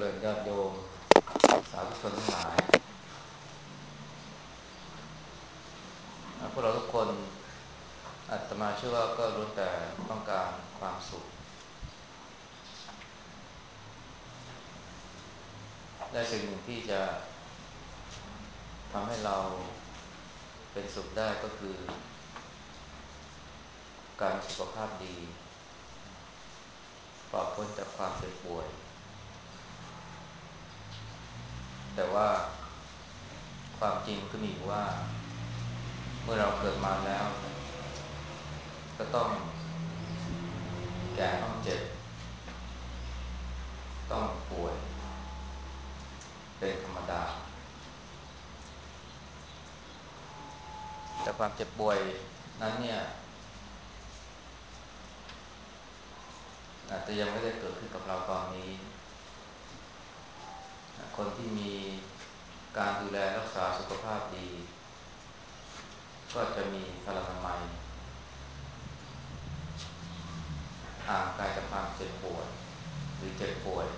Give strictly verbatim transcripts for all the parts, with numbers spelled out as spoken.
ริญญาติโยมสาธุชนทั้งหลายอ่าพวกเราทุกคนอาตมาเชื่อว่าก็ล้วนแต่ต้องการความสุขและสิ่งหนึ่งที่จะทำให้เราเป็นสุขได้ก็คือการมีสุขภาพดีปลอดพ้นจากความเจ็บป่วยแต่ว่าความจริงก็มีอยู่ว่าเมื่อเราเกิดมาแล้วก็ต้องแก่ต้องเจ็บต้องป่วยเป็นธรรมดาแต่ความเจ็บป่วยนั้นเนี่ยอาจจะยังไม่ได้เกิดขึ้นกับเราตอนนี้คนที่มีการดูแลรักษาสุขภาพดีก็จะมีพลานามัยห่างไกลจากความเจ็บปวดหรือเจ็บป่วย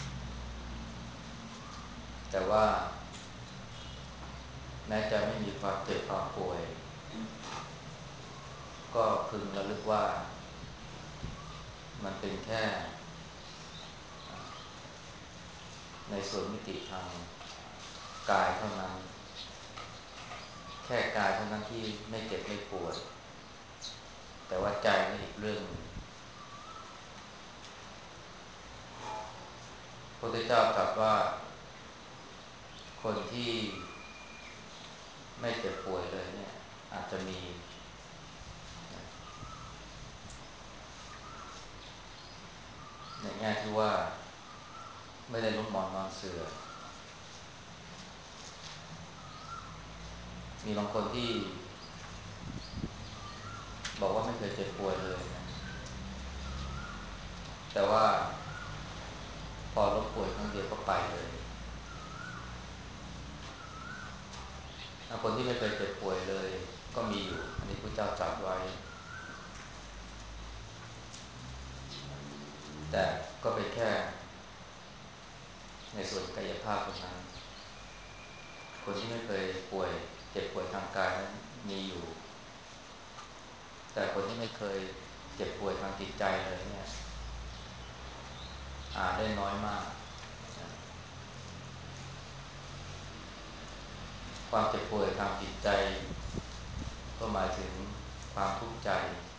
แต่ว่าแม้จะไม่มีความเจ็บความป่วยก็พึงระลึกว่ามันเป็นแค่ในส่วนมิติทางกายเท่านั้นแค่กายเท่านั้นที่ไม่เจ็บไม่ปวดแต่ว่าใจนี่อีกเรื่องหนึ่งพระพุทธเจ้าตรัสว่าคนที่ไม่เจ็บป่วยเลยเนี่ยอาจจะมีในแง่ที่ว่าไม่ได้ล้มหมอนนอนเสื่อมีบางคนที่บอกว่าไม่เคยเจ็บป่วยเลยนะแต่ว่าพอล้มป่วยครั้งเดียวก็ไปเลยคนที่ไม่เคยเจ็บป่วยเลยก็มีอยู่อันนี้พระเจ้าตรัสไว้แต่ก็เป็นแค่ในส่วนกายภาพเท่านั้นคนที่ไม่เคยป่วยเจ็บป่วยทางกายนั้นมีอยู่แต่คนที่ไม่เคยเจ็บป่วยทางจิตใจเลยเนี่ยหาได้น้อยมากความเจ็บป่วยทางจิตใจก็หมายถึงความทุกข์ใจ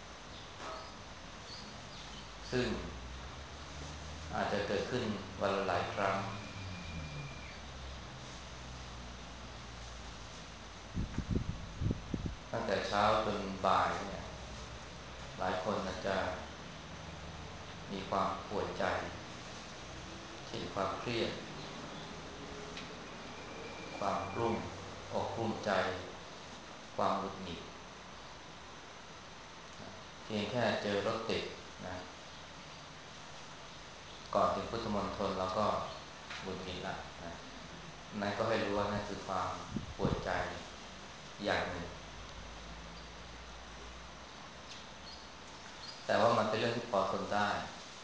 ซึ่งอาจจะเกิดขึ้นวันละหลายครั้งตั้งแต่เช้าจนบ่ายเนี่ยหลายคนอาจจะมีความปวดใจเช่นความเครียดความกลุ้มอกกลุ้มใจความหงุดหงิดเพียงแค่เจอรถติดนะก่อนถึงพุทธมณฑลเราก็หงุดหงิดละนะนั่นก็ให้รู้ว่านั่นคือความปวดใจอย่างหนึ่งแต่ว่ามันเป็นเรื่องที่พอทนได้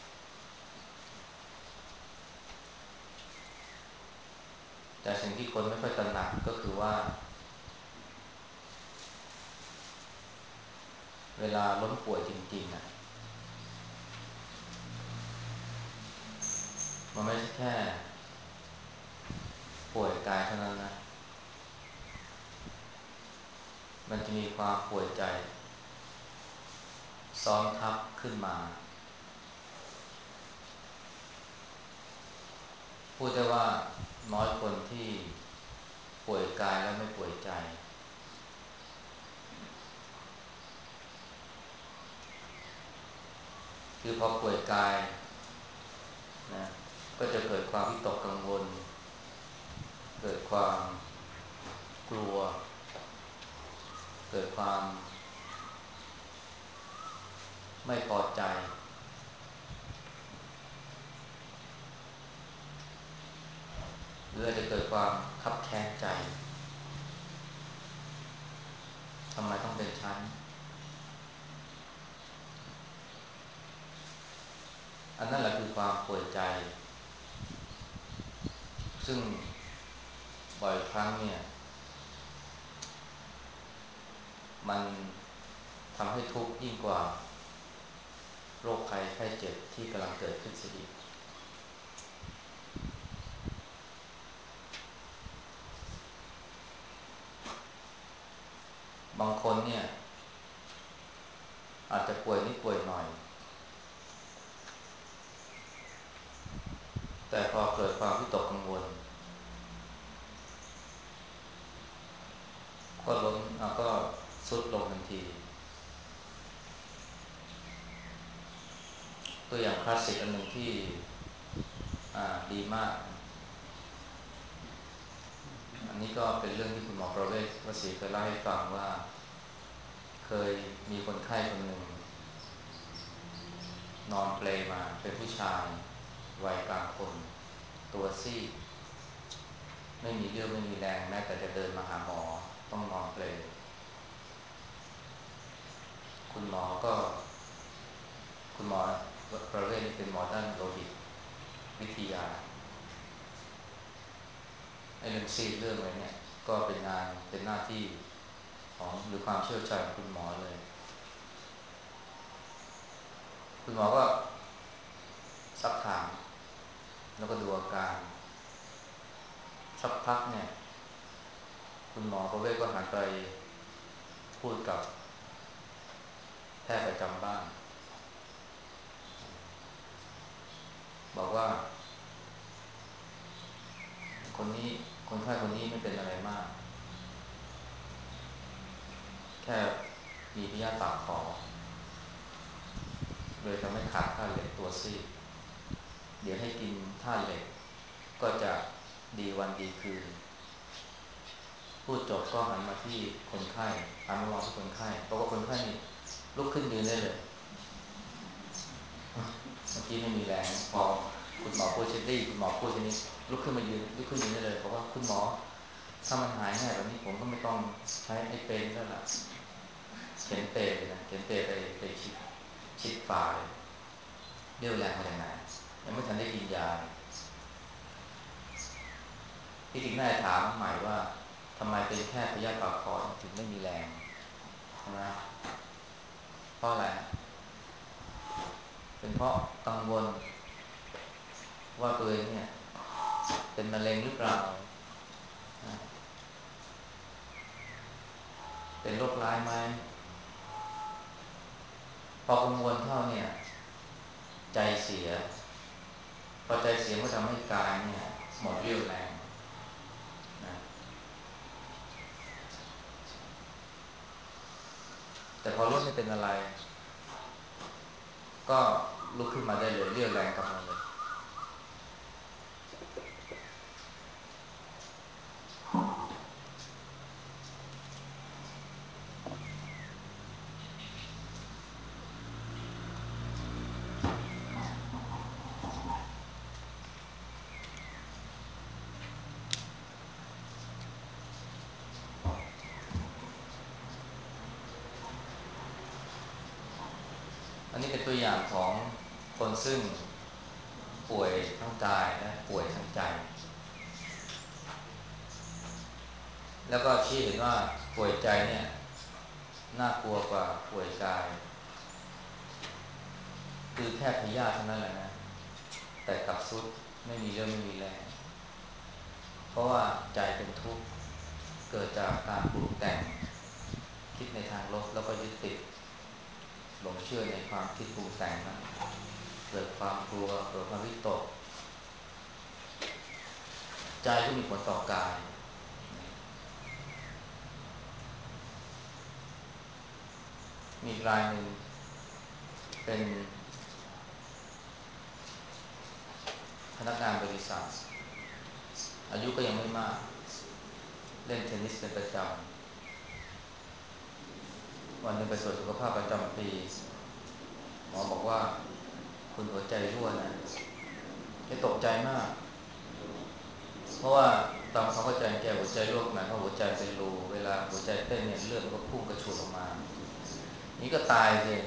แต่สิ่งที่คนไม่ค่อยตระหนักก็คือว่าเวลาล้มป่วยจริงๆนะมันไม่ใช่แค่ป่วยกายเท่านั้นนะมันจะมีความป่วยใจซ้อนทับขึ้นมาพูดได้ว่าน้อยคนที่ป่วยกายแล้วไม่ป่วยใจคือพอป่วยกายนะก็จะเกิดความวิตกกังวลเกิดความกลัวเกิดความไม่พอใจหรืออาจจะเกิดความคับแค้นใจทำไมต้องเป็นฉันอันนั้นแหละคือความป่วยใจซึ่งบ่อยครั้งเนี่ยมันทำให้ทุกข์ยิ่งกว่าโรคภัยไข้เจ็บที่กำลังเกิดขึ้นเสียอีกบางคนเนี่ยอาจจะป่วยนิดป่วยหน่อยแต่พอเกิดความวิตกกังวลก็ล้มก็ทรุดลงทันทีตัวอย่างคลาสสิกอันหนึ่งที่ดีมากอันนี้ก็เป็นเรื่องที่คุณหมอประเวศวสีเคยเล่าให้ฟังว่าเคยมีคนไข้คนหนึ่งนอนเปลมาเป็นผู้ชายวัยกลางคนตัวซีดไม่มีเรี่ยวไม่มีแรงแม้แต่จะเดินมาหาหมอต้องนอนเปลคุณหมอก็คุณหมอประเวศนี่เป็นหมอด้านโลหิตวิทยาไอ้เรื่องซีดเรื่องอะไรเนี่ยก็เป็นงานเป็นหน้าที่ของหรือความเชี่ยวชาญของคุณหมอเลยคุณหมอก็ซักถามแล้วก็ดูอาการสักพักเนี่ยคุณหมอประเวศก็หันไปพูดกับแพทย์ประจำบ้านบอกว่าคนนี้คนไข้คนนี้ไม่เป็นอะไรมากแค่มีพยาธิปากคอเลยทำให้ขาดธาตุเหล็กตัวซีดเดี๋ยวให้กินธาตุเหล็กก็จะดีวันดีคืนพูดจบก็หันมาที่คนไข้หันมามองที่คนไข้เพราะว่าคนไข้นี่ลุกขึ้นยืนได้เลยเมื่อกี้ไม่มีแรงพอคุณหมอพูดเช่นนี้คุณหมอพูดเช่นนี้ลุกขึ้นมายืนลุกขึ้นยืนได้เลยบอกว่าคุณหมอถ้ามันหายง่ายแบบนี้ผมก็ไม่ต้องใช้ไอ้เป็นแล้วล่ะเข็นเปรเลยนะเข็นเปรไปไปชิดชิดฝาเรี่ยวแรงมาจากไหนยังไม่ทันได้กินยาที่จริงน่าจะถามใหม่ว่าทำไมเป็นแค่พยาธิปากคอถึงไม่มีแรงใช่ไหมเพราะอะไรเป็นเพราะกังวลว่าตัวเองเนี่ยเป็นมะเร็งหรือเปล่าเป็นโรคร้ายไหมพอกังวลเท่าเนี่ยใจเสียพอใจเสียก็ทำให้กายเนี่ยหมดเรี่ยวแรงนะแต่พอรู้ไม่เป็นอะไรก็ลุกขึ้นมาได้เลยเรี่ยวแรงกลับมาเลยอันนี้เป็นตัวอย่างของคนซึ่งป่วยทั้งกายและป่วยทั้งใจแล้วก็ชี้เห็นว่าป่วยใจเนี่ยน่ากลัวกว่าป่วยกายคือแค่พยาธิเท่านั้นแหละนะแต่กลับสุดไม่มีเรื่องไม่มีแรงเพราะว่าใจเป็นทุกข์เกิดจากการปรุงแต่งคิดในทางลบแล้วก็ยึดติดหลงเชื่อในความคิดปรุงแต่งนั้นเกิดความกลัวเกิดความวิตกใจก็มีผลต่อกายมีรายหนึ่งเป็นพนักงานบริษัทอายุก็ยังไม่มากเล่นเทนนิสเป็นประจำวันหนึ่งไปตรวจสุขภาพประจำปีหมอบอกว่าคุณหัวใจรั่วนะแกตกใจมากเพราะว่าตามความเข้าใจแกหัวใจรั่วหมายความว่าหัวใจเป็นรูเวลาหัวใจเต้นเนี่ยเลือดมันก็พุ่งกระฉูดออกมานี่ก็ตายเลย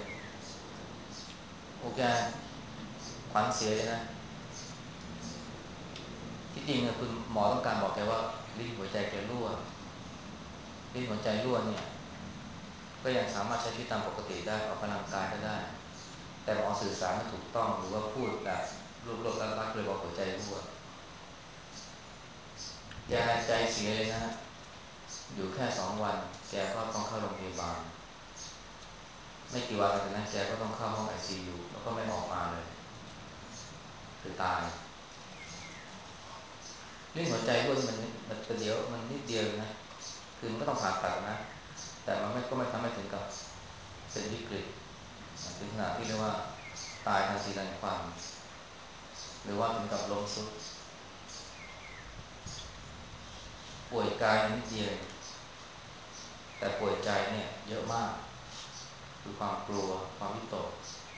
โอเคขวัญเสียเลยนะที่จริงเนี่ยคุณหมอต้องการบอกแกว่าลิ้นหัวใจแกรั่วลิ้นหัวใจรั่วเนี่ยก็ยังสามารถใช้ชีวิตตามปกติได้ออกกำลังกายก็ได้แต่หมอสื่อสารไม่ถูกต้องหรือว่าพูดแบบรวบๆรัดๆเลยว่าหัวใจรั่วแกใจเสียเลยนะฮะอยู่แค่สองวันแกก็ต้องเข้าโรงพยาบาลไม่กี่วันหลังจากนั้นแกก็ต้องเข้าห้องไอซียูแล้วก็ไม่ออกมาเลยคือตายเรื่องหัวใจรั่วมันมันประเดี๋ยวมันนิดเดียวนะคือมันก็ต้องผ่าตัดนะแต่มันไม่ก็ไม่ทำให้ถึงกับเป็นวิกฤตถึงขนาดที่เรียกว่าตายทันทีทันควันหรือว่าถึงกับล้มทรุดป่วยกายนิดเดียวแต่ป่วยใจเนี่ยเยอะมากคือความกลัวความวิตก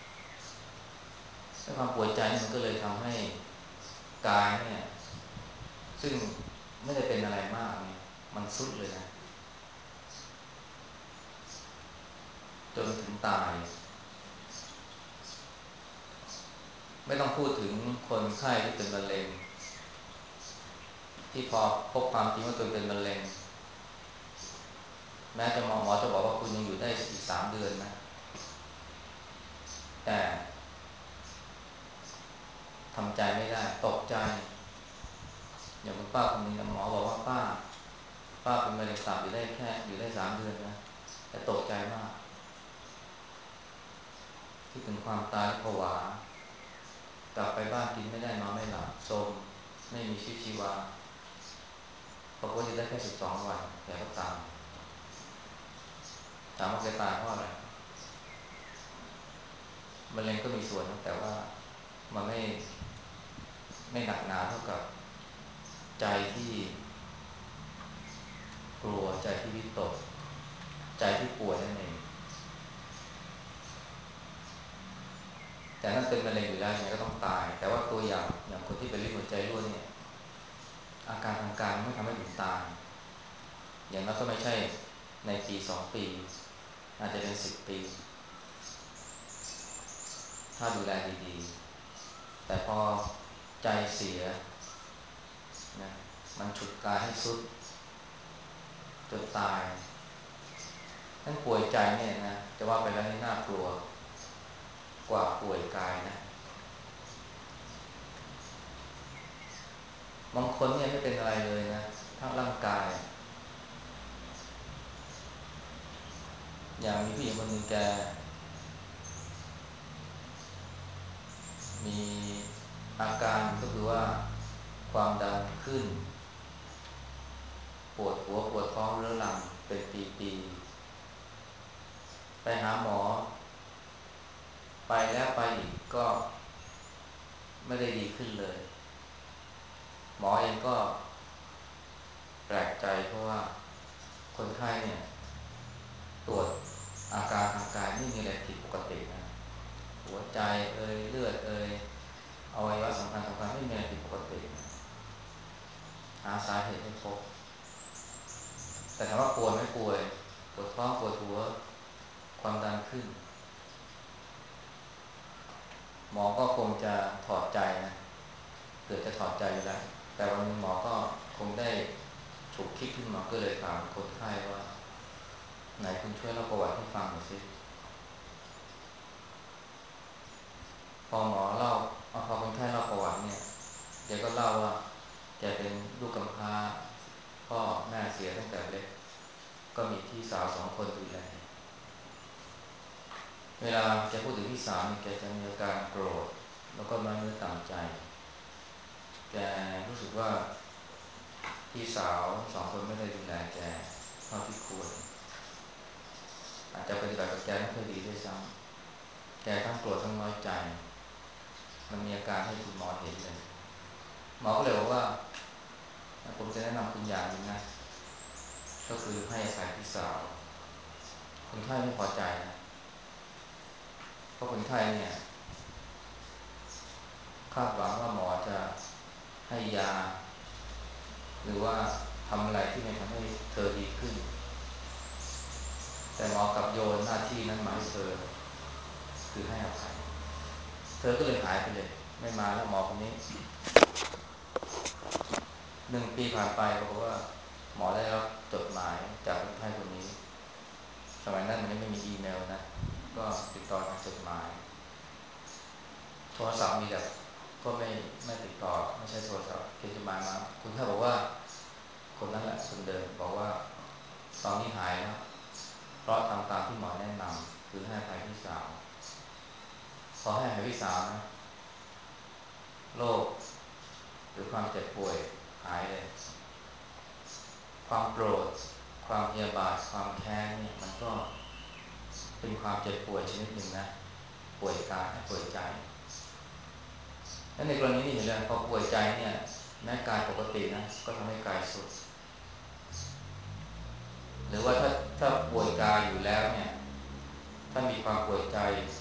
และความป่วยใจมันก็เลยทำให้กายเนี่ยซึ่งไม่ได้เป็นอะไรมากเนี่ยมันทรุดเลยนะจนถึงตายไม่ต้องพูดถึงคนไข้ที่เป็นมะเร็งที่พอพบความจริงว่าตัวเป็นมะเร็งแม้จะหมอหมอจะบอกว่าคุณยังอยู่ได้อีกสามเดือนนะแต่ทำใจไม่ได้ตกใจอย่างคุณป้าคนนึงหมอบอกว่าป้าป้าเป็นมะเร็งตับอยู่ได้แค่อยู่ได้สามเดือนนะแต่ตกใจมากคิดถึงความตายผวากลับไปบ้านกินไม่ได้นอนไม่หลับโทรมไม่มีชีวิตชีวาบอกว่าอยู่ได้แค่สิบสองวันแกก็ตายถามว่าแกตายเพราะอะไรมะเร็งก็มีส่วนนะแต่ว่ามันไม่ไม่หนักหนาเท่ากับใจที่กลัวใจที่วิตกใจที่ป่วยนั่นเองแต่นั่นเป็นมะเร็งอยู่แล้วยังไงก็ต้องตายแต่ว่าตัวอย่างอย่างคนที่เป็นลิ้นหัวใจรั่วเนี่ยอาการทางการไม่ทำให้ถึงตายอย่างนั้นก็ไม่ใช่ในปีสองปีอาจจะเป็นสิบปีถ้าดูแลดีๆแต่พอใจเสียนะมันฉุดกายให้สุดจนตายนั่นป่วยใจเนี่ยนะจะว่าไปแล้วนี่น่ากลัวกว่าป่วยกายนะบางคนเนี่ยไม่เป็นอะไรเลยนะทั้งร่างกายอย่างมีผู้หญิงคนหนึ่งแกมีอาการก็คือว่าความดันขึ้นปวดหัวปวดท้องเรื้อรังเป็นปีๆไปหาหมอไปแล้วไปอีกก็ไม่ได้ดีขึ้นเลยหมอเองก็แปลกใจเพราะว่าคนไข้เนี่ยตรวจอาการทางกายไม่มีอะไรผิดปกตินะหัวใจเอ่ยเลือดเอ่ยอวัยวะสำคัญสำคัญไม่มีอะไรผิดปกติหาสาเหตุไม่พบแต่ถามว่าป่วยไม่ป่วยปวดท้องปวดหัวความดันขึ้นหมอก็คงจะถอดใจนะเกิดจะถอดใจอยู่แล้วแต่วันนึงหมอก็คงได้ฉุกคิดขึ้นมาก็เลยถามคนไข้ว่าไหนคุณช่วยเล่าประวัติให้ฟังหน่อยสิพอหมอเล่าพอคนไข้เล่าประวัติเนี่ยแกก็เล่าว่าแกเป็นลูกกำพร้าพ่อแม่เสียตั้งแต่เล็กก็มีพี่สาวสองคนดูแลเวลาแกพูดถึงพี่สาวเนี่ยแกจะมีอาการโกรธแล้วก็น้อยเนื้อต่ำใจแกรู้สึกว่าพี่สาวสองคนไม่ได้ดูแลแกเท่าที่ควรอาจจะปฏิบัติกับแกไม่ค่อยดีด้วยซ้ำแกทั้งโกรธทั้งน้อยใจมันมีอาการให้คุณหมอเห็นเลยหมอก็เลยบอกว่าผมจะแนะนำคุณอย่างหนึงนะก็คือให้อภัยพี่สาวคนไข้ไม่พอใจนะเพราะคนไข้เนี่ยคาดหวังว่าหมอจะให้ยาหรือว่าทำอะไรที่มันทำให้เธอดีขึ้นแต่หมอกลับโยนหน้าที่นั้นมาให้เธอคือให้อภัยเธอก็เลยหายไปเลยไม่มาแล้วหมอคนนี้หนึ่งปีผ่านไปปรากฏว่าหมอได้รับจดหมายจากคนไข้คนนี้สมัยนั้นมันยังไม่มีอีเมลนะก็ติดต่อทางจดหมายโทรศัพท์มีแต่ก็ไม่ไม่ติดต่อไม่ใช่โทรศัพท์เขียนจดหมายมาคุณไข้บอกว่าคนนั้นแหละคนเดิมบอกว่าตอนนี้หายแล้วเพราะทำตามที่หมอแนะนำคือให้อภัยพี่สาวพอให้อภัยพี่สาวนะโรคหรือความเจ็บป่วยหายเลยความโกรธความพยาบาทความแค้นเนี่ยมันก็เป็นความเจ็บป่วยชนิดหนึ่งนะป่วยกายป่วยใจและในกรณีนี้เห็นเลยพอป่วยใจเนี่ยแม้กายปกตินะก็ทำให้กายสุดหรือว่าถ้าถ้าป่วยกายอยู่แล้วเนี่ยถ้ามีความป่วยใจ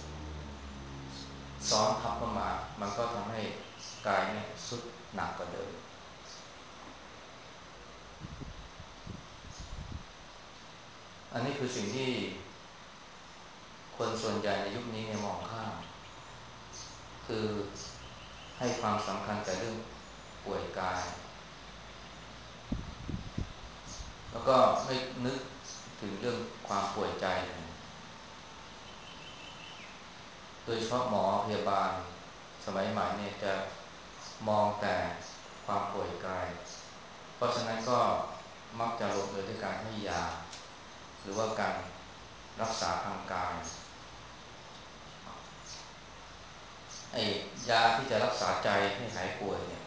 ซ้อนทับเข้ามามันก็ทำให้กายเนี่ยสุดหนักกว่าเดิมอันนี้คือสิ่งที่คนส่วนใหญ่ในยุคนี้เนี่ยมองข้ามคือให้ความสำคัญแต่เรื่องป่วยกายแล้วก็ไม่นึกถึงเรื่องความป่วยใจเลยโดยเฉพาะหมอพยาบาลสมัยใหม่เนี่ยจะมองแต่ความป่วยกายเพราะฉะนั้นก็มักจะลงเอยด้วยการให้ยาหรือว่าการรักษาทางกายไอ้ยาที่จะรักษาใจให้หายป่วยเนี่ย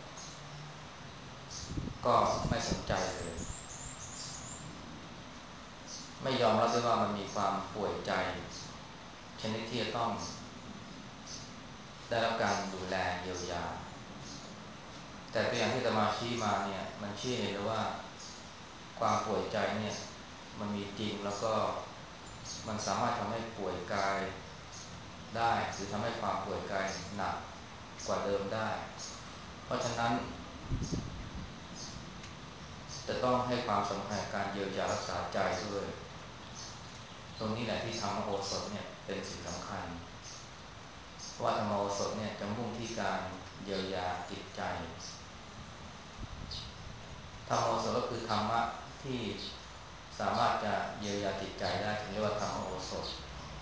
ก็ไม่สนใจเลยไม่ยอมรับด้วยว่ามันมีความป่วยใจชนิดที่จะต้องได้รับการดูแลเยียวยาแต่ตัวอย่างที่อาตมาชี้มาเนี่ยมันชี้เห็นเลยว่าความป่วยใจเนี่ยมันมีจริงแล้วก็มันสามารถทำให้ป่วยกายได้หรือทำให้ความป่วยกายหนักกว่าเดิมได้เพราะฉะนั้นจะต้องให้ความสำคัญการเยียวยารักษาใจด้วยตรงนี้แหละที่ธรรมโอสถเนี่ยเป็นสิ่งสำคัญเพราะว่าธรรมโอสถเนี่ยจะมุ่งที่การเยียวยาจิตใจธรรมโอสถก็คือธรรมะที่สามารถจะเยียวยาจิตใจได้ถึงเรียกว่าธรรมโอสถ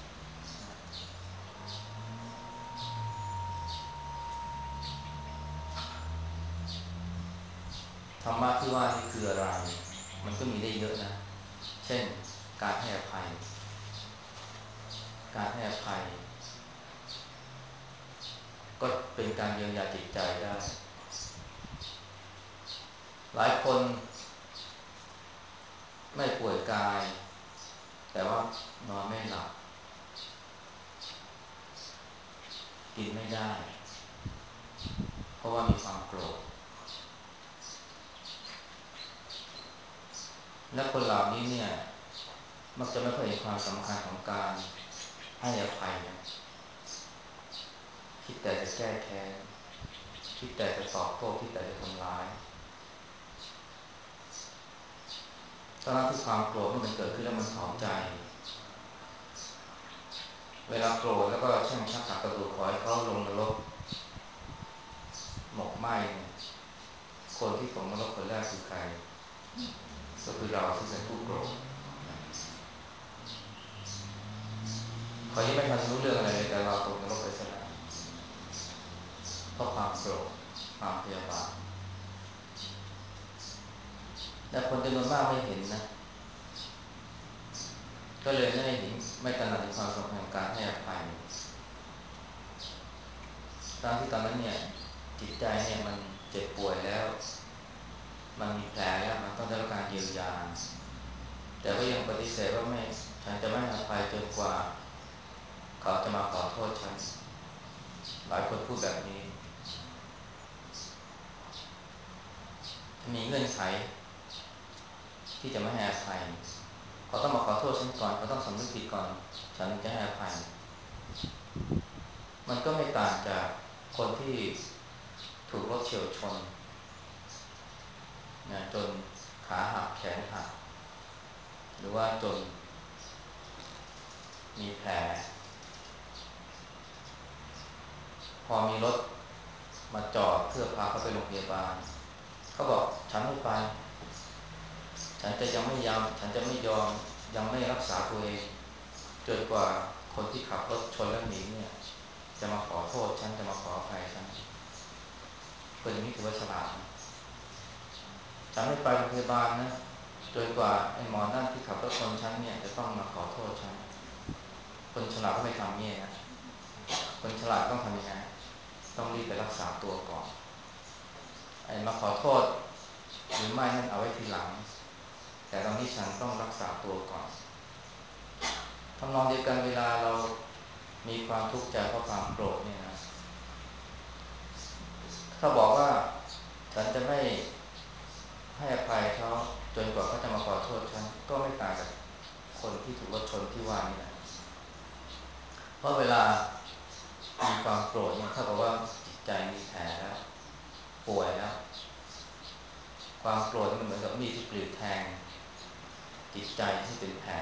ธรรมะที่ว่านี่คืออะไรมันก็มีได้เยอะนะเช่นการให้อภัยการให้อภัยก็เป็นการเยียวยาจิตใจได้หลายคนไม่ป่วยกายแต่ว่านอนไม่หลับกินไม่ได้เพราะว่ามีความโกรธและคนเหล่านี้เนี่ยมักจะไม่ค่อยเห็นความสำคัญของการให้อภัยนะคิดแต่จะแก้แค้นคิดแต่จะตอบโต้คิดแต่จะทำร้ายตอนนั้นที่ความโกรธเมื่อมันเกิดขึ้นแล้วมันเผาใจเวลาโกรธแล้วก็แช่งชักหักกระดูกขอให้เขาลงนรกหมกไหม้เนี่ยคนที่ตกนรกคนแรกคือใครก็คือเราที่เป็นผู้โกรธเขายังไม่ทันรู้เรื่องอะไรเลยแต่เราตกนรกไปซะแล้วเพราะความโกรธความพยาบาทแต่คนจำนวนมากไม่เห็นนะก็เลยไม่เห็นไม่ตระหนักถึงความสำคัญของการให้อภัยตอนที่ตอนนั้นเนี่ยจิตใจเนี่ยมันเจ็บป่วยแล้วมันมีแผลแล้วมันต้องได้รับการเยียวยาแต่ก็ยังปฏิเสธว่าไม่ฉันจะไม่ให้อภัยจนกว่าเขาจะมาขอโทษฉันหลายคนพูดแบบนี้มีเงื่อนไขที่จะไม่ให้อภัยเขาต้องมาขอโทษฉันก่อนเขาต้องสำนึกผิดก่อนฉันจะให้อภัยมันก็ไม่ต่างจากคนที่ถูกรถเฉียวชนนะจนขาหักแขนหักหรือว่าจนมีแผลพอมีรถมาจอดเพื่อพาเขาไปโรงพยาบาลเขาบอกฉันไม่ไปฉันจะยังไม่ยอมฉันจะไม่ยอมยังไม่รักษาตัวเองจนกว่าคนที่ขับรถชนแล้วหนีเนี่ยจะมาขอโทษฉันจะมาขออภัยฉันคนอย่างนี้ถือว่าฉลาดนะฉันไม่ไปโรงพยาบาลนะจนกว่าไอ้หมอนั่นที่ขับรถชนฉันเนี่ยจะต้องมาขอโทษฉันคนฉลาดก็ไม่ทำเนี่ยนะคนฉลาดต้องทำยังไงต้องรีบไปรักษาตัวก่อนไอ้มาขอโทษหรือไม่นั่นเอาไว้ทีหลังแต่ตอนนี้ฉันต้องรักษาตัวก่อนทำนองเดียวกันเวลาเรามีความทุกข์ใจเพราะความโกรธเนี่ยนะถ้าบอกว่าฉันจะไม่ให้อภัยเขาจนกว่าเขาจะมาขอโทษฉันก็ไม่ต่างจากคนที่ถูกรถชนที่ว่านี่แหละเพราะเวลามีความโกรธเนี่ยถ้าบอกว่าจิตใจมีแผลแล้วป่วยแล้วความโกรธมันเหมือนกับมีดที่กรีดแทงจิตใจที่เป็นแผล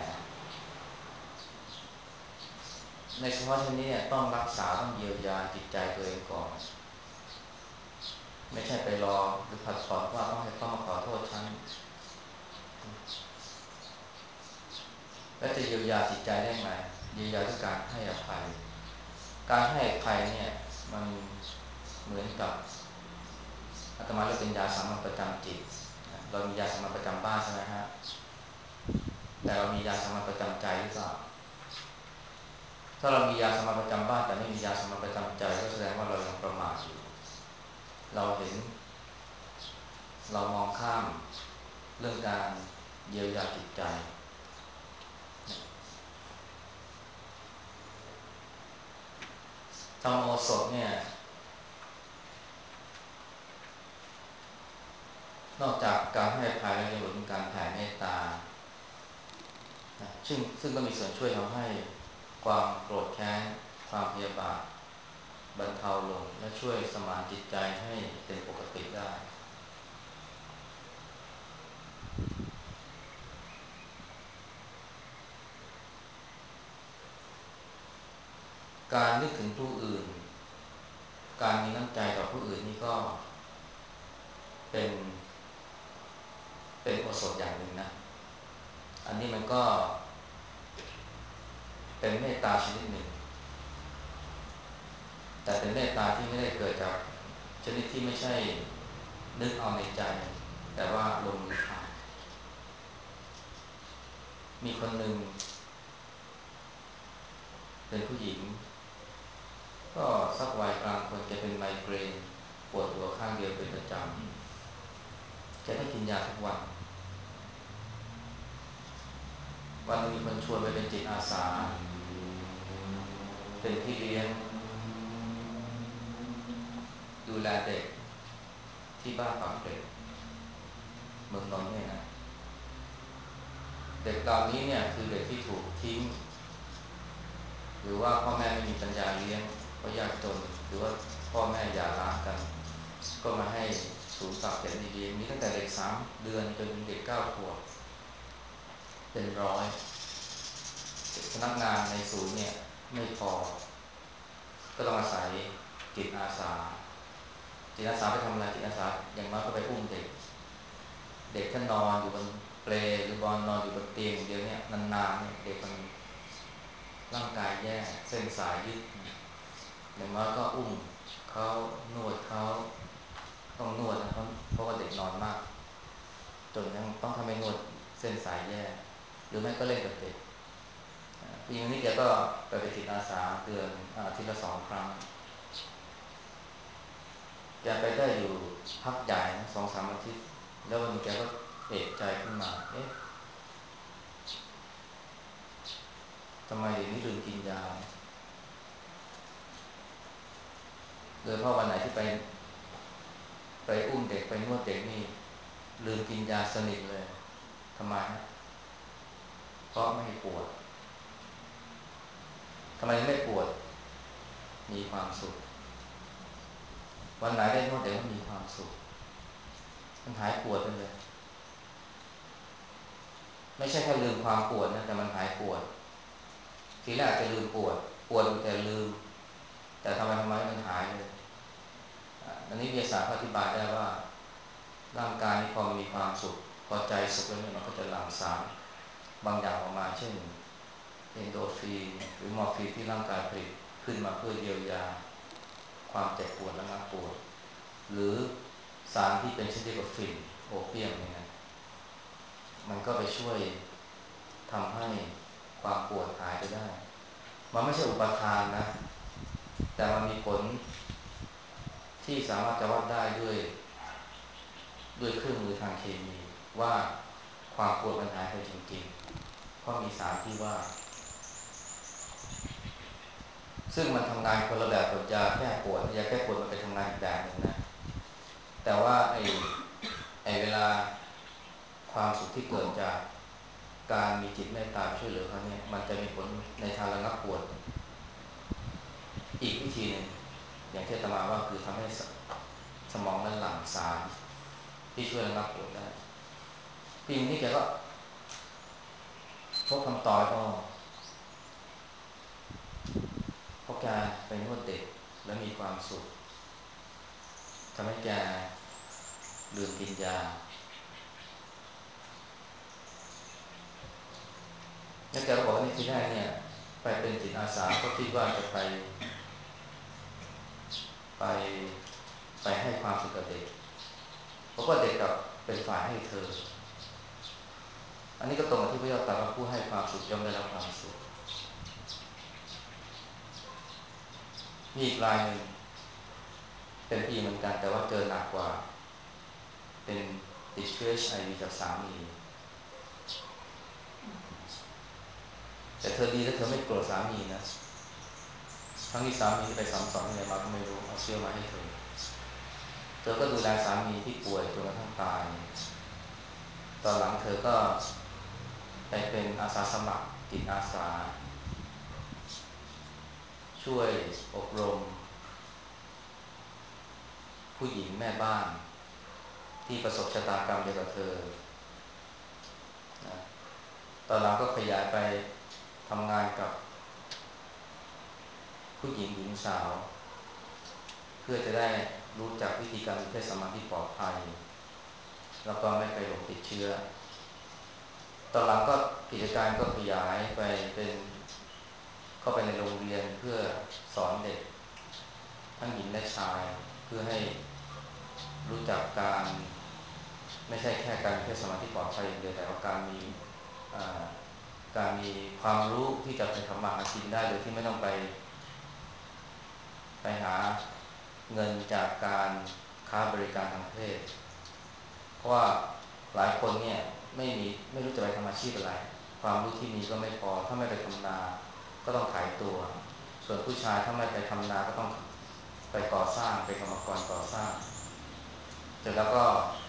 ในเฉพาะช่นนี้เนี่ยต้องรักษาต้องเยียวยาจิตใจตัวเองก่อนไม่ใช่ไปรอหรือผัดผ่อนว่าต้องให้เขามาขอโทษฉันแล้วจะเยียวยาจิตใจได้ไหมเยียวยาด้วยการให้อภัยการให้อภัยเนี่ยมันเหมือนกับอาตมาเรียกเป็นยาสามัญประจำจิตเรามียาสามัญประจำบ้านใช่ไหมฮะแต่เรามียาสามัญประจำใจหรือเปล่าถ้าเรามียาสามัญประจำบ้านแต่ไม่มียาสามัญประจำใจก็แสดงว่าเรายังประมาทอยู่เราเห็นเรามองข้ามเรื่องการเยียวยาจิตใจธรรมโอสถเนี่ยนอกจากการให้อภัยแล้วยังรวมถึงการแผ่เมตตาซึ่งซึ่งก็มีส่วนช่วยทำให้ความโกรธแค้นความพยาบาทบรรเทาลงและช่วยสมานจิตใจให้เป็นปกติได้การนึกถึงผู้อื่นการมีน้ำใจต่อผู้อื่นนี่ก็เป็นเป็นโอสถอย่างหนึ่งนะอันนี้มันก็เป็นเมตตาชนิดหนึ่งแต่เป็นเมตตาที่ไม่ได้เกิดจากชนิดที่ไม่ใช่นึกเอาในใจแต่ว่าลงมือทำมีคนหนึ่งเป็นผู้หญิงก็สักวัยกลางคนแกเป็นไมเกรนปวดหัวข้างเดียวเป็นประจำแกต้องกินยาทุกวันวันนึงมีคนชวนไปเป็นจิตอาสาเป็นพี่เลี้ยงดูแลเด็กที่บ้านปากเกร็ดเมืองนนท์เนี่ยนะเด็กเหล่านี้เนี่ยคือเด็กที่ถูกทิ้งหรือว่าพ่อแม่ไม่มีปัญญาเลี้ยงเพราะยากจนหรือว่าพ่อแม่หย่าร้างกันก็มาให้ศูนย์ปากเกร็ดเลี้ยงมีตั้งแต่เด็กสามเดือนจนถึงเด็กเก้าขวบเป็นร้อยพนักงานในศูนย์เนี่ยไม่พอก็ต้องอาศัยจิตอาสาจิตอาสาไปทำอะไรจิตอาสาอย่างน้อยก็ไปอุ้มเด็กเด็กท่านนอนอยู่บนเปลหรือบอนนอนอยู่บนเตียงอย่างเดียวเนี่ยนานๆเนี่ยเด็กมันร่างกายแย่เส้นสายยึดอย่างน้อยก็อุ้มเขานวดเขาต้องนวดนะเพราะเพราะว่าเด็กนอนมากจนยังต้องทำให้นวดเส้นสายแย่หรือไม่ก็เล่นกับเด็กผู้หญิงคนนี้แกก็ไปเป็นจิตอาสาเดือนอาทิตย์ละสองครั้งแกไปได้อยู่พักใหญ่นะสองสามอาทิตย์แล้ววันนึงแกก็เอกใจขึ้นมาเอ๊ะทำไมเดี๋ยวนี้ลืมกินยาโดยเฉพาะวันไหนที่ไปไปอุ้มเด็กไปนวดเด็กนี่ลืมกินยาสนิทเลยทำไมฮะเพราะไม่ปวดทำไมไม่ปวดมีความสุขวันไหนได้นวดเด็กก็มีความสุขมันหายปวดไปเลยไม่ใช่แค่ลืมความปวดนะแต่มันหายปวดทีแรกอาจจะลืมปวดปวดแต่ลืมแต่ทำไมทำไมมันหายเลยอันนี้วิทยาศาสตร์อธิบายได้ว่าร่างกายนี่พอมีความสุขพอใจสุขแล้วเนี่ยมันก็จะหลั่งสารบางอย่างออกมาเช่นเอนโดรฟินหรือมอร์ฟีนที่ร่างกายผลิตขึ้นมาเพื่อเยียวยาความเจ็บปวดและงับปวดหรือสารที่เป็นชนิดเดียวกับฟินโอเปียมเนี่ยนะมันก็ไปช่วยทำให้ความปวดหายไปได้มันไม่ใช่อุปทานนะแต่มันมีผลที่สามารถจะวัดได้ด้วยด้วยเครื่องมือทางเคมีว่าความปวดมันหายไปจริงๆเพราะมีสารที่ว่าซึ่งมันทำงานคนละแบบกับยาแก้ปวดยาแก้ปวดมันไปทำงานอีกแบบหนึ่งนะแต่ว่าไอ้ไอ้เวลาความสุขที่เกิดจากการมีจิตเมตตาช่วยเหลือเขาเนี่ยมันจะมีผลในทางระงับปวดอีกวิธีหนึ่งอย่างที่อาตมาว่าคือทำให้สสมองนั้นหลั่งสารที่ช่วยระงับปวดได้พี่นี่แกก็พบคำตอบก็เพราะแกไปนวดเด็กแล้วมีความสุขทำให้แกลืมกินยาแล้วแกก็บอกว่าในที่แรกเนี่ยไปเป็นจิตอาสาก็คิดว่าจะไปไปไปให้ความสุขกับเด็กเพราะว่าเด็กกับเป็นฝ่ายให้เธออันนี้ก็ตรงกับที่พระเจ้าตรัสว่าผู้ให้ความสุขย่อมได้รับความสุขมีอีกรายหนึ่งเป็นพี่เหมือนกันแต่ว่าเจอหนักกว่าเป็นติดเชื้อ เอช ไอ วี จากสามีแต่เธอดีและเธอไม่โกรธสามีนะทั้งที่สามีไปสอนสอนอะไรมาก็ไม่รู้เอาเชื้อมาให้เธอเธอก็ดูแลสามีที่ป่วยจนกระทั่งตายตอนหลังเธอก็ไปเป็นอาสาสมัครจิตอาสาช่วยอบรมผู้หญิงแม่บ้านที่ประสบชะตากรรมเดียวกับเธอนะตอนหลังก็ขยายไปทำงานกับผู้หญิงหญิงสาวเพื่อจะได้รู้จักวิธีการมีเพศสัมพันธ์ที่ปลอดภัยแล้วก็ไม่ไปหลงติดเชื้อตอนหลังก็กิจการก็ขยายไปเป็นเข้าไปในโรงเรียนเพื่อสอนเด็กทั้งหญิงและชายเพื่อให้รู้จักการไม่ใช่แค่การมีเพศสัมพันธ์ที่ปลอดภัยอย่างเดียวแต่ว่าการมีการมีความรู้ที่จะไปทำมาหากินได้โดยที่ไม่ต้องไปไปหาเงินจากการค้าบริการทางเพศเพราะว่าหลายคนเนี่ยไม่มีไม่รู้จะไปทำอาชีพอะไรความรู้ที่มีก็ไม่พอถ้าไม่ไปทำนาก็ต้องขายตัวส่วนผู้ชายถ้าไม่ไปทำนาก็ต้องไปก่อสร้างไปกรรมกรก่อสร้างเสร็จแล้วก็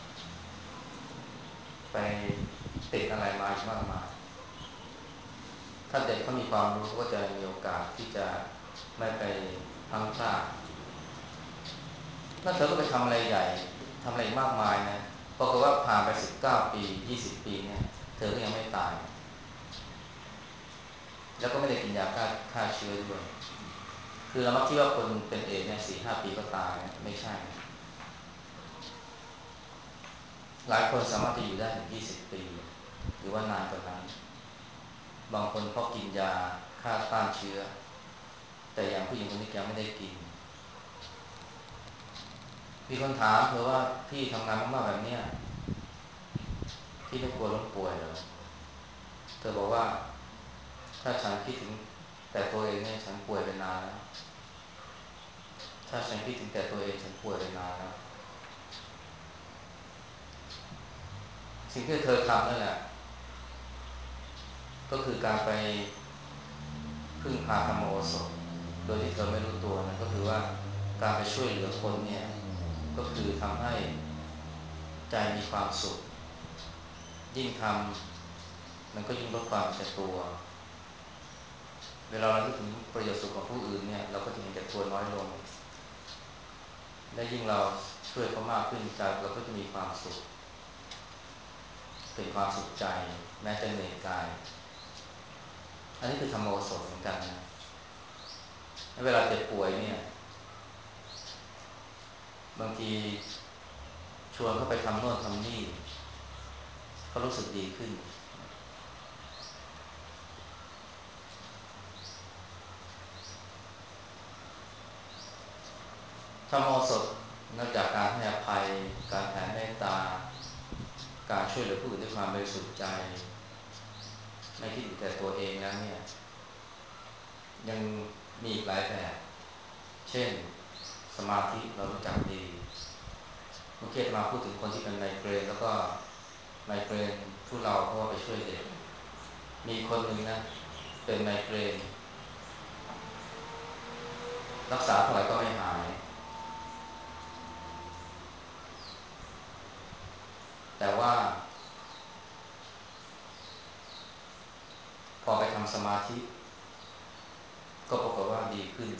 ไปติดอะไรมาอีกมากมายถ้าเด็กเขามีความรู้ก็จะมีโอกาสที่จะไม่ไปพลั้งพลาดแล้วเธอก็ไปทำอะไรใหญ่ทำอะไรมากมายนะปรากฏว่าผ่านไปสิบเก้าปียี่สิบปีเนี่ยเธอก็ยังไม่ตายแล้วก็ไม่ได้กินยาฆ่าฆ่าเชื้อด้วยคือเรามักคิดว่าคนเป็นเอดส์เนี่ยสี่ห้าปีก็ตายไม่ใช่หลายคนสามารถจะอยู่ได้ถึงยี่สิบปีหรือว่านานกว่านั้นบางคนเพราะกินยาฆ่าต้านเชื้อแต่อย่างผู้หญิงคนนี้แกไม่ได้กินมีคนถามเธอว่าพี่ทำงานมากๆแบบเนี้ยพี่ไม่กลัวล้มป่วยเหรอเธอบอกว่าถ้าฉันคิดถึงแต่ตัวเองเนี่ยฉันป่วยไปนานแล้วถ้าฉันคิดถึงแต่ตัวเองฉันป่วยไปนานแล้วสิ่งที่เธอทำนั่นแหละก็คือการไปพึ่งพาธรรมโอสถโดยที่เธอไม่รู้ตัวนะก็คือว่าการไปช่วยเหลือคนเนี่ยก็คือทำให้ใจมีความสุขยิ่งทำมันก็ยิ่งลดความเจ็บตัวเวลาเราคิดถึงประโยชน์สุขของผู้อื่นเนี่ยเราก็จะเห็นแก่ตัวน้อยลงและยิ่งเราช่วยเขามากขึ้นใจเราก็จะมีความสุขเป็นความสุขใจแม้จะเหนื่อยกายอันนี้คือธรรมโอสถเหมือนกันนะเวลาเจ็บป่วยเนี่ยบางทีโชวนเขาไปทำโน่นทำนี่เขารู้สึกดีขึ้นธรรมโอสถนอกจากการให้อภัยการแผ่เมตตาการช่วยเหลือผู้อื่นด้วยความบริสุทธิ์ใจไม่คิดถึงแต่ตัวเองแล้วเนี่ยยังมีอีกหลายแบบเช่นสมาธิเรารู้จักดีเมื่อกี้มาพูดถึงคนที่เป็นไมเกรนแล้วก็ไมเกรนทุเราเพราะว่าไปช่วยเด็กมีคนหนึ่งนะเป็นไมเกรนรักษาเท่าไหร่ก็ไม่หายแต่ว่าพอไปทำสมาธิก็ปรากฏว่าดีขึ้น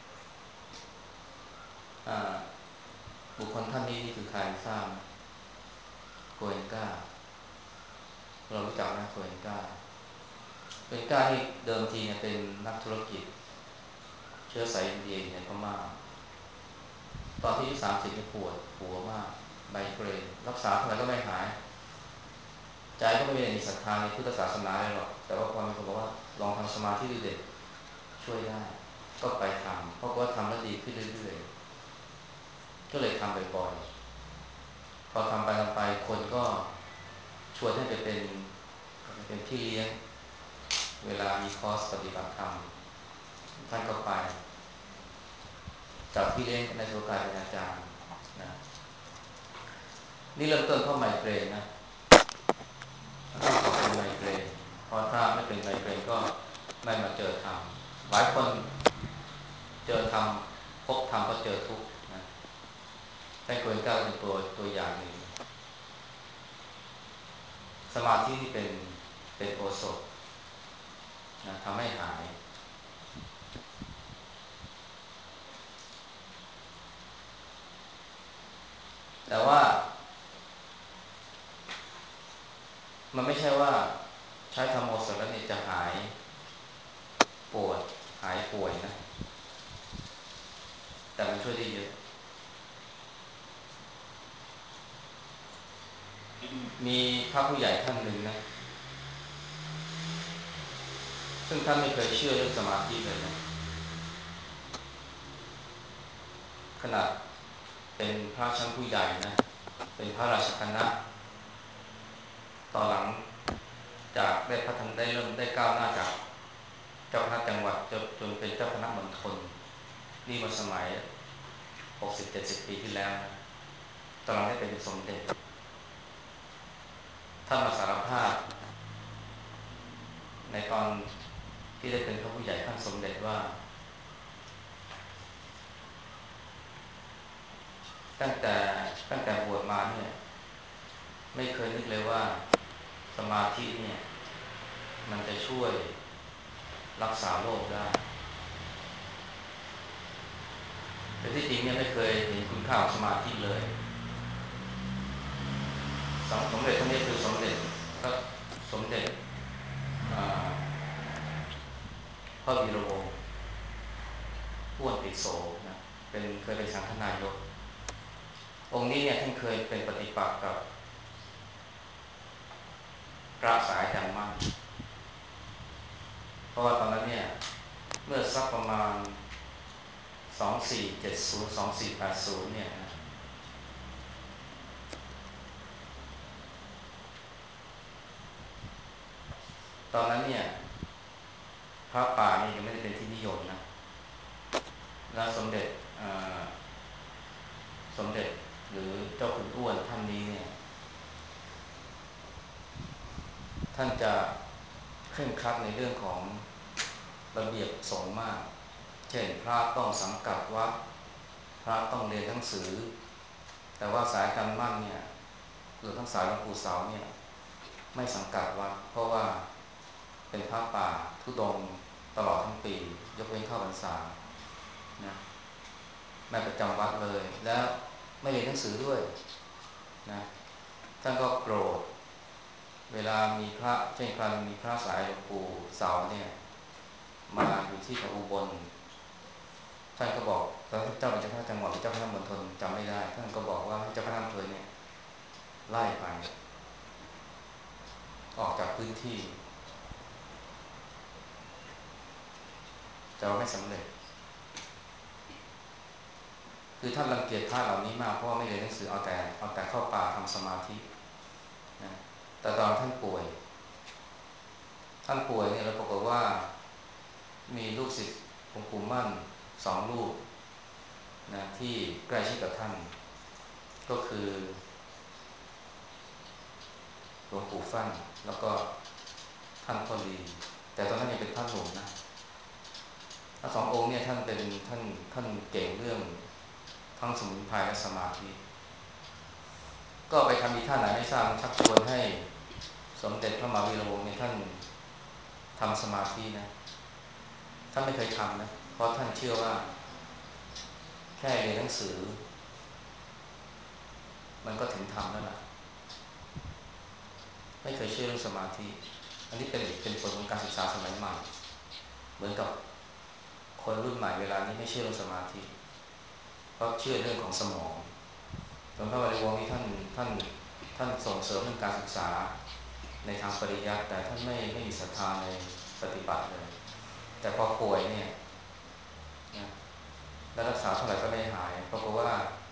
บุคคลท่านนี้นี่คือใครทราบโกเอนกาเรารู้จักนะโกเอนกาโกเอนกาที่เดิมทีเนี่ยเป็นนักธุรกิจเชื้อสายอินเดียในพม่าตอนที่อายุสามสิบเนี่ยปวดหัวมากไมเกรนรักษาเท่าไหร่ก็ไม่หายใจก็ไม่ได้มีศรัทธาในพุทธศาสนาเลยหรอกแต่ว่าพอมีคนบอกว่าลองทำสมาธิดูเด็กช่วยได้ก็ไปทำเพราะว่าทำแล้วดีขึ้นเรื่อยๆก็เลยทำบ่อยๆพอทำไปทำไปคนก็ชวนให้ไปเป็นเป็นพี่เลี้ยงเวลามีคอร์สปฏิบัติธรรมท่านก็ไปจากพี่เลี้ยงในตัวกลายเป็นอาจารย์นะนี่เริ่มต้นเพราะไมเกรนนะต้องขอบคุณไมเกรนเพราะถ้าไม่เป็นไมเกรนก็ไม่มาเจอธรรมหลายคนเจอธรรมพบธรรมก็เจอทุกข์นะแต่โกเอนก้าเป็นตัวตัวอย่างหนึ่งสมาธินี่เป็นเป็นโอสถนะทำให้หายแต่ว่ามันไม่ใช่ว่าใช้ธรรมโอสถแล้วเนี่ยจะหายปวดหายป่วยนะแต่มันช่วยได้เยอะมีพระผู้ใหญ่ท่านหนึ่งนะซึ่งท่านไม่เคยเชื่อเรื่องสมาธิเลยนะขนาดเป็นพระชั้นผู้ใหญ่นะเป็นพระราชคณะตอนหลังจากได้พัฒนาได้เริ่มได้ก้าวหน้าจากเจ้าคณะจังหวัดจนจนเป็นเจ้าคณะมณฑลนี่มาสมัยหกสิบเจ็ดสิบปีที่แล้วนะตอนหลังได้เป็นสมเด็จท่านมาสารภาพในตอนที่ได้เป็นพระผู้ใหญ่ท่านสมเด็จว่าตั้งแต่ตั้งแต่บวชมาเนี่ยไม่เคยนึกเลยว่าสมาธิเนี่ยมันจะช่วยรักษาโรคได้แต่ที่จริงเนี่ยไม่เคยเห็นคุณค่าของสมาธิเลยสมสมเด็จท่านนี้คือสมเด็จพระสมเด็จพระวีระวงศ์อ้วนติโสนะเป็นเคยเป็นสังฆนายกองค์นี้เนี่ยท่านเคยเป็นปฏิปักษ์กับพระสายอาจารย์มั่นเพราะว่าตอนนั้นเนี่ยเมื่อสักประมาณสองสี่เจ็ดศูนย์ สองสี่แปดศูนย์เนี่ยนะตอนนั้นเนี่ยพระป่านี่ยังไม่ได้เป็นที่นิยมนะแล้วสมเด็จสมเด็จหรือเจ้าคุณอ้วนท่านนี้เนี่ยท่านจะเคร่งครัดในเรื่องของระเบียบสงฆ์มากเช่นพระต้องสังกัดวัดพระต้องเรียนหนังสือแต่ว่าสายการมั่นเนี่ยหรือทั้งสายหลวงปู่เสาเนี่ยไม่สังกัดวัดเพราะว่าเป็นพระป่าทุดงค์ตลอดทั้งปียกเว้นเข้าพรรษานะไม่ประจำวัดเลยแล้วไม่เรียนหนังสือด้วยนะท่านก็โกรธเวลามีพระเช่นครั้งมีพระสายหลวงปู่เสาเนี่ยมาอยู่ที่อุบลท่านก็บอกตอนที่เจ้าเป็นเจ้าคณะจังหวัดหรือเจ้าคณะมณฑลจำไม่ได้ท่านก็บอกว่าเจ้าคณะอำเภอเนี่ยไล่ไปออกจากพื้นที่แต่ว่าไม่สำเร็จคือท่านรังเกียจพระเหล่านี้มากเพราะว่าไม่เรียนหนังสือเอาแต่เอาแต่เข้าป่าทำสมาธินะแต่ตอนท่านป่วยท่านป่วยเนี่ยเราปรากฏว่ามีลูกศิษย์หลวงปู่มั่นสองรูปนะที่ใกล้ชิดกับท่านก็คือหลวงปู่ฟั่นแล้วก็ท่านพ่อลีแต่ตอนนั้นยังเป็นท่านหนุ่มนะทั้งสององค์เนี่ยท่านเป็นท่านท่านเก่งเรื่องทั้งสมุนไพรและสมาธิก็ไปทำอีท่าไหนไม่ทราบชักชวนให้สมเด็จพระมหาวีระวงศ์เนี่ยท่านทำสมาธินะท่านไม่เคยทำนะเพราะท่านเชื่อว่าแค่เรียนหนังสือมันก็ถึงธรรมแล้วล่ะไม่เคยเชื่อเรื่องสมาธิอันนี้เป็นเป็นผลของการศึกษาสมัยใหม่เหมือนกับคนรุ่นใหม่เวลานี้ไม่เชื่อเรื่องสมาธิเพราะเชื่อเรื่องของสมองหลวงพ่อวริวงศ์นี่ท่านท่านท่านส่งเสริมเรื่องการศึกษาในทางปริยัติแต่ท่านไม่ไม่มีศรัทธาในปฏิบัติเลยแต่พอป่วยเนี่ยนะแล้วรักษาเท่าไหร่ก็ไม่หายเพราะว่า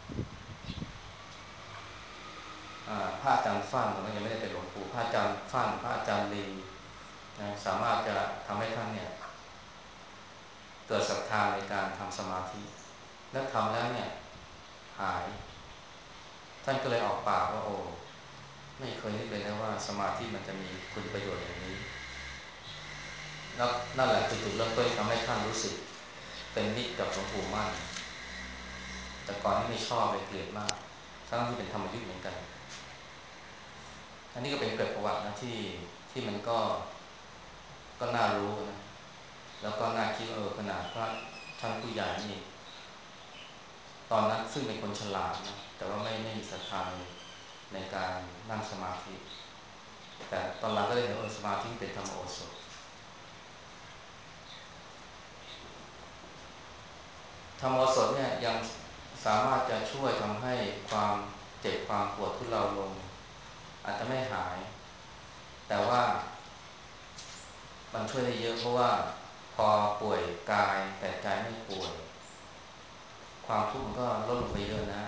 พระอาจารย์ฟั่นตอนนั้นยังไม่ได้เป็นหลวงปู่พระอาจารย์ฟั่นพระอาจารย์ลีนะสามารถจะทำให้ท่านเนี่ยเกิดศรัทธาในการทำสมาธิและทำแล้วเนี่ยหายท่านก็เลยออกปากว่าโอ้ไม่เคยนึกเลยนะว่าสมาธิมันจะมีคุณประโยชน์อย่างนี้แล้วนั่นแหละคือจุดเริ่มต้นทำให้ท่านรู้สึกเป็นมิตรกับหลวงปู่มั่นแต่ก่อนนี่ไม่ชอบเลยเกลียดมากทั้งที่เป็นธรรมยุทธ์เหมือนกันอันนี้ก็เป็นเกร็ดประวัตินะที่ที่มันก็ก็น่ารู้นะแล้วก็น่าคิดว่าเออขนาดพระท่านผู้ใหญ่นี่ตอนนั้นซึ่งเป็นคนฉลาดนะแต่ว่าไม่ไม่มีศรัทธาในในการนั่งสมาธิแต่ตอนหลังก็ได้เห็นว่าสมาธิเป็นธรรมโอสถธรรมโอสถเนี่ยยังสามารถจะช่วยทำให้ความเจ็บความปวดทุเลาลงอาจจะไม่หายแต่ว่ามันช่วยได้เยอะเพราะว่าพอป่วยกายแต่ใจไม่ป่วยความทุกข์มันก็ลดลงไปเยอะนะ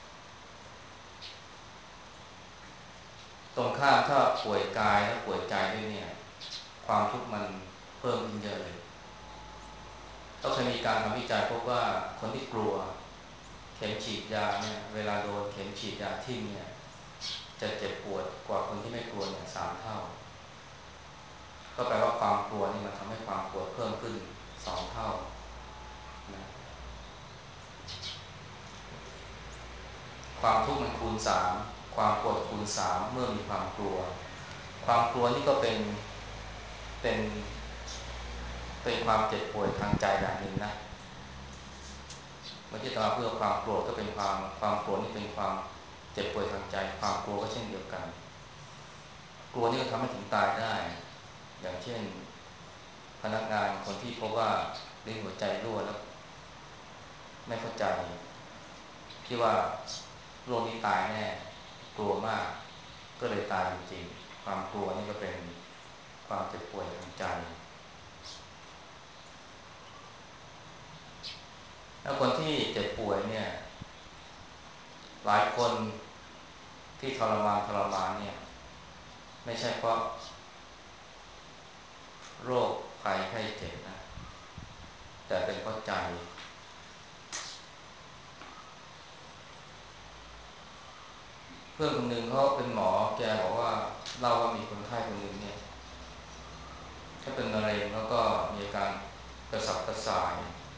ตรงข้ามถ้าป่วยกายและป่วยใจด้วยเนี่ยความทุกข์มันเพิ่มขึ้นเยอะเลยก็เคยมีการทำวิจัยพบว่าคนที่กลัวเข็มฉีดยาเนี่ยเวลาโดนเข็มฉีดยาทิ่มเนี่ยจะเจ็บปวดกว่าคนที่ไม่กลัวเนี่ยสามเท่าก็แปลว่าความกลัวนี่มันทำให้ความปวดเพิ่มขึ้นสองเท่านะความทุกข์มันคูณสามความปวดคูณสามเมื่อมีความกลัวความกลัวนี่ก็เป็นเป็นเป็นความเจ็บป่วยทางใจอย่างหนึ่งนะไม่ใช่แต่ว่าเพื่อความโกรธก็เป็นความความโกรธนี่เป็นความเจ็บป่วยทางใจความกลัวก็เช่นเดียวกันกลัวนี่ก็ทำให้ถึงตายได้อย่างเช่นพนักงานคนที่พบว่าลิ้นหัวใจรั่วแล้วไม่เข้าใจที่ว่าโรคนี้ตายแน่กลัวมากก็เลยตายจริงๆความกลัวนี่ก็เป็นความเจ็บป่วยทางใจแล้วคนที่เจ็บป่วยเนี่ยหลายคนที่ทรมานทรมานเนี่ยไม่ใช่เพราะโรคภัยไข้เจ็บนะแต่เป็นเพราะใจเพื่อนคนหนึ่งเขาเป็นหมอแกบอกว่าเล่าว่ามีคนไข้คนหนึ่งเนี่ยเขาเป็นมะเร็งแล้วก็มีอาการกระสับกระส่าย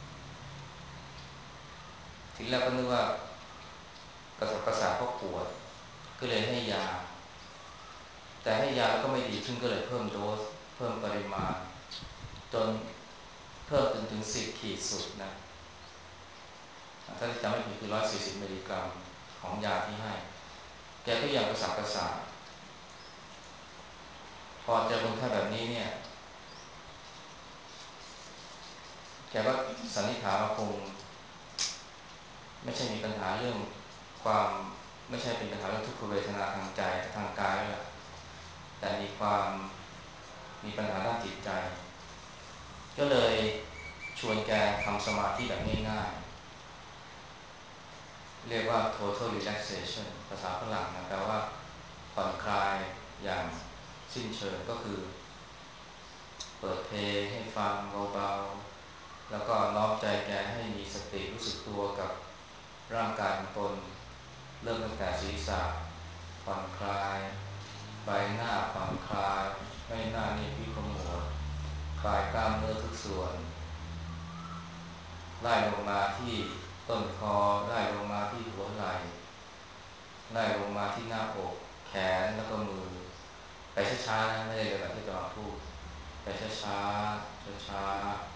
ทีแรกก็นึกว่ากระสับกระส่ายเพราะปวดก็เลยให้ยาแต่ให้ยาแล้วก็ไม่ดีขึ้นก็เลยเพิ่มโดสเพิ่มปริมาณจนเพิ่มจนถึงสิบขีดสุดนะถ้าจำไม่ผิดคือร้อยสี่สิบมิลลิกรัมของยาที่ให้แกก็ยังกระสับกระส่ายพอเจอคนไข้แบบนี้เนี่ยแกก็สันนิษฐานว่าคงไม่ใช่มีปัญหาเรื่องความไม่ใช่เป็นปัญหาเรื่องทุกขเวทนาทางใจทางกายแล้วล่ะแต่มีความมีปัญหาด้านจิตใจก็เลยชวนแกทำสมาธิแบบง่ายๆเรียกว่า total relaxation ภาษาฝรั่งนะแปลว่าผ่อนคลายอย่างสิ้นเชิงก็คือเปิดเพลงให้ฟังเบาๆแล้วก็น้อมใจแกให้มีสติรู้สึกตัวกับร่างกายของตนเริ่มตั้งแต่ศีรษะผ่อนคลายใบหน้าผ่อนคลายใบหน้านี่พิขมวดปลายกล้ามเนื้อทุกส่วนไล่ลงมาที่ต้นคอไล่ลงมาที่หัวไหล่ไล่ลงมาที่หน้าอกแขนแล้วก็มือไปช้าๆนะไม่ได้เลยแบบที่ตอนพูดไปช้าๆช้า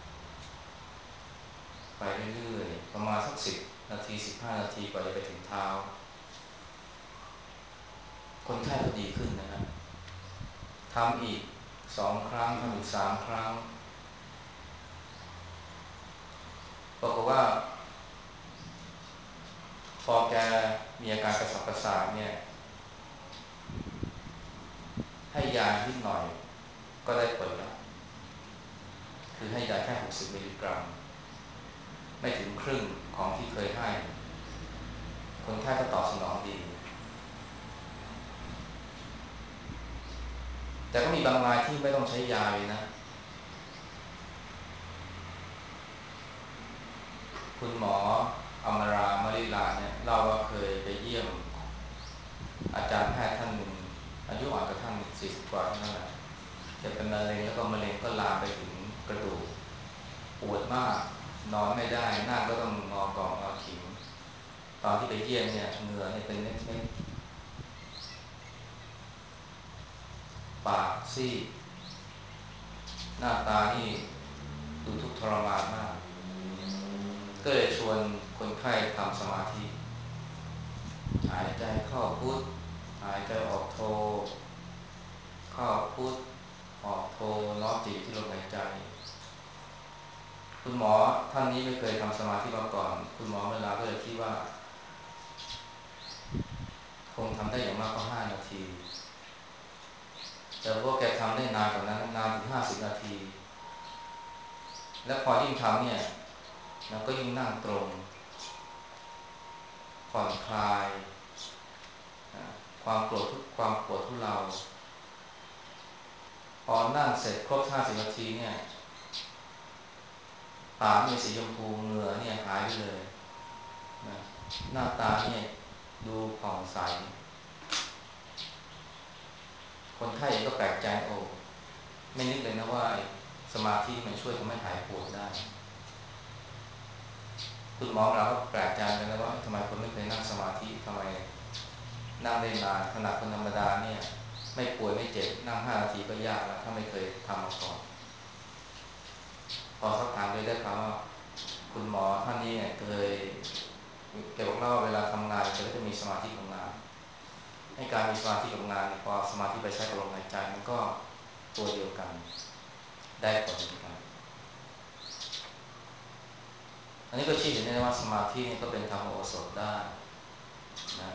ๆไปเรื่อยๆประมาณสักสิบนาทีสิบห้านาทีกว่าจะไปถึงเท้าคนไข้ก็ดีขึ้นนะฮะทำอีกสองครั้งทำอีกสามครั้งบอกว่าพอแกมีอาการกระสับกระส่ายเนี่ยให้ยานิดหน่อยก็ได้ผลแล้วคือให้ยาแค่หกสิบมิลลิกรัมไม่ถึงครึ่งของที่เคยให้คนไข้ก็ตอบสนองดีแต่ก็มีบางรายที่ไม่ต้องใช้ยาเลยนะคุณหมออมรามริลาเนี่ยเล่าว่าเคยไปเยี่ยมอาจารย์แพทย์ท่านหนึ่งอายุอ่อนกว่าท่านสี่สิบกว่าเท่านั้นแหละแกเป็นมะเร็งแล้วก็มะเร็งก็ลามไปถึงกระดูกปวดมากนอนไม่ได้นั่งก็ต้องงอกองงอขิงตอนที่ไปเยี่ยมเนี่ยเหงื่อเนี่ยเป็นเม็ดๆปากซีดหน้าตานี่ดูทุกข์ทรมานมากก็เลยชวนคนไข้ทำสมาธิหายใจเข้าพุทหายใจออกโทเข้าพุทออกโทน้อมจิตที่ลมหายใจคุณหมอท่านนี้ไม่เคยทำสมาธิมาก่อนคุณหมอเวลาก็เลยคิดว่าคงทำได้อย่างมากก็ห้านาทีแต่ว่าแกทำได้นานกว่านั้นนานถึงห้าสิบนาทีและพอยิ่งทำเนี่ยเราก็ยิ่งนั่งตรงผ่อนคลายความโกรธทุกความปวดทุเลาพอนั่งเสร็จครบห้าสิบนาทีเนี่ยปากเนี่ยสีชมพูเหงื่อเนี่ยหายไปเลยนะหน้าตาเนี่ยดูผ่องใสคนไข้เองก็แปลกใจโอ้ไม่นึกเลยนะว่าสมาธิมันช่วยทำให้หายปวดได้คุณหมอเราก็แปลกใจกันแล้วว่าทำไมคนไม่เคยนั่งสมาธิทำไมนั่งได้นานขนาดคนธรรมดาเนี่ยไม่ป่วยไม่เจ็บนั่งห้านาทีก็ยากแล้วถ้าไม่เคยทำมาก่อนพอสักถามเลยได้ข่าวว่าคุณหมอท่านนี้เนี่ยเคยแกบอกเล่าว่าเวลาทำงานแกก็จะมีสมาธิกับงานให้การมีสมาธิกับงานพอสมาธิไปใช้กับลมหายใจมันก็ตัวเดียวกันได้ผลเหมือนกันอันนี้ก็ชี้เห็นได้ว่าสมาธิเนี่ยก็เป็นธรรมโอสถได้นะ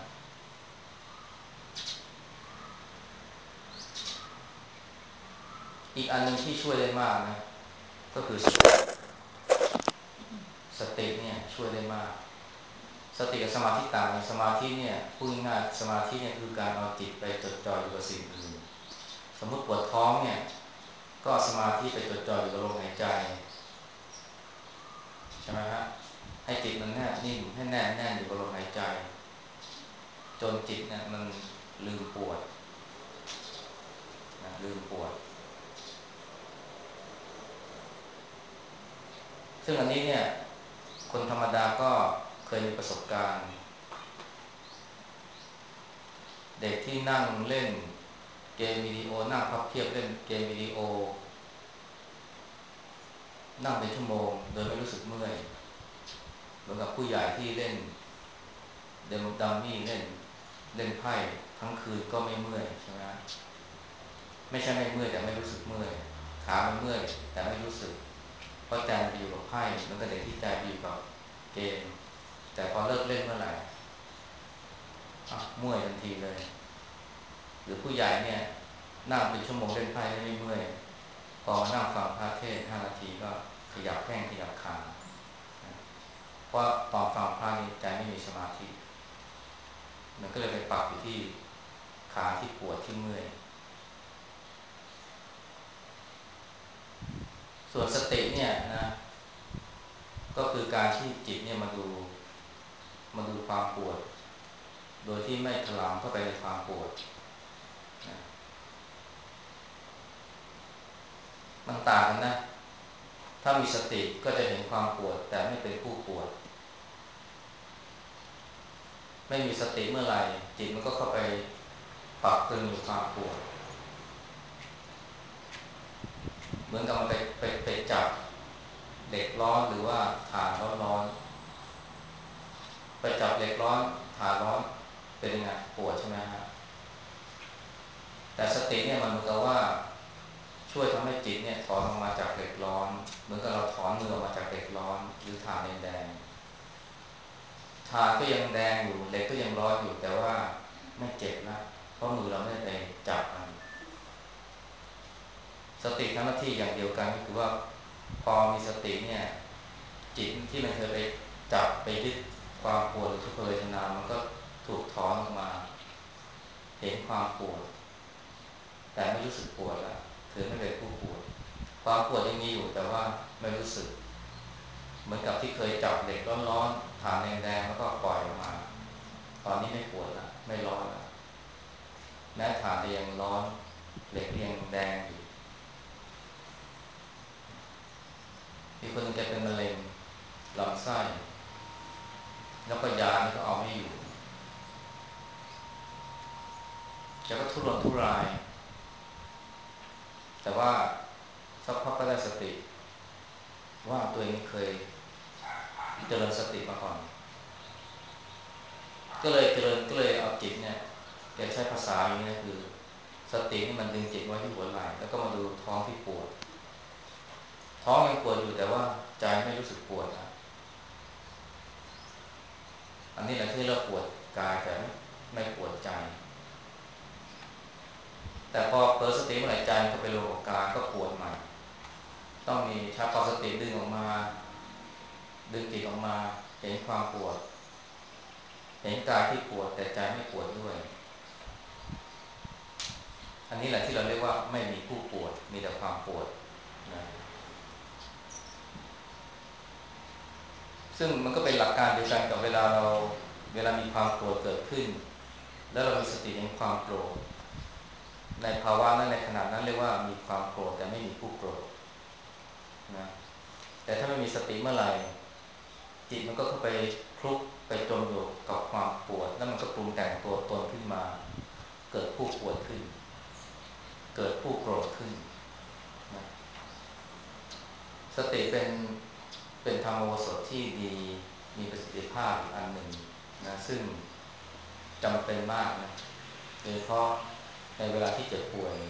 อีกอันหนึ่งที่ช่วยได้มากนะก็คือสติสติเนี่ยช่วยได้มากสติกับสมาธิต่างกันสมาธิเนี่ยพูดง่ายๆสมาธิเนี่ยคือการเอาจิตไปจดจ่ออยู่กับสิ่งอื่นสมมติปวดท้องเนี่ยก็สมาธิไปจดจ่ออยู่กับลมหายใจใช่ไหมฮะให้จิตมันแนบนิ่งให้แนบแน่นอยู่กับลมหายใจจนจิตเนี่ยมันลืมปวดนะลืมปวดซึ่งอันนี้เนี่ยคนธรรมดาก็เคยมีประสบการณ์เด็กที่นั่งเล่นเกมวิดีโอนั่งพับเพียบเล่นเกมวิดีโอนั่งเป็นชั่วโมงโดยไม่รู้สึกเมื่อยเหมือนกับผู้ใหญ่ที่เล่นเดมดัมมี่เล่นเล่นไพ่ทั้งคืนก็ไม่เมื่อยใช่ไหมไม่ใช่ไม่เมื่อยแต่ไม่รู้สึกเมื่อยขามันเมื่อยแต่ไม่รู้สึกเพราะใจไปอยู่กับไพ่มันก็เด็กที่ใจไปอยู่กับเกมแต่พอเลิกเล่นเมื่อไหร่เมื่อยทันทีเลยหรือผู้ใหญ่เนี่ยนั่งเป็นชั่วโมงเล่นไพ่ไม่เมื่อยพอมานั่งฟังพระเทศน์ห้านาทีก็ขยับแข้งขยับขาเพราะตอนฟังพระนี่ใจไม่มีสมาธิมันก็เลยไปปักอยู่ที่ขาที่ปวดที่เมื่อยส่วนสติเนี่ยนะก็คือการที่จิตเนี่ยมาดูมาดูความปวดโดยที่ไม่ถลำเข้าไปในความปวดนะมันต่างกันนะถ้ามีสติก็จะเห็นความปวดแต่ไม่เป็นผู้ปวดไม่มีสติเมื่อไหร่จิตมันก็เข้าไปปักตึงอยู่ความปวดเหมือนกับมันไปไปไปจับเหล็กร้อนหรือว่าถ่านร้อนๆไปจับเหล็กร้อนถ่านร้อนเป็นยังไงปวดใช่ไหมฮะแต่สติเนี่ยมันเหมือนกับว่าช่วยทำให้จิตเนี่ยถอนออกมาจากเหล็กร้อนเหมือนกับเราถอนมือออกมาจากเหล็กร้อนหรือถ่านแดงๆถ่านก็ยังแดงอยู่เหล็กก็ยังร้อนอยู่แต่ว่าไม่เจ็บนะเพราะมือเราไม่ได้ไปจับมันสติทำหน้าที่อย่างเดียวกันก็คือว่าพอมีสติเนี่ยจิตที่มันเคยไปจับไปยึดความปวดหรือทุกขเวทนามันก็ถูกถอนออกมาเห็นความปวดแต่ไม่รู้สึกปวดแล้วถือไม่เป็นผู้ปวดความปวดยังมีอยู่แต่ว่าไม่รู้สึกเหมือนกับที่เคยจับเหล็กร้อนๆฐานแดงๆแล้วก็ปล่อยออกมาตอนนี้ไม่ปวดแล้วไม่ร้อนแล้วแม้ฐานจะยังร้อนเหล็กยังแดงอยู่มีคนนึงแกเป็นมะเร็งลำไส้แล้วก็ยานี่ก็เอาไม่อยู่แกก็ทุรนทุรายแต่ว่าสักพักก็ได้สติว่าตัวเองเคยเจริญสติมาก่อนก็เลยเจริญก็เลยเอาจิตเนี่ยแกใช้ภาษาอย่างนี้คือสตินี่มันดึงจิตไว้ที่หัวไหล่แล้วก็มาดูท้องที่ปวดท้องยังปวดอยู่แต่ว่าใจไม่รู้สึกปวดนะอันนี้แหละที่เราปวดกายแต่ไม่ปวดใจแต่พอเปิดสติเมื่อไหร่ใจมันก็ไปรวมกับกายก็ปวดใหม่ต้องมีถ้าพอสติดึงออกมาดึงจิตออกมาเห็นความปวดเห็นกายที่ปวดแต่ใจไม่ปวดด้วยอันนี้แหละที่เราเรียกว่าไม่มีผู้ปวดมีแต่ความปวดนะซึ่งมันก็เป็นหลักการเดียวกันกับเวลาเราเวลามีความโกรธเกิดขึ้นแล้วเรามีสติเห็นความโกรธในภาวะนั้นในขณะนั้นเรียกว่ามีความโกรธแต่ไม่มีผู้โกรธนะแต่ถ้าไม่มีสติเมื่อไหร่จิตมันก็เข้าไปคลุกไปจมอยู่กับความปวดแล้วมันก็ปรุงแต่งตัวตนขึ้นมาเกิดผู้ปวดขึ้นเกิดผู้โกรธขึ้นนะสติเป็นเป็นธรรมโอสถที่ดีมีประสิทธิภาพอีกอันหนึ่งนะซึ่งจำเป็นมากนะโดยเฉพาะในเวลาที่เจ็บป่วย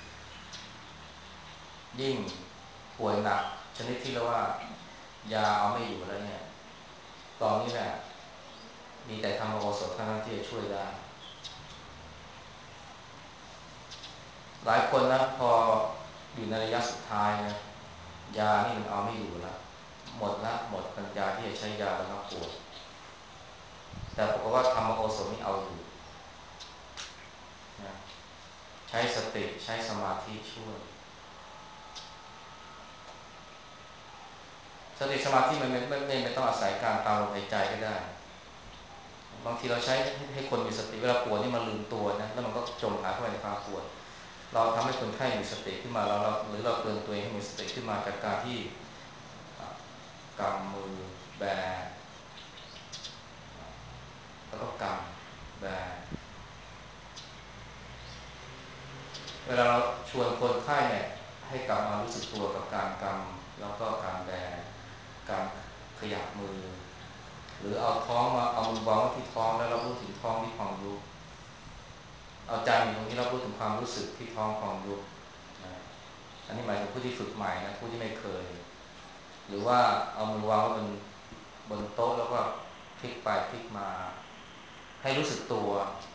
ยิ่งป่วยหนักชนิดที่เรียกว่ายาเอาไม่อยู่แล้วเนี่ยตอนนี้แหละมีแต่ธรรมโอสถเท่านั้นที่จะช่วยได้หลายคนนะพออยู่ในระยะสุดท้ายนะยานี่มันเอาไม่อยู่แล้วหมดละหมดปัญญาที่จะใช้ยาแล้วก็ปวดแต่ปรากฏว่าธรรมโอสถนี่เอาอยู่นะใช้สติใช้สมาธิช่วยสติสมาธิมันไม่ไม่ไม่ไม่ต้องอาศัยการตามลมหายใจก็ได้บางทีเราใช้ให้คนมีสติเวลาปวดนี่มันลืมตัวนะแล้วมันก็จมหายเข้าไปในความปวดเราทำให้คนไข้มีสติขึ้นมาเราเราหรือเราเตือนตัวเองให้มีสติขึ้นมาจากการที่กำมือแบแล้วก็กำแบเวลาเราชวนคนไข้เนี่ยให้กลับมารู้สึกตัวกับการกำแล้วก็การแบการขยับมือหรือเอาท้องมาเอามือวางไว้ที่ท้องแล้วเรารู้ถึงท้องที่พองยุบเอาใจอยู่ตรงที่เรารู้ถึงความรู้สึกที่ท้องพองยุบนะอันนี้หมายถึงผู้ที่ฝึกใหม่นะผู้ที่ไม่เคยหรือว่าเอามือวางไว้บนบนโต๊ะแล้วก็พลิกไปพลิกมาให้ให้รู้สึกตัว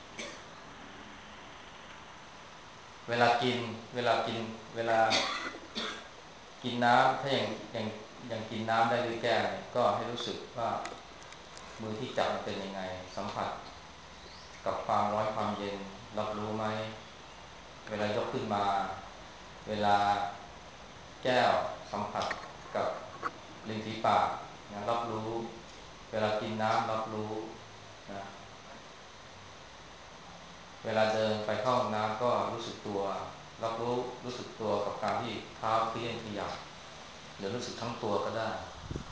เวลากินเวลากินเวลากินน้ำถ้ายังยังยังกินน้ำได้ด้วยแก้วเนี่ยก็ให้รู้สึกว่ามือที่จับมันเป็นยังไงสัมผัสกับความร้อนความเย็นรับรู้ไหมเวลายกขึ้นมาเวลาแก้วสัมผัสกับริมฝีปากนะรับรู้เวลากินน้ำรับรู้นะเวลาเดินไปเข้าห้องน้ำก็รู้สึกตัวรับรู้รู้สึกตัวกับการที่เท้าเคลื่อนขยับหรือรู้สึกทั้งตัวก็ได้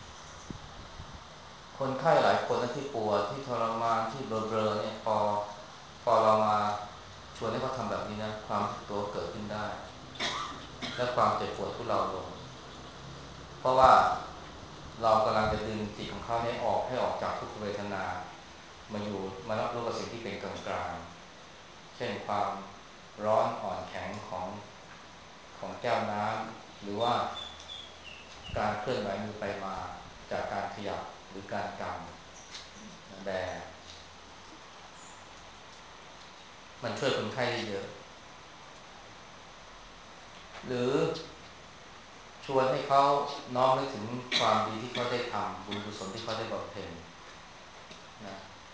คนไข้หลายคนนะที่ปวดที่ทรมานที่เบลอๆเนี่ยพอพอเรามาชวนให้เขาทำแบบนี้นะความรู้สึกตัวเกิดขึ้นได้และความเจ็บปวดทุเลาลงเพราะว่าเรากำลังจะดึงจิตของเขาเนี่ยออกให้ออกจากทุกขเวทนามาอยู่มารับรู้กับสิ่งที่เป็นกลางกลางเช่นความร้อนอ่อนแข็งของของแก้วน้ำหรือว่าการเคลื่อนไหวมือไปมาจากการขยับหรือการกำแต่มันช่วยคนไข้ได้เยอะหรือชวนให้เขาน้อมนึกถึงความดีที่เขาได้ทำบุญกุศลที่เขาได้บำเพ็ญนะ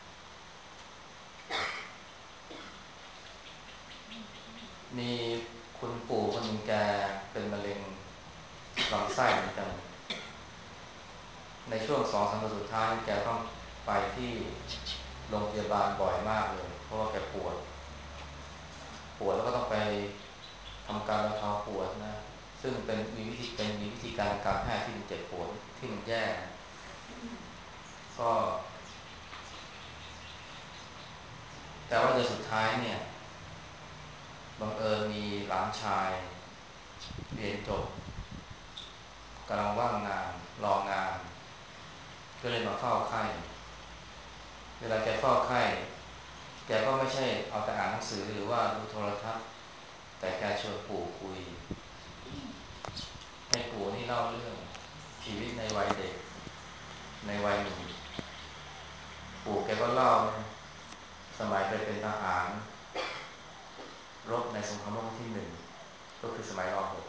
มีคุณปู่คนหนึ่งแกเป็นมะเร็งลำไส้เหมือนกันในช่วงสองสามเดือนสุดท้ายแกต้องไปที่โรงพยาบาลบ่อยมากเลยเพราะว่าแกปวดปวดแล้วก็ต้องไปทำการบรรเทาปวดนะซึ่งเป็นมีวิธีเป็นมีวิธีการการแพทย์ที่มันเจ็บปวดที่มันแย่ก็แต่ว่าเดือนสุดท้ายเนี่ยบังเอิญมีหลานชายเรียนจบกำลังว่างงานรองานก็เลยมาเฝ้าไข้เวลาแกเฝ้าไข้แกก็ไม่ใช่เอาแต่อ่านหนังสือหรือว่าดูโทรทัศน์แต่แกชวนปู่คุยให้ปู่นี่เล่าเรื่องชีวิตในวัยเด็กในวัยหนุ่มปู่แกก็เล่าสมัยแกเป็นทหารรบในสงครามโลกครั้งที่หนึ่งก็คือสมัยร .หก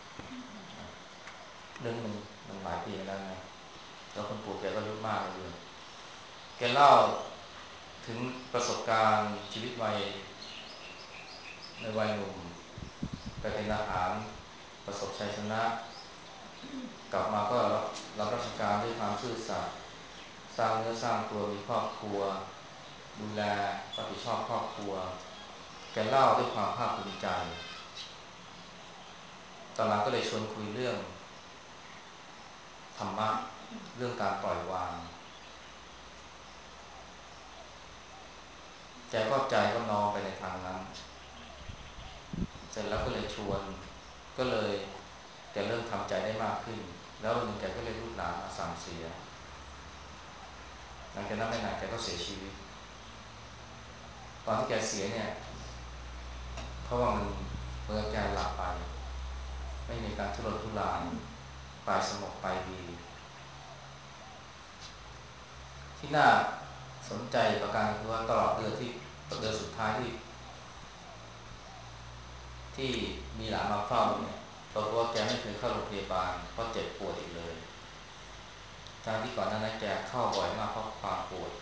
เรื่องมันมันหลายปีแล้วนะแล้วคุณปู่แกก็อายุมากเลยแกเล่าถึงประสบการณ์ชีวิตวัยในวัยหนุ่มไปเป็นทหารประสบชัยชนะกลับมาก็รับราชการด้วยความซื่อสัตย์สร้างเนื้อสร้างตัวมีครอบครัวดูแลรับผิดชอบครอบครัวแกเล่าด้วยความภาคภูมิใจตอนหลังก็เลยชวนคุยเรื่องธรรมะเรื่องการปล่อยวางแกก็ใจก็น้อมไปในทางนั้นเสร็จแล้วก็เลยชวนก็เลยแกเริ่มทำใจได้มากขึ้นแล้ววันหนึ่งแกก็เลยลูกหลานมาสั่งเสียหลังจากนั้นไม่นานแกก็เสียชีวิตตอนที่แกเสียเนี่ยเพราะว่ามันเมื่อแกหลับไปไม่มีการทุรนทุรายปลายสงบปลายดีที่น่าสนใจประการคือว่าตลอดเดือนที่เดือนสุดท้ายที่ที่มีหลานมาเฝ้าเนี่ยปรากฏว่าแกไม่เคยเข้าโรงพยาบาลเพราะเจ็บปวดอีกเลยทางที่ก่อนหน้านั้นแกเข้าบ่อยมากเพราะความปวด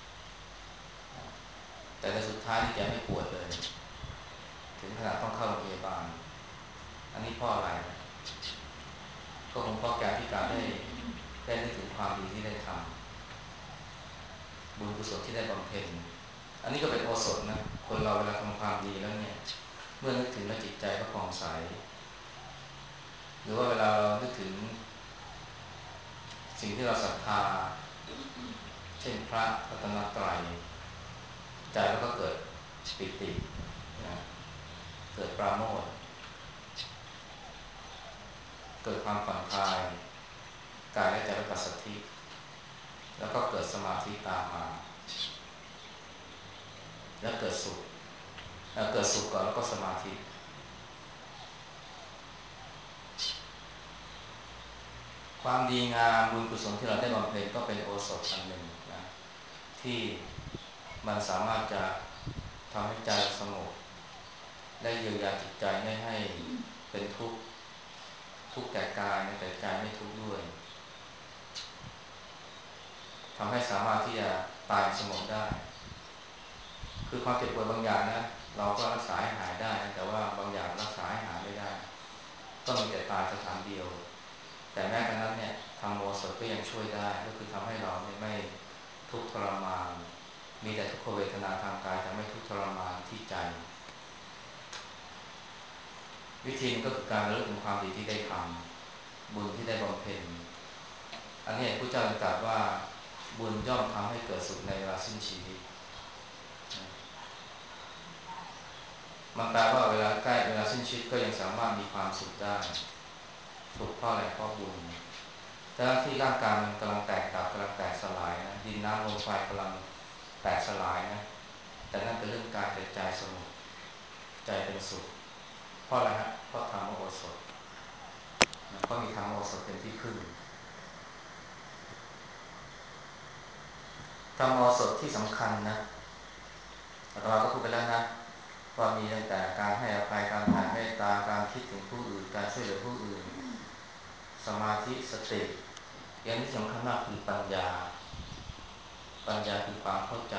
แต่ในสุดท้ายนี่แกไม่ปวดเลยถึงขนาดต้องเข้าโรงพยาบาลอันนี้เพราะอะไรนะก็คงเพราะแกที่การได้ได้นึกถึงความดีที่ได้ทำบุญกุศลที่ได้บำเพ็ญอันนี้ก็เป็นโอสถนะคนเราเวลาทำความดีแล้วเนี่ยเมื่อนึกถึงแล้วจิตใจก็ผ่องใสหรือว่าเวลาเรานึกถึงสิ่งที่เราศรัทธาเช่นพระรัตนตรัยใจเราก็เกิดปิตินะเกิดปราโมทย์เกิดความผ่อนคลายกายและใจเป็นปัสสัทธิแล้วก็เกิดสมาธิตามมาแล้วเกิดสุขแล้วเกิดสุขก่อนแล้วก็สมาธิความดีงามบุญกุศลที่เราได้บำเพ็ญก็เป็นโอสถอันหนึ่งนะที่มันสามารถจะทำให้ใจสงบและเยียวยาจิตใจไม่ให้เป็นทุกข์ทุกข์แก่กายแต่ใจไม่ทุกข์ด้วยทำให้สามารถที่จะตายสงบได้คือความเจ็บปวดบางอย่างนะเราก็รักษาให้หายได้แต่ว่าบางอย่างรักษาให้หายไม่ได้ก็มีแต่ตายสถานเดียวแต่แม้กระนั้นเนี่ยทำโมสถก็ยังช่วยได้ก็คือทำให้เราไม่ทุกข์ทรมานมีแต่ทุกขเวทนาทางกายแต่ไม่ทุกข์ทรมานที่ใจวิธีนึงก็คือการระลึกถึงความดีที่ได้ทำบุญที่ได้บำเพ็ญอันนี้พระเจ้าตรัสว่าบุญย่อมทำให้เกิดสุขในเวลาสิ้นชีวิตมันแปลว่าเวลาใกล้เวลาสิ้นชีวิตก็ยังสามารถมีความสุขได้สุขเพราะอะไรเพราะบุญแต่ที่ร่างกายมันกำลังแตกดับกำลังแตกสลายนะดินน้ำลมไฟกำลังแตกสลายนะแต่นั่นเป็นเรื่องกายแต่ใจสงบใจเป็นสุขเพราะอะไรฮะเพราะธรรมโอสถเพราะมีธรรมโอสถเป็นที่พึ่งธรรมโอสถที่สำคัญนะเราก็พูดไปแล้วนะว่ามีตั้งแต่การให้อภัยการแผ่เมตตาการคิดถึงผู้อื่นการช่วยเหลือผู้อื่นสมาธิสติอย่างที่สำคัญมากคือปัญญาปัญญาคือความเข้าใจ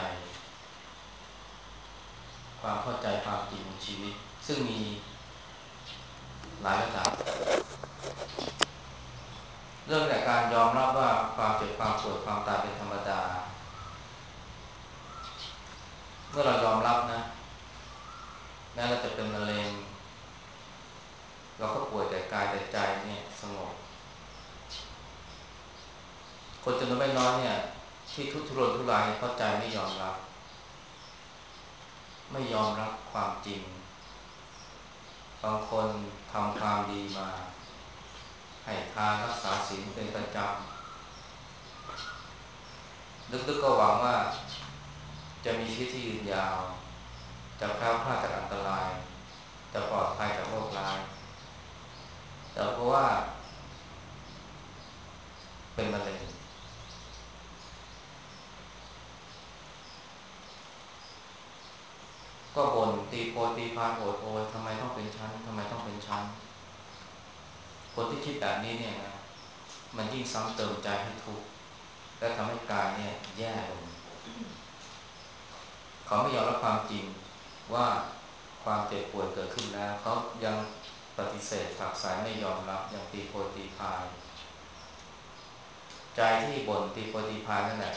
ความเข้าใจความจริงของชีวิตซึ่งมีหลายระดับเรื่องจากการยอมรับว่าความเจ็บความปวดความตายเป็นธรรมดาเมื่อเรายอมรับนะแม้เราจะเป็นมะเร็งเราก็ป่วยแต่กายแต่ใจเนี่ยสงบคนจำนวนไม่น้อยเนี่ยที่ทุกข์ทุรนทุรายเพราะใจไม่ยอมรับไม่ยอมรับความจริงบางคนทำความดีมาให้ทานรักษาศีลเป็นประจำลึกๆก็หวังว่าจะมีชีวิตที่ยืนยาวจะแคล้วคลาดจากอันตรายจะปลอดภัยจากโรคร้ายแต่เพราะว่าเป็นมะเร็งก็บ่นตีโพยตีพายโอดโอยทำไมต้องเป็นชั้นทำไมต้องเป็นชั้นคนที่คิดแบบนี้เนี่ยนะมันยิ่งซ้ำเติมใจให้ทุกข์และทำให้กายเนี่ยแย่ลงเขาไม่ยอมรับความจริงว่าความเจ็บปวดเกิดขึ้นแล้วเขายังปฏิเสธผักสายไม่ยอมรับยังตีโพยตีพายใจที่บ่นตีโพยตีพายนั่นแหละ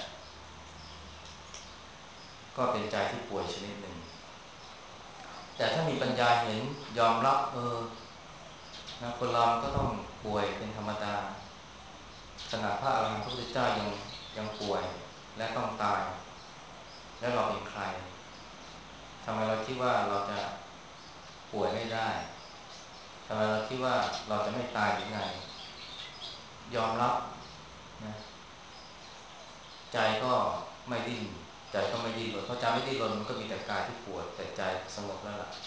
ก็เป็นใจที่ป่วยชนิดหนึ่งแต่ถ้ามีปัญญาเห็นยอมรับเออนะคนเราก็ต้องป่วยเป็นธรรมดาขณะพระอรหันต์พระพุทธเจ้ายังยังป่วยและต้องตายแล้วเราเป็นใครทำไมเราคิดว่าเราจะป่วยไม่ได้ทำไมเราคิดว่าเราจะไม่ตายหรือไงยอมรับนะใจก็ไม่ดิ้นใจก็ไม่ดิ้นรนเพราะใจไม่ดิ้นรนมันก็มีแต่กายที่ปวดแต่ใจสงบแล้วล่ะ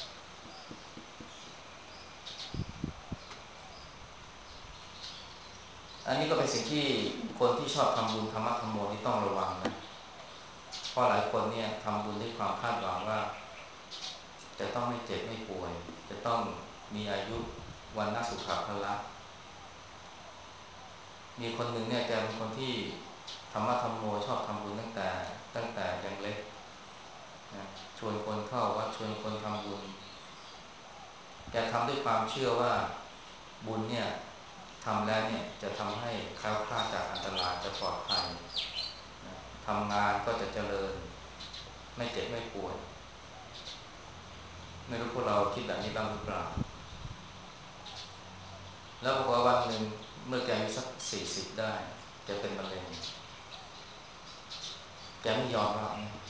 อันนี้ก็เป็นสิ่งที่คนที่ชอบทำบุญธรรมะธรรมโมนี่ต้องระวังนะเพราะหลายคนเนี่ยทำบุญด้วยความคาดหวังว่าจะต้องไม่เจ็บไม่ป่วยจะต้องมีอายุวันน่าสุขภาละมีคนหนึ่งเนี่ยแกเป็นคนที่ธรรมะธรรมโมชอบทำบุญตั้งแต่ตั้งแต่ยังเล็กนะชวนคนเข้าวัดชวนคนทำบุญแกทำด้วยความเชื่อว่าบุญเนี่ยทำแล้วเนี่ยจะทำให้แคล้วคลาดจากอันตรายจะปลอดภัยนะทำงานก็จะเจริญไม่เจ็บไม่ป่วยไม่รู้พวกเราคิดแบบนี้บ้างหรือเปล่าแล้วบอกว่าวันหนึ่งเมื่อแกมีสักสี่สิบได้จะเป็นมะเร็งแกไม่ยอมรับนะ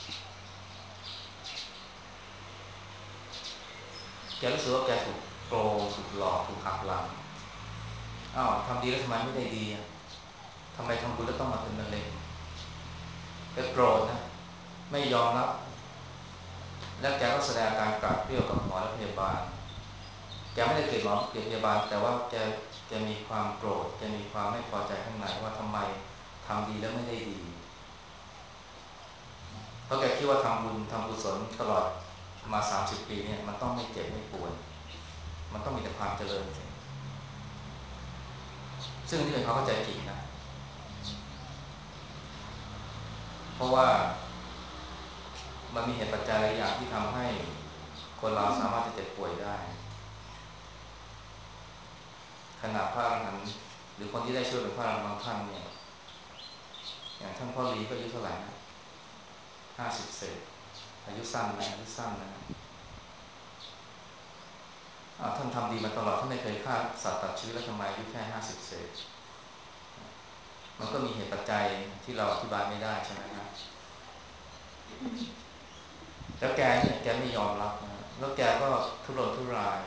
แกรู้สึกว่าแกถูกโกงถูกหลอกถูกหักหลังอ้าวทำดีแล้วทำไมไม่ได้ดีอ่ะทำไมทำบุญแล้วต้องมาเป็นมะเร็งแกโกรธนะไม่ยอมรับแล้วแกก็แสดงอาการกราดเกรี้ยวกับหมอและพยาบาลแกไม่ได้เกลียดหมอเกลียดพยาบาลแต่ว่าแกแกมีความโกรธแกมีความไม่พอใจข้างในว่าทำไมทำดีแล้วไม่ได้ดีราะแกคิดว่าทำบุญทำกุศลตลอดมาสามสิบปีเนี่ยมันต้องไม่เจ็บไม่ป่วยมันต้องมีแต่ความเจริญซึ่งที่เป็นความเข้าใจผิดนะเพราะว่ามันมีเหตุปัจจัยหลายอย่างที่ทำให้คนเราสามารถจะเจ็บป่วยได้ขณะพระอรหันต์หรือคนที่ได้ช่วยเป็นพระอรหันต์บางท่านเนี่ยอย่างท่านพ่อลีก็อายุเท่าไหร่นะห้าสิบเศษอายุสั้นนะอายุสั้นนะท่านทำดีมาตลอดท่านไม่เคยฆ่าสัตว์ตัดชีวิตแล้วทำไมอายุแค่ห้าสิบเศษมันก็มีเหตุปัจจัยที่เราอธิบายไม่ได้ใช่ไหมครับแล้วแกเนี่ยแกไม่ยอมรับนะแล้วแกก็ทุรนทุราย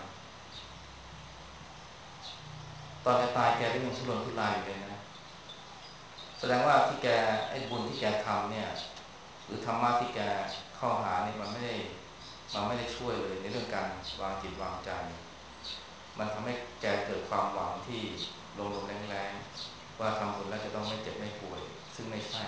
ตอนจะตายแกก็ยังทุรนทุรายอยู่เลยนะแสดงว่าที่แกไอ้บุญที่แกทำเนี่ยหรือธรรมะที่แกเข้าหาเนี่ยมันไม่ได้มันไม่ได้ช่วยเลยในเรื่องการวางจิตวางใจมันทำให้แกเกิดความหวังที่ลมๆแรงๆว่าทำบุญแล้วจะต้องไม่เจ็บไม่ป่วยซึ่งไม่ใช่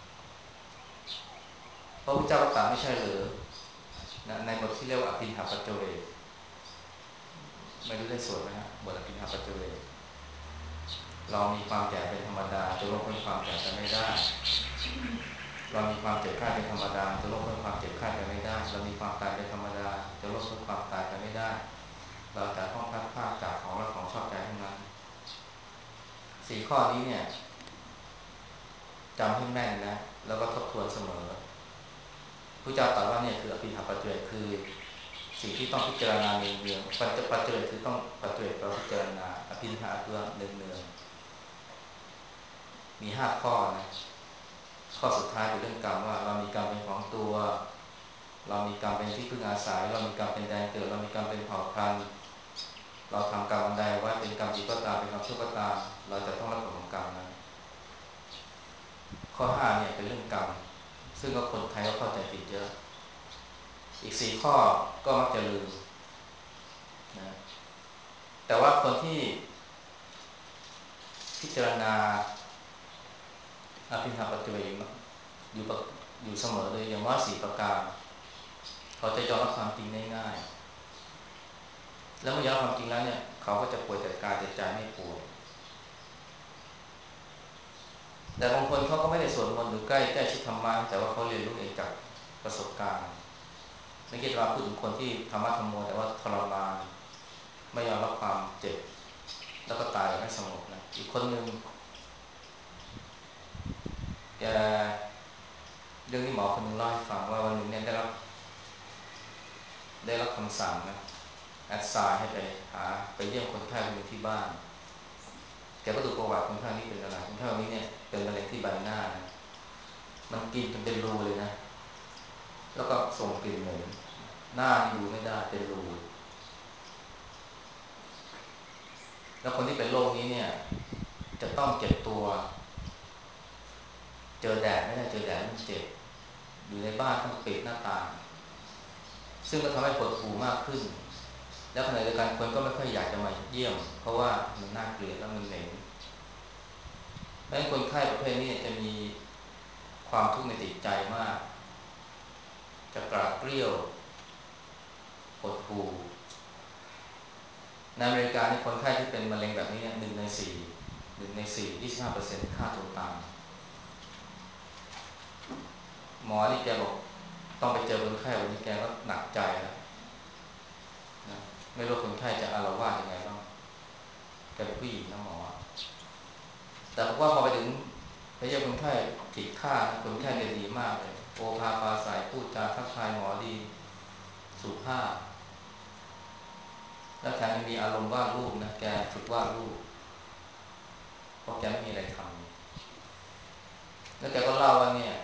พระพุทธเจ้าก็ตรัสไม่ใช่หรือนะในบทที่เรียกว่าอภินหาปัจเจเวกไม่รู้ได้สวดไหมฮะบทอภินหาปัจเจเวกเรามีความแก่เป็นธรรมดาจะลดเพิ่มความแก่กันไม่ได้เรามีความเจ็บไข้เป็นธรรมดาจะลดเพิ่มความเจ็บไข้กันไม่ได้เรามีความตายเป็นธรรมดาจะลดเพิ่มความตายกันไม่ได้เราจะต้องพัดพลาดจากของและของชอบใจทั้งนั้นสี่ข้อนี้เนี่ยจำให้แม่นนะแล้วก็ทบทวนเสมอพระเจ้าตรัสว่าเนี่ยคืออภินหาปัจเจเวกคือสิ่งที่ต้องพิจารณาเนืองๆปัจจุปัจเจเวกคือต้องปัจเจเวกเราพิจารณาอภินหาคือเนืองๆมีห้าข้อนะข้อสุดท้ายเป็นเรื่องกรรมว่าเรามีกรรมเป็นของตัวเรามีกรรมเป็นที่พึ่งอาศัยเรามีกรรมเป็นแดนเกิดเรามีกรรมเป็นเผ่าพันธุ์เราทำกรรมอันใดไว้เป็นกรรมดีก็ตามเป็นกรรมชั่วก็ตามเราจะต้องรับผลของกรรมนั้นข้อห้าเนี่ยเป็นเรื่องกรรมซึ่งก็คนไทยก็เข้าใจผิดเยอะอีกสี่ข้อก็มักจะลืมนะแต่ว่าคนที่พิจารณาอภินหาปัจเจเวกอยู่อยู่เสมอเลยอย่างว่าสี่ประการเขาจะยอมรับความจริงได้ง่ายแล้วเมื่อยอมรับความจริงแล้วเนี่ยเขาก็จะป่วยแต่กายแต่ใจไม่ป่วยแต่บางคนเขาก็ไม่ได้สวดมนต์หรือใกล้ใกล้ชิดธรรมะแต่ว่าเขาเรียนรู้เองจากประสบการณ์ไม่เกี่ยวกับพูดถึงคนที่ธรรมะธรรมโมแต่ว่าทรมานไม่ยอมรับความเจ็บแล้วก็ตายไม่สงบนะอีกคนหนึ่งแกเรื่องที่หมอคนหนึงเล่าให้ฟังว่าวันหนึ่งเนี่ยได้รับได้รับคำสั่งนะแอดไซน์ให้ไปหาไปเยี่ยมคนไข้คนหนึ่งที่บ้านแกก็ดูประวัติคนไข้นี้เป็นอะไรคนไข้คนนี้เนี่ยเป็นมะเร็งที่ใบหน้านะมันกินจนเป็นรูเลยนะแล้วก็ส่งกลิ่นเหม็นหน้านี่ดูไม่ได้เป็นรูแล้วคนที่เป็นโรคนี้เนี่ยจะต้องเก็บตัวเจอแดดไม่ได้เจอแดดมันเจ็บอยู่ในบ้านต้องปิดหน้าต่างซึ่งก็ทำให้ปวดหูมากขึ้นแล้วขณะเดียวกันคนก็ไม่ค่อยอยากจะมาเยี่ยมเพราะว่ามันน่าเกลียดแล้วมันเหม็นเพราะฉะนั้นคนไข้ประเภทนี้จะมีความทุกข์ในจิตใจมากจะกราดเกลี้ยวปวดหูในอเมริกาในคนไข้ที่เป็นมะเร็งแบบนี้เนี่ยหนึ่งในสี่หนึ่งในสี่ยี่สิบห้าเปอร์เซ็นต์ฆ่าตัวตายหมอนี่แกบอกต้องไปเจอคนไข้วันนี้แกก็หนักใจแล้วนะไม่รู้คนไข้จะอาละวาดยังไงบ้างแกเป็นผู้หญิงนะหมอแต่ผมว่าพอไปถึงไปเยี่ยมคนไข้ผิดคาดคนไข้แกดีมากเลยโอภาปราศัยพูดจาทักทายหมอดีสุภาพแล้วแถมยังมีอารมณ์วาดรูปนะแกฝึกวาดรูปเพราะแกไม่มีอะไรทำแล้วแกก็เล่าว่าเนี่ย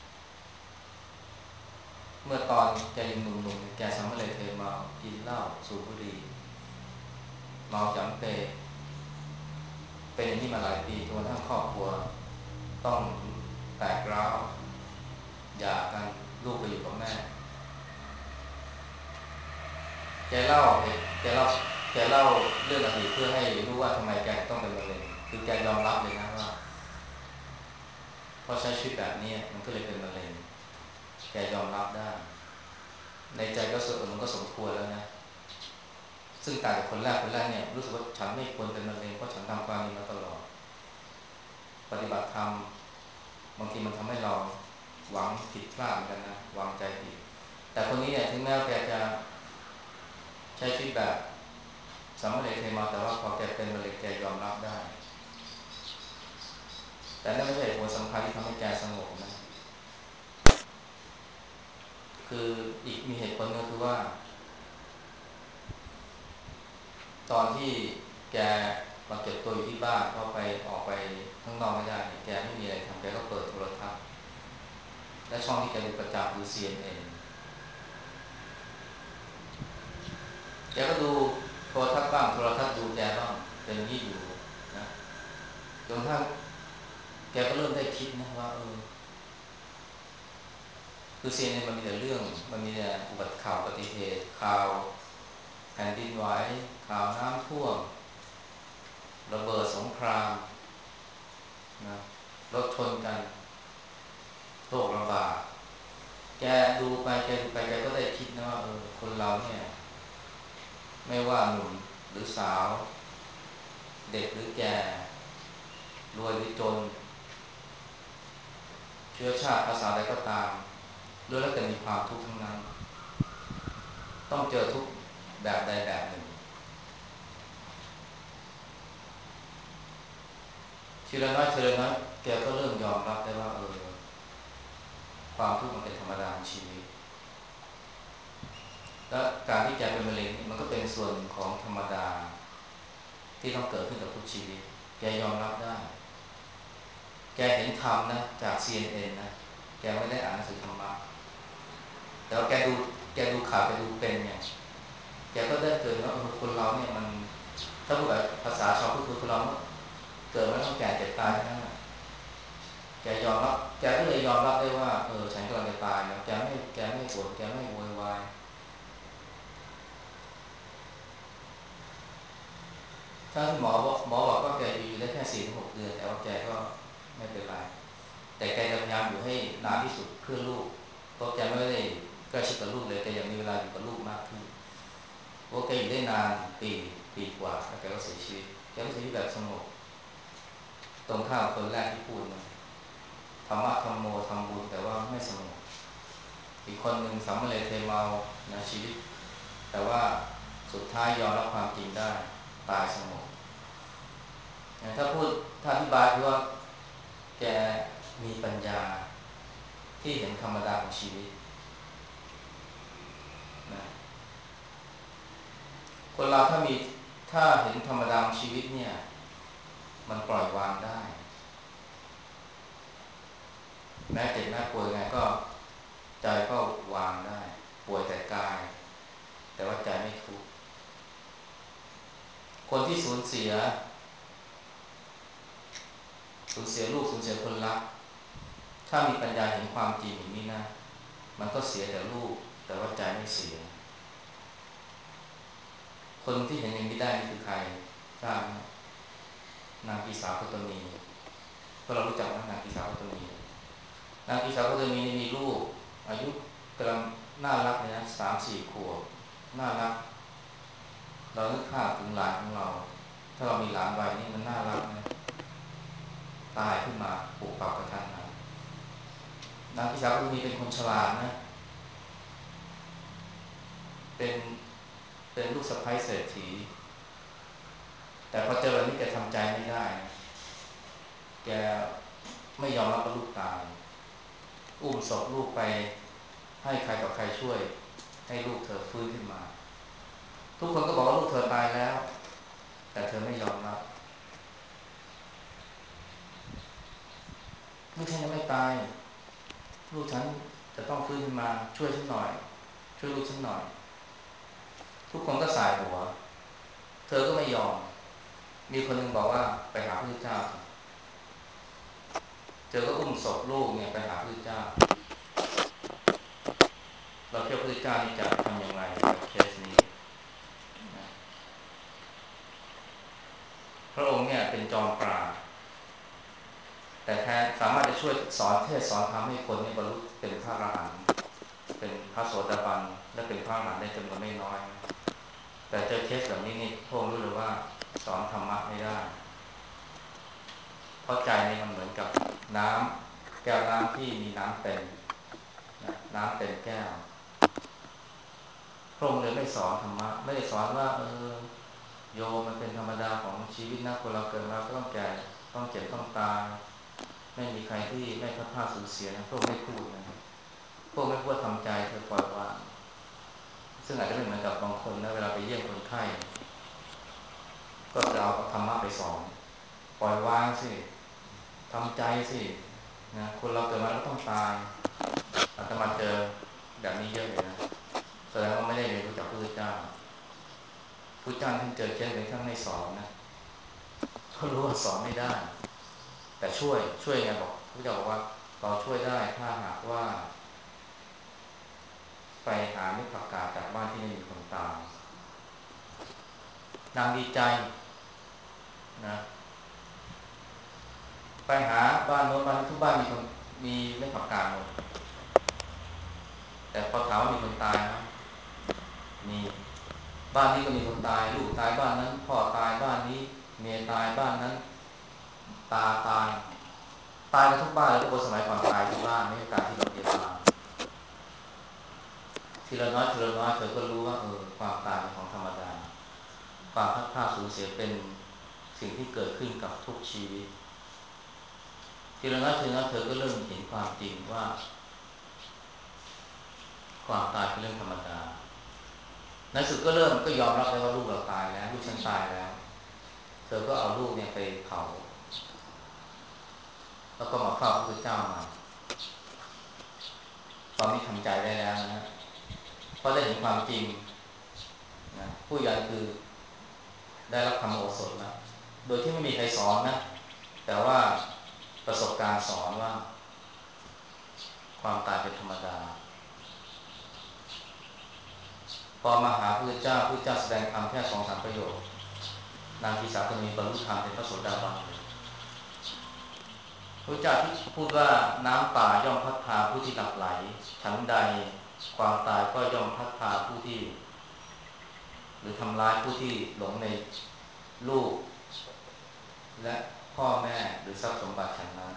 เมื่อตอนแกยังหนุ่มๆแกสามารถเลยเทเมากินเหล้าสูบบุหรี่เมาจำเปเป็นอย่างนี้มาหลายปีจนกระทั่งครอบครัวต้องแตกร้าวหย่ากันลูกไปอยู่กับแม่แกเล่าเหตุแกเล่าแกเล่าเรื่องอดีตเพื่อให้รู้ว่าทำไมแกต้องเป็นมะเร็งคือแกยอมรับเลยนะว่าเพราะใช้ชีวิตแบบนี้มันก็เลยเป็นมะเร็งแกยอมรับได้ในใจก็สุดมันก็สมควรแล้วนะซึ่งต่างจากคนแรกคนแรกเนี่ยรู้สึกว่าฉันไม่ควรเป็นมะเร็งเพราะฉันทำความดีมาตลอดปฏิบัติธรรมบางทีมันทำให้เราหวังผิดพลาดเหมือนกันนะวางใจผิดแต่คนนี้เนี่ยถึงแม้แกจะใช้ชีวิตแบบสำเร็จเทมาแต่ว่าพอแกเป็นมะเร็งแกยอมรับได้แต่นั่นไม่ใช่ผลสำคัญที่ทำให้แกสงบนะคืออีกมีเหตุผลนึงคือว่าตอนที่แกมาเก็บตัวอยู่ที่บ้านเพราะไปออกไปข้างนอกไม่ได้แกไม่มีอะไรทำแกก็เปิดโทรทัศน์และช่องที่แกดูประจำคือ ซี เอ็น เอ็น แกก็ดูโทรทัศน์บ้างโทรทัศน์ดูแกบ้างเป็นอย่างนี้อยู่นะจนกระทั่งแกก็เริ่มได้คิดนะว่าเออคือ ซี เอ็น เอ็น มันมีแต่เรื่องมันมีแต่อุบัติข่าวอุบัติเหตุข่าวแผ่นดินไหวข่าวน้ำท่วมระเบิดสงครามนะรถชนกันโรคระบาดแกดูไปแกดูไปแกก็ได้คิดนะว่าเออคนเราเนี่ยไม่ว่าหนุ่มหรือสาวเด็กหรือแก่รวยหรือจนเชื้อชาติภาษาใดก็ตามล้วนแล้วแต่มีความทุกข์ทั้งนั้นต้องเจอทุกข์แบบใดแบบหนึ่งทีละน้อยทีละน้อยแกก็เริ่มยอมรับได้ว่าเออความทุกข์มันเป็นธรรมดาของชีวิตและการที่แกเป็นมะเร็งมันก็เป็นส่วนของธรรมดาที่ต้องเกิดขึ้นกับทุกชีวิตแกยอมรับได้แกเห็นธรรมนะจาก ซี เอ็น เอ็น นะแกไม่ได้อ่านหนังสือธรรมะแต่ว่าแกดูแกดูข่าวแกดูเป็นเนี่ยแกก็ได้เกิดว่าเออคนเราเนี่ยมันถ้าพูดแบบภาษาชาวพุทธคือคนเราเกิดมาต้องแก่เจ็บตายทั้งนั้นแกยอมรับแกก็เลยยอมรับได้ว่าเออฉันกำลังจะตายแล้วแกไม่แกไม่ปวดแกไม่โวยวายถ้าที่หมอบอกหมอบอกว่าแกอยู่ได้แค่สี่ถึงหกเดือนแต่ว่าแกก็ไม่เป็นไรแต่แกจะพยายามอยู่ให้นานที่สุดเพื่อลูกเพราะแกไม่ได้ใกล้ชิดกับลูกเลยแกยังมีเวลาอยู่กับลูกมากขึ้นเพราะแกอยู่ได้นานปีปีกว่าแล้วแกก็เสียชีวิตแกก็เสียชีวิตแบบสงบตรงข้ามคนแรกที่พูดนะธรรมะธรรมโมทำบุญแต่ว่าไม่สงบอีกคนหนึ่งสามเณรเทเมานะชีวิตแต่ว่าสุดท้ายยอมรับความจริงได้ตายสงบถ้าพูดถ้าอธิบายคือว่าแกมีปัญญาที่เห็นธรรมดาของชีวิตนะคนเราถ้ามีถ้าเห็นธรรมดาของชีวิตเนี่ยมันปล่อยวางได้แม้เจ็บแม้ป่วยไงก็ใจก็วางได้ป่วยแต่กายแต่ว่าใจไม่ทุกข์คนที่สูญเสียสูญเสียลูกสูญเสียคนรักถ้ามีปัญญาเห็นความจริงอย่างนี้นะมันก็เสียแต่ลูกแต่ว่าใจไม่เสียคนที่เห็นอย่างนี้ได้นี่คือใครทราบไหมนางกีสาโคตมีเพราะเรารู้จักนางกีสาโคตมีนางกีสาโคตมีมีลูกอายุกำลังน่ารักเลยนะสามสี่ขวบน่ารักเรานึกภาพถึงหลานของเราถ้าเรามีหลานวัยนี้มันน่ารักนะตายขึ้นมาปลูกปรับกระทันหันนางกีสาโคตมีเป็นคนฉลาดนะเป็นเป็นลูกสะใภ้เศรษฐีแต่พอเจอแบบนี้แกทำใจไม่ได้นะแกไม่ยอมรับว่าลูกตายอุ้มศพลูกไปให้ใครต่อใครช่วยให้ลูกเธอฟื้นขึ้นมาทุกคนก็บอกว่าลูกเธอตายแล้วแต่เธอไม่ยอมรับลูกฉันยังไม่ตายลูกฉันจะต้องฟื้นขึ้นมาช่วยฉันหน่อยช่วยลูกฉันหน่อยทุกคนก็สายหัวเธอก็ไม่ยอมมีคนหนึ่งบอกว่าไปหาพระพุทธเจ้าเธอก็อุ้มศพลูกเนี่ยไปหาพระพุทธเจ้าเราเชื่อพระพุทธเจ้านี่จะทำอย่างไรกับเคสนี้นะพระองค์เนี่ยเป็นจอมปราชญ์แต่แท้สามารถจะช่วยสอนเทศสอนธรรมให้คนเนี่ยบรรลุเป็นพระอรหันต์เป็นพระโสดาบันและเป็นพระอรหันต์ได้จำนวนไม่น้อยแต่เจอเคสแบบนี้นี่พวกรู้เลยว่าสอนธรรมะไม่ได้เพราะใจนี่มันเหมือนกับน้ำแก้วน้ำที่มีน้ำเต็มนะน้ำเต็มแก้วพระองค์เลยไม่สอนธรรมะไม่ได้สอนว่าเออโยมมันเป็นธรรมดาของชีวิตนะคนเราเกิดมาก็ต้องแก่ต้องเจ็บต้องตายไม่มีใครที่ไม่พัดพลาดสูญเสียนะพระองค์ไม่พูดนะพวกไม่พูดทำใจเธอปล่อยวางซึ่งอาจจะไม่เหมือนกับบางคนนะเวลาไปเยี่ยมคนไข้ก็จะเอาธรรมะไปสอนปล่อยวางสิทำใจสินะคนเราเกิดมาแล้วต้องตายอาตมาเจอแบบนี้เยอะเลยนะแสดงว่าไม่ได้เรียนรู้จากพระพุทธเจ้าพระพุทธเจ้าท่านเจอเคสนี้ท่านไม่สอนนะเขารู้ว่าสอนไม่ได้แต่ช่วยช่วยไงบอกพระพุทธเจ้าบอกว่าเราช่วยได้ถ้าหากว่าไปหามิตรประกาศจากบ้านที่ไม่มีคนตายนางดีใจนะไปหาบ้านโน้นบ้านทุกบ้านมีคนมีไม่ประกาศหมดแต่พอถามว่ามีคนตายไหมมีบ้านนี้ก็มีคนตายลูกตายบ้านนั้นพ่อตายบ้านนี้เมียตายบ้านนั้นตาตายตายกันทุกบ้านเลยทุกคนสมัยก่อนตายที่บ้านไม่ใช่ตายที่โรงพยาบาลทีละน้อยทีละน้อยเธอก็รู้ว่าเออความตายเป็นของธรรมดาความพัดพลาดสูญเสียเป็นสิ่งที่เกิดขึ้นกับทุกชีวิตทีละน้อยทีละน้อยเธอก็เริ่มเห็นความจริงว่าความตายเป็นเรื่องธรรมดาในสุดก็เริ่มก็ยอมรับได้ว่าลูกเราตายแล้วลูกฉันตายแล้วเธอก็เอาลูกเนี่ยไปเผาแล้วก็มาเฝ้าพระพุทธเจ้ามาตอนนี้ทำใจได้แล้วนะเพราะได้เห็นความจริงนะผู้ใหญ่คือได้รับคำโอสถแล้วโดยที่ไม่มีใครสอนนะแต่ว่าประสบการณ์สอนว่าความตายเป็นธรรมดาพอมาหาพระพุทธเจ้าพระพุทธเจ้าแสดงธรรมแค่สองสามประโยคนางทีสาคนนี้บรรลุธรรมเป็นพระโสดาบันเลยพระเจ้าที่พูดว่าน้ำป่าย่อมพัดพาผู้ที่หลับไหลฉันใดความตายก็ย่อมพัดพาผู้ที่หรือทำร้ายผู้ที่หลงในลูกและพ่อแม่หรือทรัพย์สมบัติฉันนั้น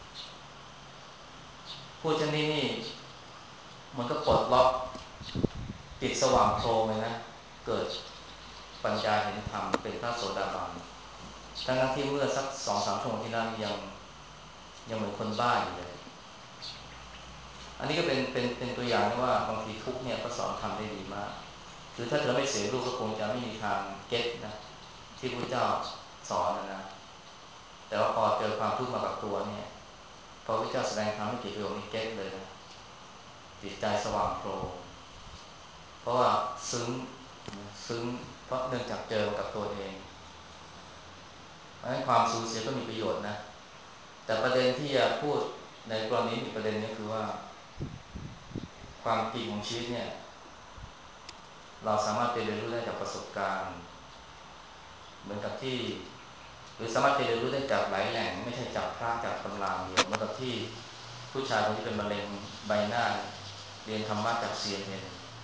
ผู้ชนี้นี่มันก็ปลดล็อกจิตสว่างโพลงเลยนะเกิดปัญญาเห็นธรรมเป็นพระโสดาบันทั้งที่เมื่อสักสองสามชั่วโมงที่แล้วยังยังเหมือนคนบ้าอยู่เลยอันนี้ก็เป็นเป็นเป็นตัวอย่างนะว่าบางทีทุกเนี่ยก็สอนทำได้ดีมากคือถ้าเธอไม่เสียลูกก็คงจะไม่มีทางเก็ตนะที่พระเจ้าสอนนะนะแต่ว่าพอเจอความทุกข์มากับตัวเนี่ยพอพระเจ้าแสดงธรรมไม่กี่ประโยคนี้เก็ตเลยนะจิตใจสว่างโพลงเพราะว่าซึ้งซึ้งเพราะเนื่องจากเจอกับตัวเองเพราะฉะนั้นความสูญเสียก็มีประโยชน์นะแต่ประเด็นที่อยากพูดในกรณีอีกประเด็นนี้คือว่าความจริงของชีวิตเนี่ยเราสามารถเรียนรู้ได้จากประสบการณ์เหมือนกับที่หรือสามารถเรียนรู้ได้จากหลายแหล่งไม่ใช่จากพระจากตำราเดียวเหมือนกับที่ผู้ชายคนที่เป็นมะเร็งใบหน้าเรียนธรรมะจาก ซี เอ็น เอ็น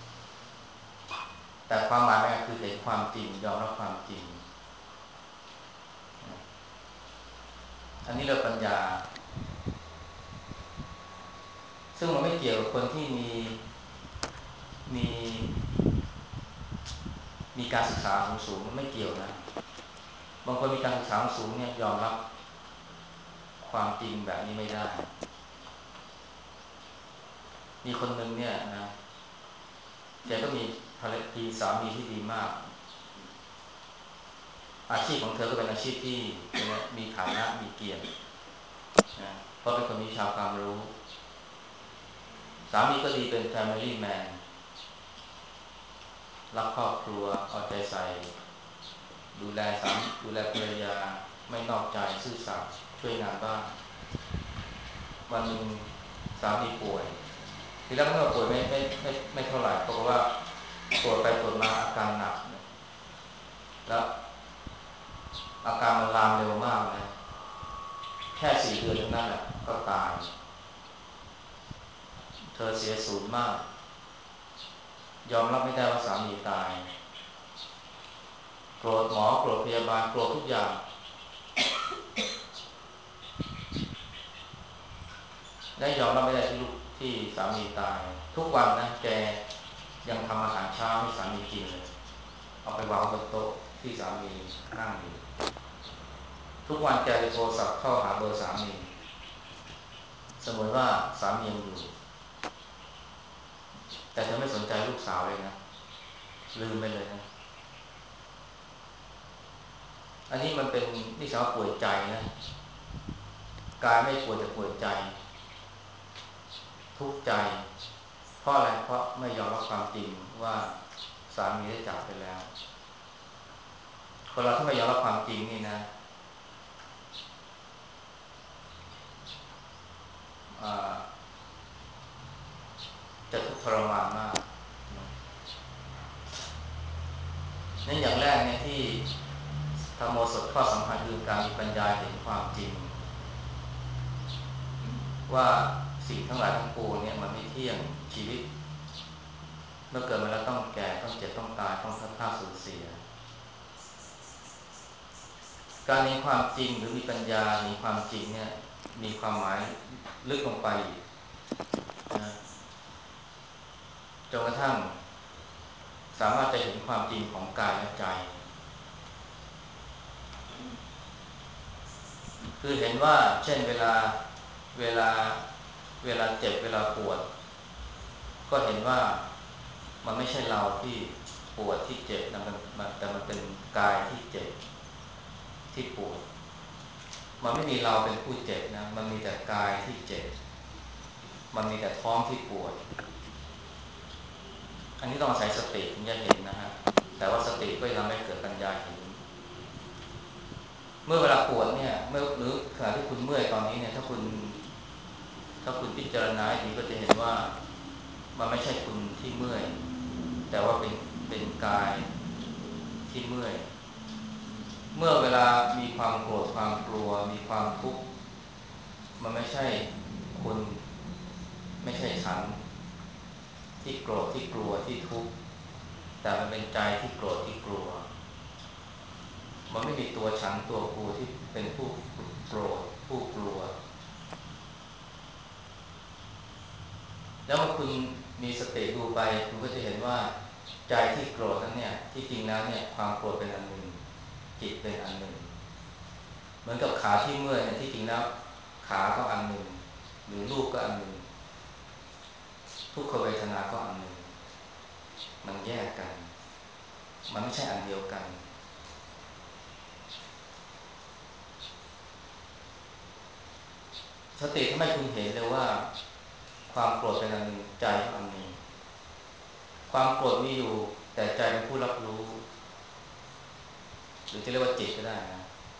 แต่ความหมายมันคือเห็นความจริงยอมรับความจริงอันนี้เรียกปัญญาซึ่งมันไม่เกี่ยวกับคนที่มีมีมีการศึกษาสูงๆมันไม่เกี่ยวนะบางคนมีการศึกษาสูงเนี่ยยอมรับความจริงแบบนี้ไม่ได้มีคนหนึ่งเนี่ยนะแกก็มีภรรยาสามีที่ดีมากอาชีพของเธอก็เป็นอาชีพที่มีฐานะมีเกียรตินะเพราะเป็นคนมีวิชาความรู้สามีก็ดีเป็น family man รักครอบครัวเอาใจใส่ดูแลสามีดูแลภรรยาไม่นอกใจซื่อสัตย์ช่วยงานบ้านวันหนึ่งสามีป่วยทีแรกเมื่อป่วยไม่ไม่ไม่ไม่เท่าไหร่เพราะว่าตรวจไปตรวจมาอาการหนักแล้วอาการมันลามเร็วมากนะแค่สี่เดือนเท่านั้นแหละก็ตายเธอเสียสูญมากยอมรับไม่ได้ว่าสามีตายโกรธหมอโกรธพยาบาลโกรธทุกอย่างและยอมรับไม่ได้ที่ลูกที่สามีตายทุกวันนะแกยังทำอาหารเช้าให้สามีกินเลยเอาไปวางบนโต๊ะที่สามีนั่งอยู่ทุกวันแกจะโทรศัพท์เข้าหาเบอร์สามีเสมือนว่าสามียังอยู่แต่เธอไม่สนใจลูกสาวเลยนะลืมไปเลยนะอันนี้มันเป็นนี่สาวป่วยใจนะกายไม่ป่วยแต่ป่วยใจทุกข์ใจเพราะอะไรเพราะไม่ยอมรับความจริงว่าสามีได้จากไปแล้วคนเราถ้าไม่ยอมรับความจริงนี่นะจะทุกข์ทรมานมากนั่นอย่างแรกเนี่ยที่ธรรมโอสถข้อสำคัญคือการมีปัญญาเห็นความจริงว่าสิ่งทั้งหลายทั้งปวงเนี่ยมันไม่เที่ยงชีวิตเมื่อเกิดมาแล้วต้องแก่ต้องเจ็บต้องตายต้องพัดพรากสูญเสียการเห็นความจริงหรือมีปัญญาเห็นความจริงเนี่ยมีความหมายลึกลงไปนะจนกระทั่งสามารถจะเห็นความจริงของกายและใจคือเห็นว่าเช่นเวลาเวลาเวลาเจ็บเวลาปวดก็เห็นว่ามันไม่ใช่เราที่ปวดที่เจ็บแต่มันแต่มันเป็นกายที่เจ็บที่ปวดมันไม่มีเราเป็นผู้เจ็บนะมันมีแต่กายที่เจ็บมันมีแต่ท้องที่ปวดอันนี้ต้องอาศัยสติถึงจะเห็นนะฮะแต่ว่าสติก็ทำให้เกิดปัญญาเห็นเมื่อเวลาปวดเนี่ยเมื่อหรือขณะที่คุณเมื่อยตอนนี้เนี่ยถ้าคุณถ้าคุณพิจารณาดีก็จะเห็นว่ามันไม่ใช่คุณที่เมื่อยแต่ว่าเป็นเป็นกายที่เมื่อยเมื่อเวลามีความโกรธความกลัวมีความทุกข์มันไม่ใช่คุณไม่ใช่ฉันที่โกรธที่กลัวที่ทุกข์แต่มันเป็นใจที่โกรธที่กลัวมันไม่มีตัวฉันตัวกูที่เป็นผู้โกรธผู้กลัวแล้วเมื่อคุณมีสติดูไปคุณก็จะเห็นว่าใจที่โกรธนั้นเนี่ยที่จริงแล้วเนี่ยความโกรธเป็นอันหนึ่งจิตเป็นอันหนึ่งเหมือนกับขาที่เมื่อยเนี่ยที่จริงแล้วขาก็อันหนึ่งหรือรูปก็อันหนึ่งทุกขเวทนาก็อันหนึ่งมันแยกกันมันไม่ใช่อันเดียวกันสติทำให้คุณเห็นเลยว่าความโกรธเป็นอันหนึ่งใจก็อันหนึ่งความโกรธมีอยู่แต่ใจเป็นผู้รับรู้หรือจะเรียกว่าจิตก็ได้นะ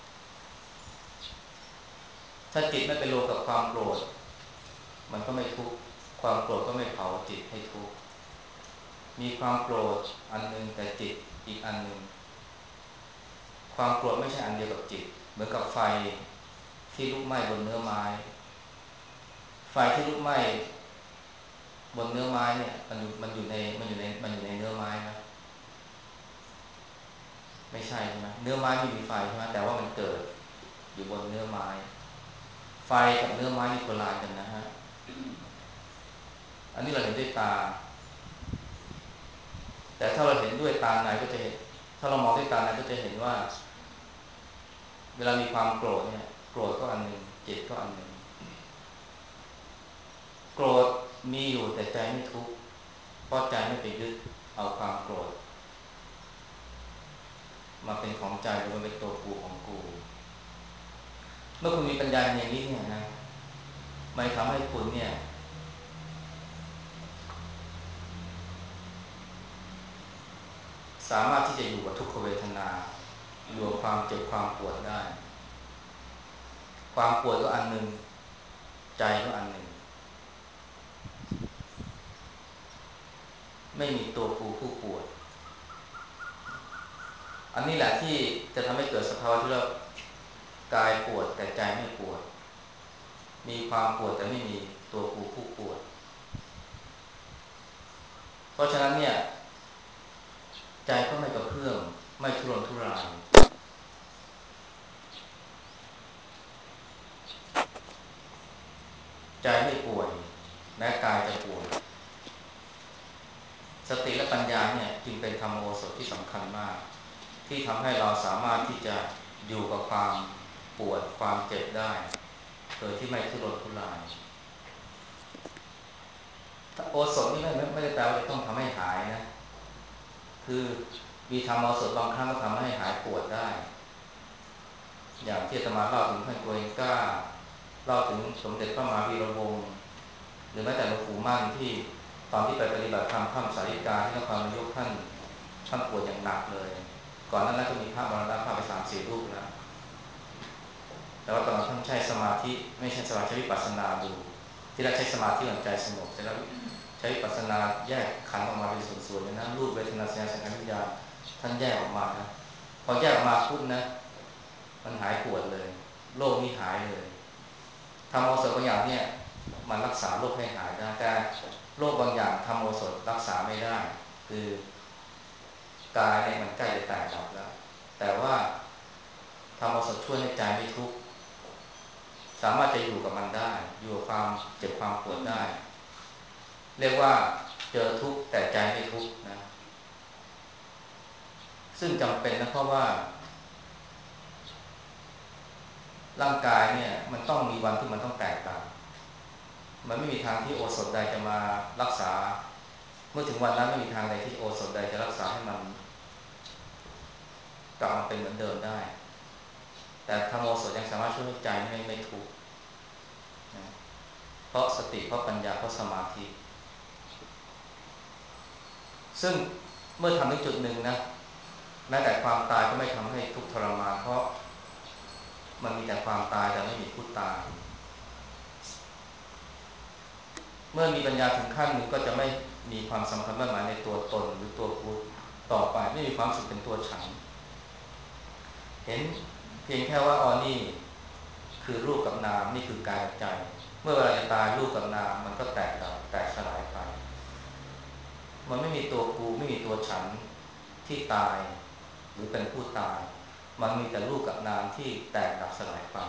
ถ้าจิตไม่ไปรวมกับความโกรธมันก็ไม่ทุกข์ความโกรธก็ไม่เผาจิตให้ทุกข์มีความโกรธอันหนึ่งแต่จิตอีกอันหนึ่งความโกรธไม่ใช่อันเดียวกับจิตเหมือนกับไฟที่ลุกไหม้บนเนื้อไม้ไฟที่ลุกไหม้บนเนื้อไม้เนี่ยมันอยู่มันอยู่ในมันอยู่ในมันอยู่ในเนื้อไม้นะไม่ใช่ใช่ไหมเนื้อไม้ไม่มีไฟใช่ไหมแต่ว่ามันเกิดอยู่บนเนื้อไม้ไฟกับเนื้อไม้นี่คนละอันกันนะฮะอันนี้เราเห็นด้วยตาแต่ถ้าเราเห็นด้วยตาในก็จะเห็นถ้าเรามองด้วยตาในก็จะเห็นว่าเวลามีความโกรธเนี่ยโกรธก็อันหนึ่งจิตก็อันหนึ่งโกรธมีอยู่แต่ใจไม่ทุกข์เพราะใจไม่ไปยึดเอาความโกรธมาเป็นของใจหรือมันเป็นตัวกูของกูเมื่อคุณมีปัญญาอย่างนี้เนี่ยนะมันทำให้คุณเนี่ยสามารถที่จะอยู่กับทุกขเวทนาอยู่กับความเจ็บความปวดได้ความปวดก็อันหนึ่งใจก็อันหนึ่งไม่มีตัวกูผู้ปวดอันนี้แหละที่จะทำให้เกิดสภาวะที่เรากายปวดแต่ใจไม่ปวดมีความปวดแต่ไม่มีตัวกูผู้ปวดเพราะฉะนั้นเนี่ยใจก็ไม่กระเพื่อมไม่ทุรนทุรายใจไม่ป่วยแม้กายจะป่วยสติและปัญญาเนี่ยจึงเป็นธรรมโอสถที่สำคัญมากที่ทำให้เราสามารถที่จะอยู่กับความปวดความเจ็บได้โดยที่ไม่ทุรนทุรายโอสถนี่ไม่ไม่ได้แปลว่าจะต้องทำให้หายนะคือมีธรรมโอสถบางครั้งก็ทำให้หายปวดได้อย่างที่อาตมาเล่าถึงท่านโกเอนก้าเล่าถึงสมเด็จพระมหาวีระวงศ์หรือแม้แต่หลวงปู่มั่นที่ตอนที่ไปปฏิบัติธรรมถ้ำสาริกาที่นครนายกท่านท่านปวดอย่างหนักเลยก่อนหน้านั้นก็มีพระมรณภาพไปสามสี่รูปแล้วแต่ว่าตอนนั้นท่านใช้สมาธิไม่ใช่สมาธิวิปัสสนาดูที่แรกใช้สมาธิหลังใจสงบแต่แล้วใช้วิปัสสนาแยกขันธ์ออกมาเป็นส่วนๆเลยนะรูปเวทนาสัญญาสังขารวิญญาณท่านแยกออกมานะพอแยกออกมาปุ๊บนะมันหายปวดเลยโรคนี้หายเลยทำโอสถบางอย่างเนี่ยมันรักษาโรคให้หายได้แต่โรคบางอย่างทำโอสถรักษาไม่ได้คือกายเนี่ยมันใกล้จะแตกดับแล้วแต่ว่าทำโอสถช่วยให้ใจไม่ทุกข์สามารถจะอยู่กับมันได้อยู่กับความเจ็บความปวดได้เรียกว่าเจอทุกข์แต่ใจไม่ทุกข์นะซึ่งจำเป็นนะเพราะว่าร่างกายเนี่ยมันต้องมีวันที่มันต้องแตกต่างมันไม่มีทางที่โอสถใดจะมารักษาเมื่อถึงวันนั้นไม่มีทางใดที่โอสถใดจะรักษาให้มันกลับมาเป็นเหมือนเดิมได้แต่ธรรมโอสถยังสามารถช่วยให้ใจไม่ไม่ทุกข์นะเพราะสติเพราะปัญญาเพราะสมาธิซึ่งเมื่อทำในจุดหนึ่งนะแม้แต่ความตายก็ไม่ทำให้ทุกข์ทรมานเพราะมันมีแต่ความตายแต่ไม่มีผู้ตายเมื่อมีปัญญาถึงขั้นหนึ่งก็จะไม่มีความสำคัญมั่นหมายในตัวตนหรือตัวกูต่อไปไม่มีความสุขเป็นตัวฉันเห็นเพียงแค่ว่าอ๋อนี่คือรูปกับนามนี่คือกายกับใจเมื่อเวลาจะตายรูปกับนามมันก็แตกดับแตกสลายไปมันไม่มีตัวกูไม่มีตัวฉันที่ตายหรือเป็นผู้ตายมันมีแต่รูปกับนามที่แตกดับสลายไป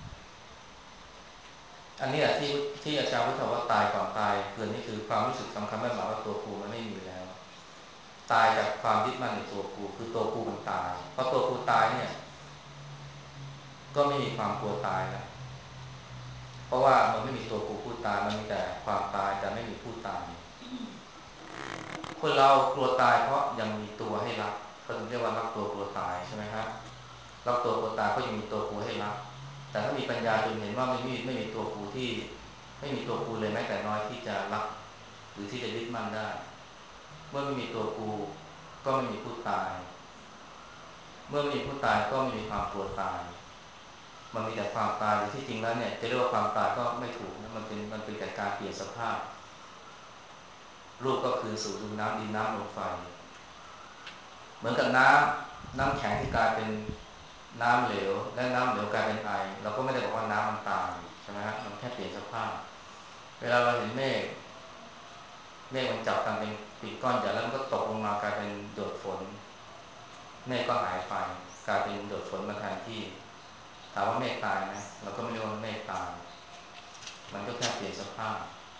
อันนี้แหละที่ที่อาจารย์พุทธว่าตายก่อนตายคือนี่คือความรู้สึกสำคัญมั่นหมายว่าตัวกูมันไม่มีแล้วตายจากความยึดมั่นในตัวกูคือตัวกูมันตายเพราะตัวกูตายเนี่ยก็ไม่มีความกลัวตายแล้วเพราะว่ามันไม่มีตัวกูผู้ตายมันมีแต่ความตายแต่ไม่มีผู้ตายคนเรากลัวตายเพราะยังมีตัวให้รักเขาถึงเรียกว่ารักตัวกลัวตายใช่ไหมครับรักตัวกลัวตายก็ยังมีตัวกูให้รักแต่ถ้ามีปัญญาจนเห็นว่าไม่มีไม่มีตัวกูที่ไม่มีตัวกูเลยแม้แต่น้อยที่จะรักหรือที่จะยึดมั่นได้เมื่อไม่มีตัวกูก็ไม่มีผู้ตายเมื่อไม่มีผู้ตายก็ไม่มีความกลัวตายมันมีแต่ความตายหรือที่จริงแล้วเนี่ยจะเรียกว่าความตายก็ไม่ถูกนะมันเป็นมันเป็นแต่การเปลี่ยนสภาพรูปก็คือสู่ดินน้ำดินน้ำลมไฟเหมือนกับน้ำน้ำแข็งที่กลายเป็นน้ำเหลวและน้ำเหลวกลายเป็นไอเราก็ไม่ได้บอกว่าน้ำมันตายใช่ไหมฮะมันแค่เปลี่ยนสภาพเวลาเราเห็นเมฆเมฆมันจับกันเป็นปีกก้อนใหญ่แล้วมันก็ตกลงมากลายเป็นหยดฝนเมฆก็หายไปกลายเป็นหยดฝนมาแทนที่ถามว่าเมฆตายไหมเราก็ไม่เรียกว่าเมฆตายมันก็แค่เปลี่ยนสภาพ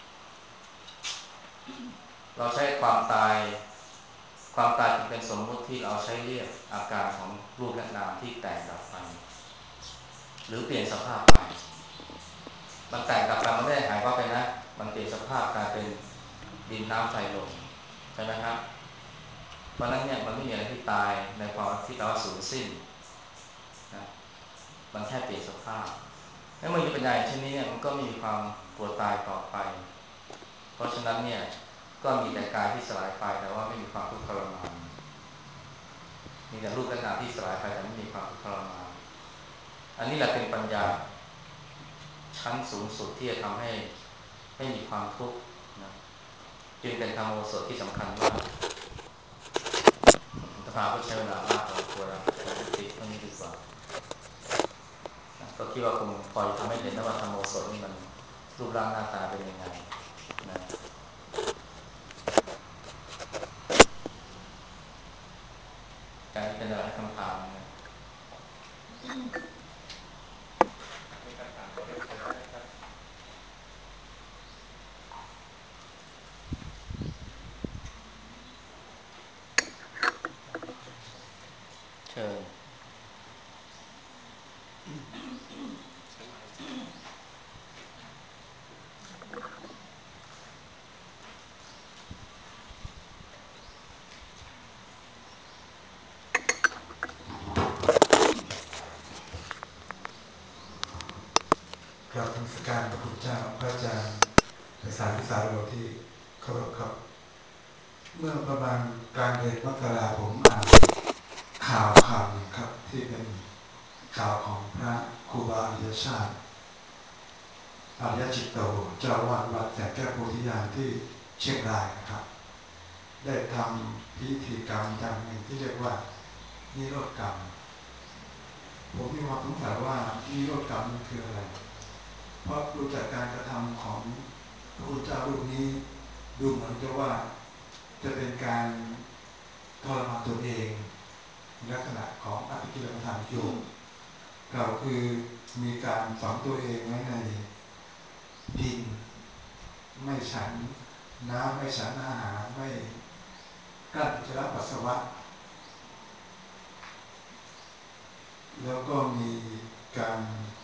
เราใช้ความตายความตายจึงเป็นสมมุติที่เราใช้เรียกอาการของรูปและนามที่แตกดับไปหรือเปลี่ยนสภาพไปมันแตกดับไปมันไม่ได้หายว่าไปนะมันเปลี่ยนสภาพกลายเป็นดินน้ำไฟลมใช่ไหมครับเพราะนั้นเนี่ยมันไม่มีอะไรที่ตายในความที่แปลว่าสูญสิ้นนะมันแค่เปลี่ยนสภาพแล้วเมื่อมีปัญญาเช่นนี้เนี่ยมันก็ไม่มีความกลัวตายต่อไปเพราะฉะนั้นเนี่ยก็มีแต่กายที่สลายไปแต่ว่าไม่มีความทุกข์ทรมานมีแต่รูปและนามที่สลายไปแต่ไม่มีความทุกข์ทรมานอันนี้แหละเป็นปัญญาชั้นสูงสุดที่จะทำให้ไม่มีความทุกข์นะจึงเป็นธรรมโอสถที่สำคัญมากตถาคตใช้เวลามากพอควรแล้วยุติเท่านี้ดีกว่าก็คิดว่าคงพอจะทำให้เห็นนะว่าธรรมโอสถนี่มันรูปร่างหน้าตาเป็นยังไงนะการที่เป็นอะไรคำถามนะมีคำถามเรียนเชิญได้นะครับเชิญกราบนมัสการพระคุณเจ้าพระอาจารย์ในสายวิสาโรที่เคารพครับเมื่อประมาณกลางเดือนมกราผมอ่านข่าวข่าวหนึ่งครับที่เป็นข่าวของพระครูบาอริยชาติอริยจิตโตเจ้าวาดวัดแสงแก้วโพธิญาณที่เชียงรายนะครับได้ทำพิธีกรรมอย่างหนึ่งที่เรียกว่านิโรธกรรมผมมีความสงสัยว่านิโรธกรรมมันคืออะไรเพราะดูจากการกระทำของพระพุทธเจ้ารูปนี้ดูเหมือนจะว่าจะเป็นการทรมานตัวเองในลักษณะของอภิกิลธรรมโยมเราคือมีการฝังตัวเองไว้ในดินไม่ฉันน้ำไม่ฉันอาหารไม่กลั้นอุจจาระปัสสาวะแล้วก็มีการ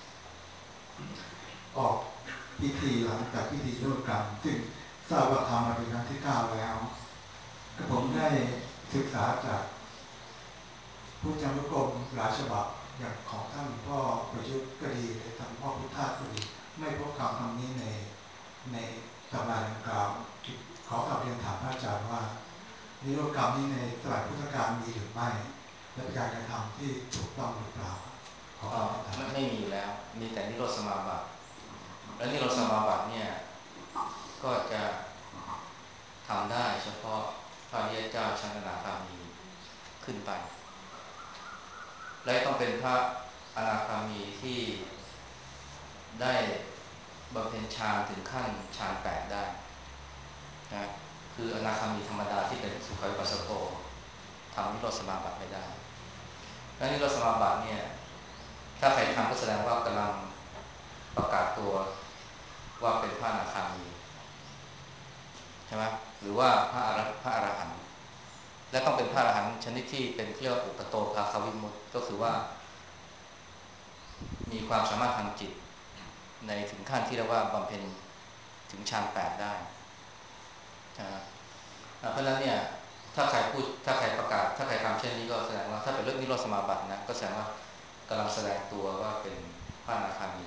ออกพิธีหลังจากพิธีนิโรธกรรมซึ่งทราบว่าทำมาเป็นครั้งที่เก้าแล้วก็ผมได้ศึกษาจากผู้จารุกรมหลายฉบับอย่างของท่านหลวงพ่อประยุทธ์ก็ดีหรือท่านพ่อพุทธาก็ดีไม่พบคำคำนี้ในในตำราดังกล่าวขอกลับเรียนถามพระอาจารย์ว่านิโรธกรรมนี้ในสมัยพุทธกาลมีหรือไม่และเป็นการกระทำที่ถูกต้องหรือเปล่าขอคำตอบไม่ไม่มีอยู่แล้วมีแต่นิโรธสมาบัติและนิโรธสมาบัติเนี่ยก็จะทำได้เฉพาะพระอริยเจ้าชั้นอนาคามีขึ้นไปและต้องเป็นพระอนาคามีที่ได้บำเพ็ญฌานถึงขั้นฌานแปดได้นะคืออนาคามีธรรมดาที่เป็นสุขวิปัสสโกทำนิโรธสมาบัติไม่ได้และนิโรธสมาบัติเนี่ยถ้าใครทำก็แสดงว่ากำลังประกาศตัวว่าเป็นพระอนาคามีใช่ไหมหรือว่าพระอรพระอรหันต์และต้องเป็นพระอรหันต์ชนิดที่เป็นเรียกว่าอุปโตภาควิมุตติก็คือว่ามีความสามารถทางจิตในถึงขั้นที่เรียกว่าบำเพ็ญถึงฌานแปดได้นะเพราะฉะนั้นเนี่ยถ้าใครพูดถ้าใครประกาศถ้าใครทำเช่นนี้ก็แสดงว่าถ้าเป็นเรื่องนิโรธสมาบัตินะก็แสดงว่ากำลังแสดงตัวว่าเป็นพระอนาคามี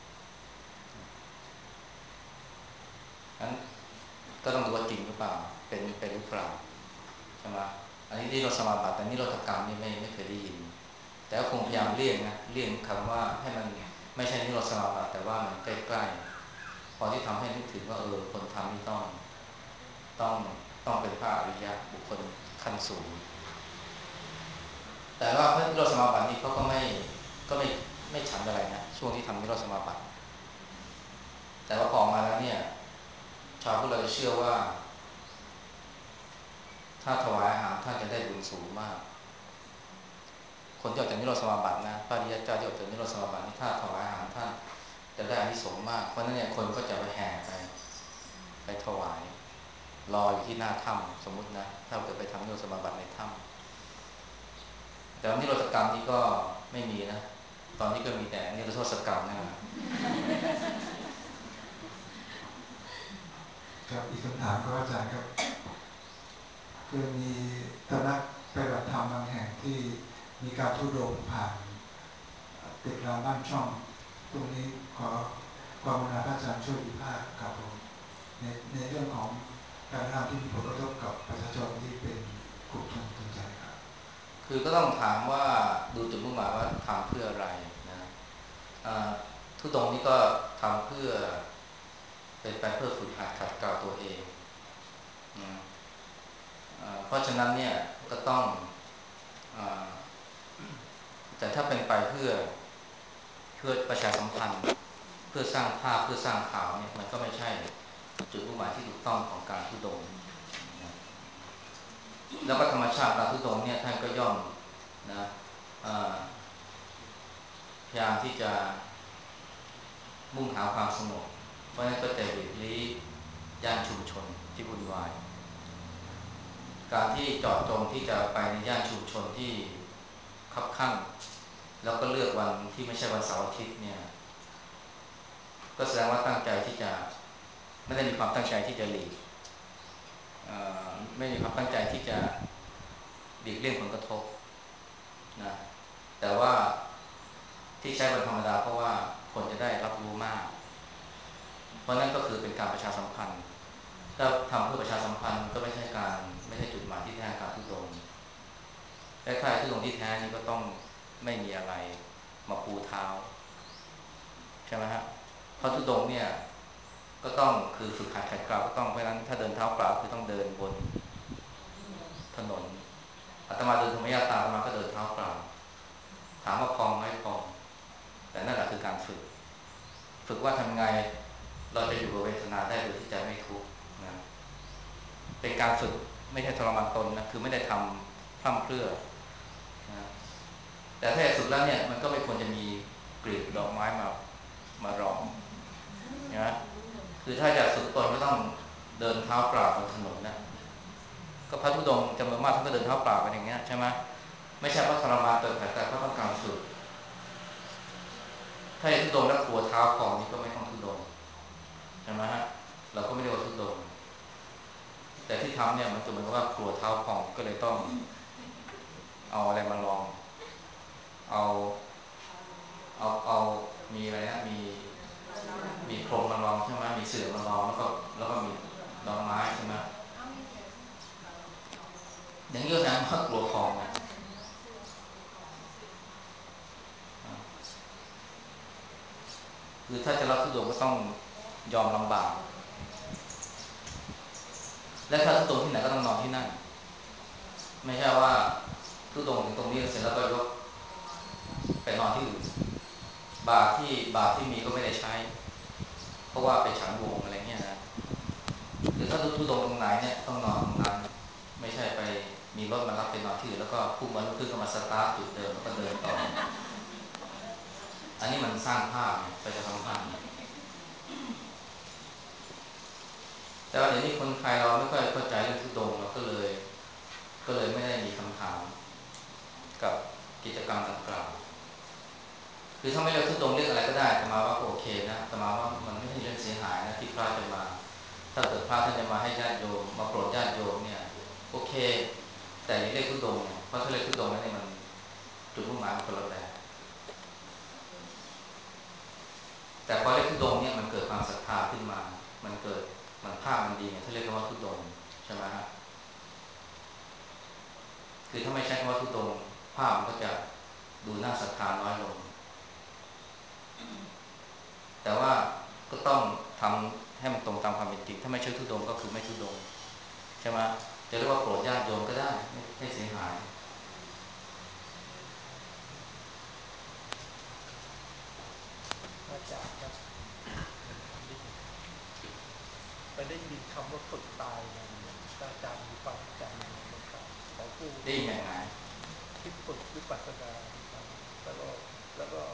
นั้นก็ต้องดูว่าจริงหรือเปล่าเป็นเป็นหรือเปล่าใช่ไหมอันนี้นิโรธสมาบัติแต่นิโรธกรรมนี่ไม่ไม่เคยได้ยินแต่ก็คงพยายามเลี่ยงนะเลี่ยงคำว่าให้มันไม่ใช่นิโรธสมาบัติแต่ว่ามันใกล้ๆพอที่ทำให้นึกถึงว่าเออคนทำนี่ต้องต้องต้องเป็นพระอริยะบุคคลขั้นสูงแต่ว่าพระนิโรธสมาบัตินี้เขาก็ไม่ก็ไม่ไม่ฉันอะไรนะช่วงที่ทำนิโรธสมาบัติแต่ว่าพอออกมาแล้วเนี่ยชาวพุทธเราจะเชื่อว่าถ้าถวายอาหารท่านจะได้บุญสูงมากคนที่ออกจากนิโรธสมาบัตินะพระอริยเจ้าที่ออกจากนิโรธสมาบัตินี่ถ้าถวายอาหารท่านจะได้อานิสงส์มากเพราะนั้นเนี่ยคนก็จะไปแห่ไปไปถวายรออยู่ที่หน้าถ้ำสมมุตินะถ้าเกิดไปทำนิโรธสมาบัติในถ้ำแต่นิโรธกรรมนี่ก็ไม่มีนะตอนนี้ก็มีแต่นิโรธโทษกรรมนะครับอีกคำถามครับอาจารย์ครับคือมีสำนักปฏิบัติธรรมบางแห่งที่มีการทุดงผ่านติดรามบ้านช่องตรงนี้ขอความกรุณาพระอาจารย์ช่วยวิพากษ์กับผมในในเรื่องของการกระทำที่มีผลกระทบกับประชาชนที่เป็นกลุ่มชนชนชั้นครับคือก็ต้องถามว่าดูจุดมุ่งหมายว่าทำเพื่ออะไรนะทุดงนี้ก็ทำเพื่อเป็นไปเพื่อฝึกหัดขัดเกลาตัวเองนะเพราะฉะนั้นเนี่ยก็ต้องแต่ถ้าเป็นไปเพื่อเพื่อประชาสัมพันธ์เพื่อสร้างภาพเพื่อสร้างข่าวเนี่ยมันก็ไม่ใช่จุดมุ่งหมายที่ถูกต้องของการทุดงนะแล้วก็ธรรมชาติการทุดงเนี่ยท่านก็ย่อมนะพยายามที่จะมุ่งหาความสงบเพราะฉะนั้นก็จะหลีกลี่ย่านชุมชนที่วุ่นวายการที่เจาะจงที่จะไปในย่านชุมชนที่คับคั่งแล้วก็เลือกวันที่ไม่ใช่วันเสาร์อาทิตย์เนี่ยก็แสดงว่าตั้งใจที่จะไม่ได้มีความตั้งใจที่จะหลีกไม่มีความตั้งใจที่จะหลีกเลี่ยงผลกระทบนะแต่ว่าที่ใช้วันธรรมดาเพราะว่าคนจะได้รับรู้มากเพราะนั่นก็คือเป็นการประชาสัมพันธ์ถ้าทำเพื่อประชาสัมพันธ์ก็ไม่ใช่การไม่ใช่จุดหมายที่แท้การทุดงคล้ายๆทุดงที่แท้นี่ก็ต้องไม่มีอะไรมาปูเท้าใช่ไหมฮะเพราะทุดงเนี่ยก็ต้องคือฝึกหัดขัดเกลาก็ต้องเพราะฉะนั้นถ้าเดินเท้าเปล่าคือต้องเดินบนถนนอาตมาเดินธรรมยาตาอาตมาก็เดินเท้าเปล่าถามว่าพองไหมพองแต่นั่นแหละคือการฝึกฝึกว่าทำไงเราจะอยู่กับเวทนาได้โดยที่ใจไม่ทุกข์นะเป็นการฝึกไม่ใช่ทรมานตนนะคือไม่ได้ทำพร่ำเพรื่อนะแต่ถ้าฝึกแล้วเนี่ยมันก็ไม่ควรจะมีกลีบดอกไม้มามารองนะคือถ้าอยากฝึกตนก็ต้องเดินเท้าเปล่าบนถนนนะก็พระธุดงค์จำนวนมากท่านก็เดินเท้าเปล่ากันอย่างเงี้ยใช่ไหมไม่ใช่เพราะทรมานตนแต่เพราะต้องการฝึกถ้าอยากธุดงค์แล้วกลัวเท้าพองนี่ก็ไม่ต้องธุดงค์ใช่ไหมฮะเราก็ไม่ได้ว่าธุดงค์แต่ที่ทำเนี่ยมันจะเหมือนกับว่ากลัวเท้าพองก็เลยต้องเอาอะไรมาลองเอาเอาเอามีอะไรนะมีมีพรมมาลองใช่ไหมมีเสื่อมาลองแล้วก็แล้วก็มีดอกไม้ใช่ไหมอย่างนี้ก็แสดงว่ากลัวพองนะคือถ้าจะรับทุดงค์ก็ต้องยอมลำบากและถ้าทุดงค์ที่ไหนก็ต้องนอนที่นั่นไม่ใช่ว่าทุดงค์ถึงตรงนี้เสร็จแล้วก็ยกไปนอนที่อื่นบาทที่บาทที่มีก็ไม่ได้ใช้เพราะว่าไปฉันวงอะไรเงี้ยนะหรือถ้าทุดงค์ตรงไหนเนี่ยต้องนอนตรงนั้นไม่ใช่ไปมีรถมารับไปนอนที่อื่นแล้วก็พุ่งวันขึ้นก็มาสตาร์ทจุดเดิมแล้วก็เดินต่ออันนี้มันสร้างภาพเนี่ยไปจะทำภาพแต่ว่าเดี๋ยวนี้คนไทยเราไม่ค่อยเข้าใจเรื่องทุดงค์เราก็เลยก็เลยไม่ได้มีคำถามกับกิจกรรมดังกล่าวคือถ้าไม่เรียกทุดงค์เรียกอะไรก็ได้แต่มาว่าโอเคนะแต่มาว่ามันไม่ใช่เรื่องเสียหายนะที่พระจะมาถ้าเกิดพระท่านจะมาให้ญาติโยมมาโปรดญาติโยมเนี่ยโอเคแต่อย่าเรียกทุดงค์เนี่ยเพราะถ้าเรียกทุดงค์แล้วเนี่ยมันจุดมุ่งหมายมันคนละแบบแต่พอเรียกทุดงค์เนี่ยมันเกิดความศรัทธาขึ้นมามันเกิดมันภาพมันดีเนี่ยถ้าเรียกว่าทุดงค์ใช่ไหมฮะคือถ้าไม่ใช่คำว่าทุดงค์ภาพมันก็จะดูน่าศรัทธาน้อยลงแต่ว่าก็ต้องทำให้มันตรงตามความเป็นจริงถ้าไม่ใช่ทุดงค์ก็คือไม่ทุดงค์ใช่ไหมจะเรียกว่าโปรดญาติโยมก็ได้ไม่เสียหายอาจารย์ครับไปได้ยินคำว่าฝึกตายมาเนี่ยอาจารย์มีความเข้าใจยังไงบ้างครับของผู้ได้ยังไงที่ฝึกวิปัสสนาแล้วก็แล้วก็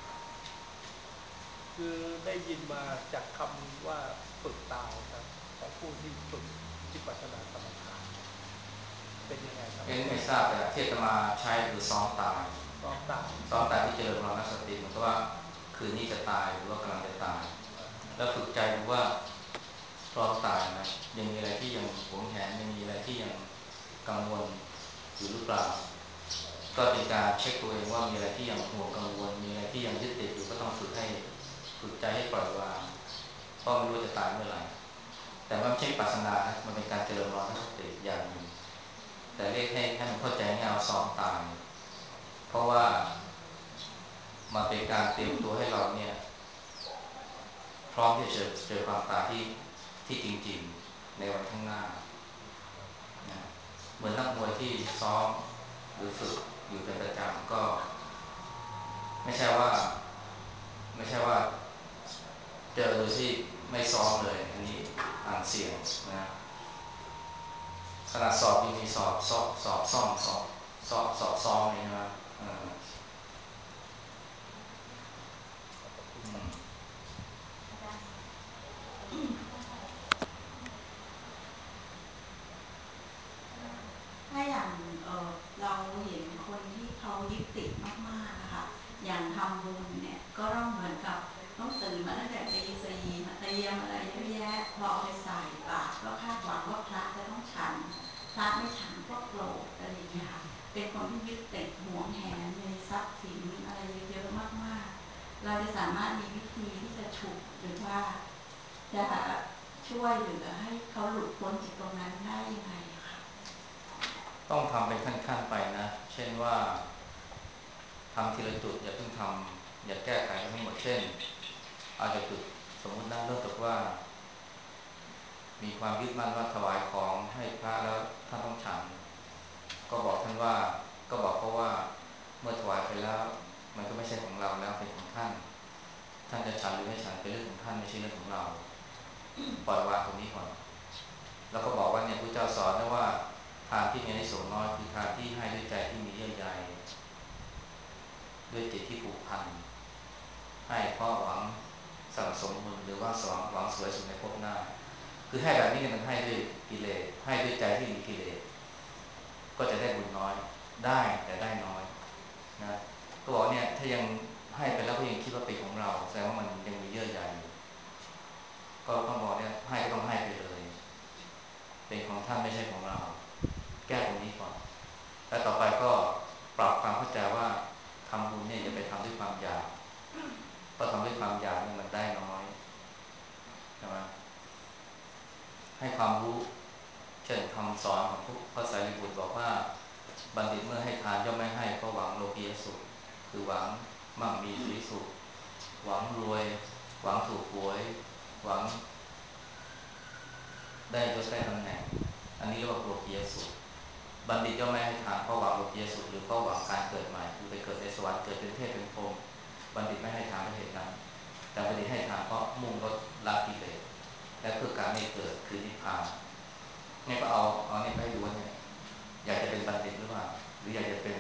คือได้ยินมาจากคำว่าฝึกตายครับของผู้ที่ฝึกวิปัสสนากรรมฐานเป็นยังไงครับเอ็นไม่ทราบแต่ที่อาตมาใช้คือซ้อมตายซ้อมตายซ้อมตายที่เจริญมรณสติเหมือนกับว่าคืนนี้จะตายหรือว่ากำลังจะตายแล้วฝึกใจดูว่าพร้อมตายไหมยังมีอะไรที่ยังหวงแหนยังมีอะไรที่ยังกังวลอยู่หรือเปล่าก็เป็นการเช็คตัวเองว่ามีอะไรที่ยังห่วงกังวลมีอะไรที่ยังยึดติดอยู่ก็ต้องฝึกให้ฝึกใจให้ปล่อยวางเพราะไม่รู้จะตายเมื่อไหร่แต่ว่าไม่ใช่ปัสนานะมันเป็นการเจริญมรณสติอย่างหนึ่งแต่เรียกให้ให้มันเข้าใจง่ายว่าซ้อมตายเพราะว่ามันเป็นการเตรียมตัวให้เราเนี่ยพร้อมที่จะเจอเจอความตายที่ที่จริงๆในวันข้างหน้านะเหมือนนักมวยที่ซ้อมหรือฝึกอยู่เป็นประจำก็ไม่ใช่ว่าไม่ใช่ว่าเจอโดยที่ไม่ซ้อมเลยอันนี้อ่านเสี่ยงนะขนาดสอบยังมีสอบสอบสอบซ่อมสอบสอบสอบซ้อมเลยนะเอออืมถ้าอย่างเเราเห็นคนที่เขายึดติดมากๆนะคะอย่างทำบุญเนี่ยก็ต้องเหมือนกับต้องตื่นมาตั้งแต่ตีสี่มาเตรียมอะไรเยอะแยะพอเอาไปใส่บาตรก็คาดหวังว่าพระจะต้องฉันพระไม่ฉันก็โกรธอะไรอย่างเงี้ยค่ะเป็นคนที่ยึดติดหวงแหนในทรัพย์สินอะไรเยอะๆมากๆเราจะสามารถมีวิธีที่จะฉุกหรือว่าจะช่วยเหลือให้เขาหลุดพ้นจากตรงนั้นได้ยังไงคะต้องทำเป็นขั้นๆไปนะเช่นว่าทำทีละจุดอย่าเพิ่งทำอย่าแก้ไขทั้งหมดเช่นอาจจะจุดสมมุตินั้นเริ่มจากว่ามีความยึดมั่นว่าถวายของให้พระแล้วท่านต้องฉันก็บอกท่านว่าก็บอกเขาว่าเมื่อถวายไปแล้วมันก็ไม่ใช่ของเราแล้วเป็นของท่านท่านจะฉันหรือไม่ฉันเป็นเรื่องของท่านไม่ใช่เรื่องของเราปล่อยวางตรงนี้ก่อนแล้วก็บอกว่าเนี่ยพระเจ้าสอนนะว่าทานที่มีอานิสงส์น้อยคือทานที่ให้ด้วยใจที่มีเยื่อใยด้วยจิตที่ผูกพันให้เพราะหวังสั่งสมบุญหรือว่าสวังหวังสวยสุขในภพหน้าคือให้แบบนี้เนี่ยมันให้ด้วยกิเลสให้ด้วยใจที่มีกิเลสก็จะได้บุญน้อยได้แต่ได้น้อยนะก็บอกเนี่ยถ้ายังให้ไปแล้วก็ยังคิดว่าเป็นของเราแสดงว่ามันยังมีเยื่อใยอยู่ก็ต้องบอกเนี่ยให้ก็ต้องให้ไปเลยเป็นของท่านไม่ใช่ของเราแก้ตรงนี้ก่อนแล้วต่อไปก็ปรับความเข้าใจว่าทำบุญเนี่ยอย่าไปทำด้วยความอยากเพราะทำด้วยความอยากเนี่ยมันได้น้อยใช่ไหมให้ความรู้เช่นคำสอนของพระสารีบุตรบอกว่าบัณฑิตเมื่อให้ทานย่อมไม่ให้ก็หวังโลภียสุขคือหวังมั่งมีสีสุขหวังรวยหวังถูกหวยหวังได้ยศได้ตำแหน่งอันนี้เรียกว่าโลภียสุขบัณฑิตย่อมไม่ให้ทานเพราะหวังโลภียสุขหรือเพราะหวังการเกิดใหม่คือไปเกิดในสวรรค์เกิดเป็นเทพเป็นพรหมบัณฑิตไม่ให้ทานเพราะเหตุนั้นแต่บัณฑิตให้ทานเพราะมุ่งลดละกิเลสและเพื่อการไม่เกิดคือนิพพานเนี่ยก็เอาเอาเนี่ยไปดูว่าเนี่ยอยากจะเป็นบัณฑิตหรือเปล่าหรืออยากจะเป็น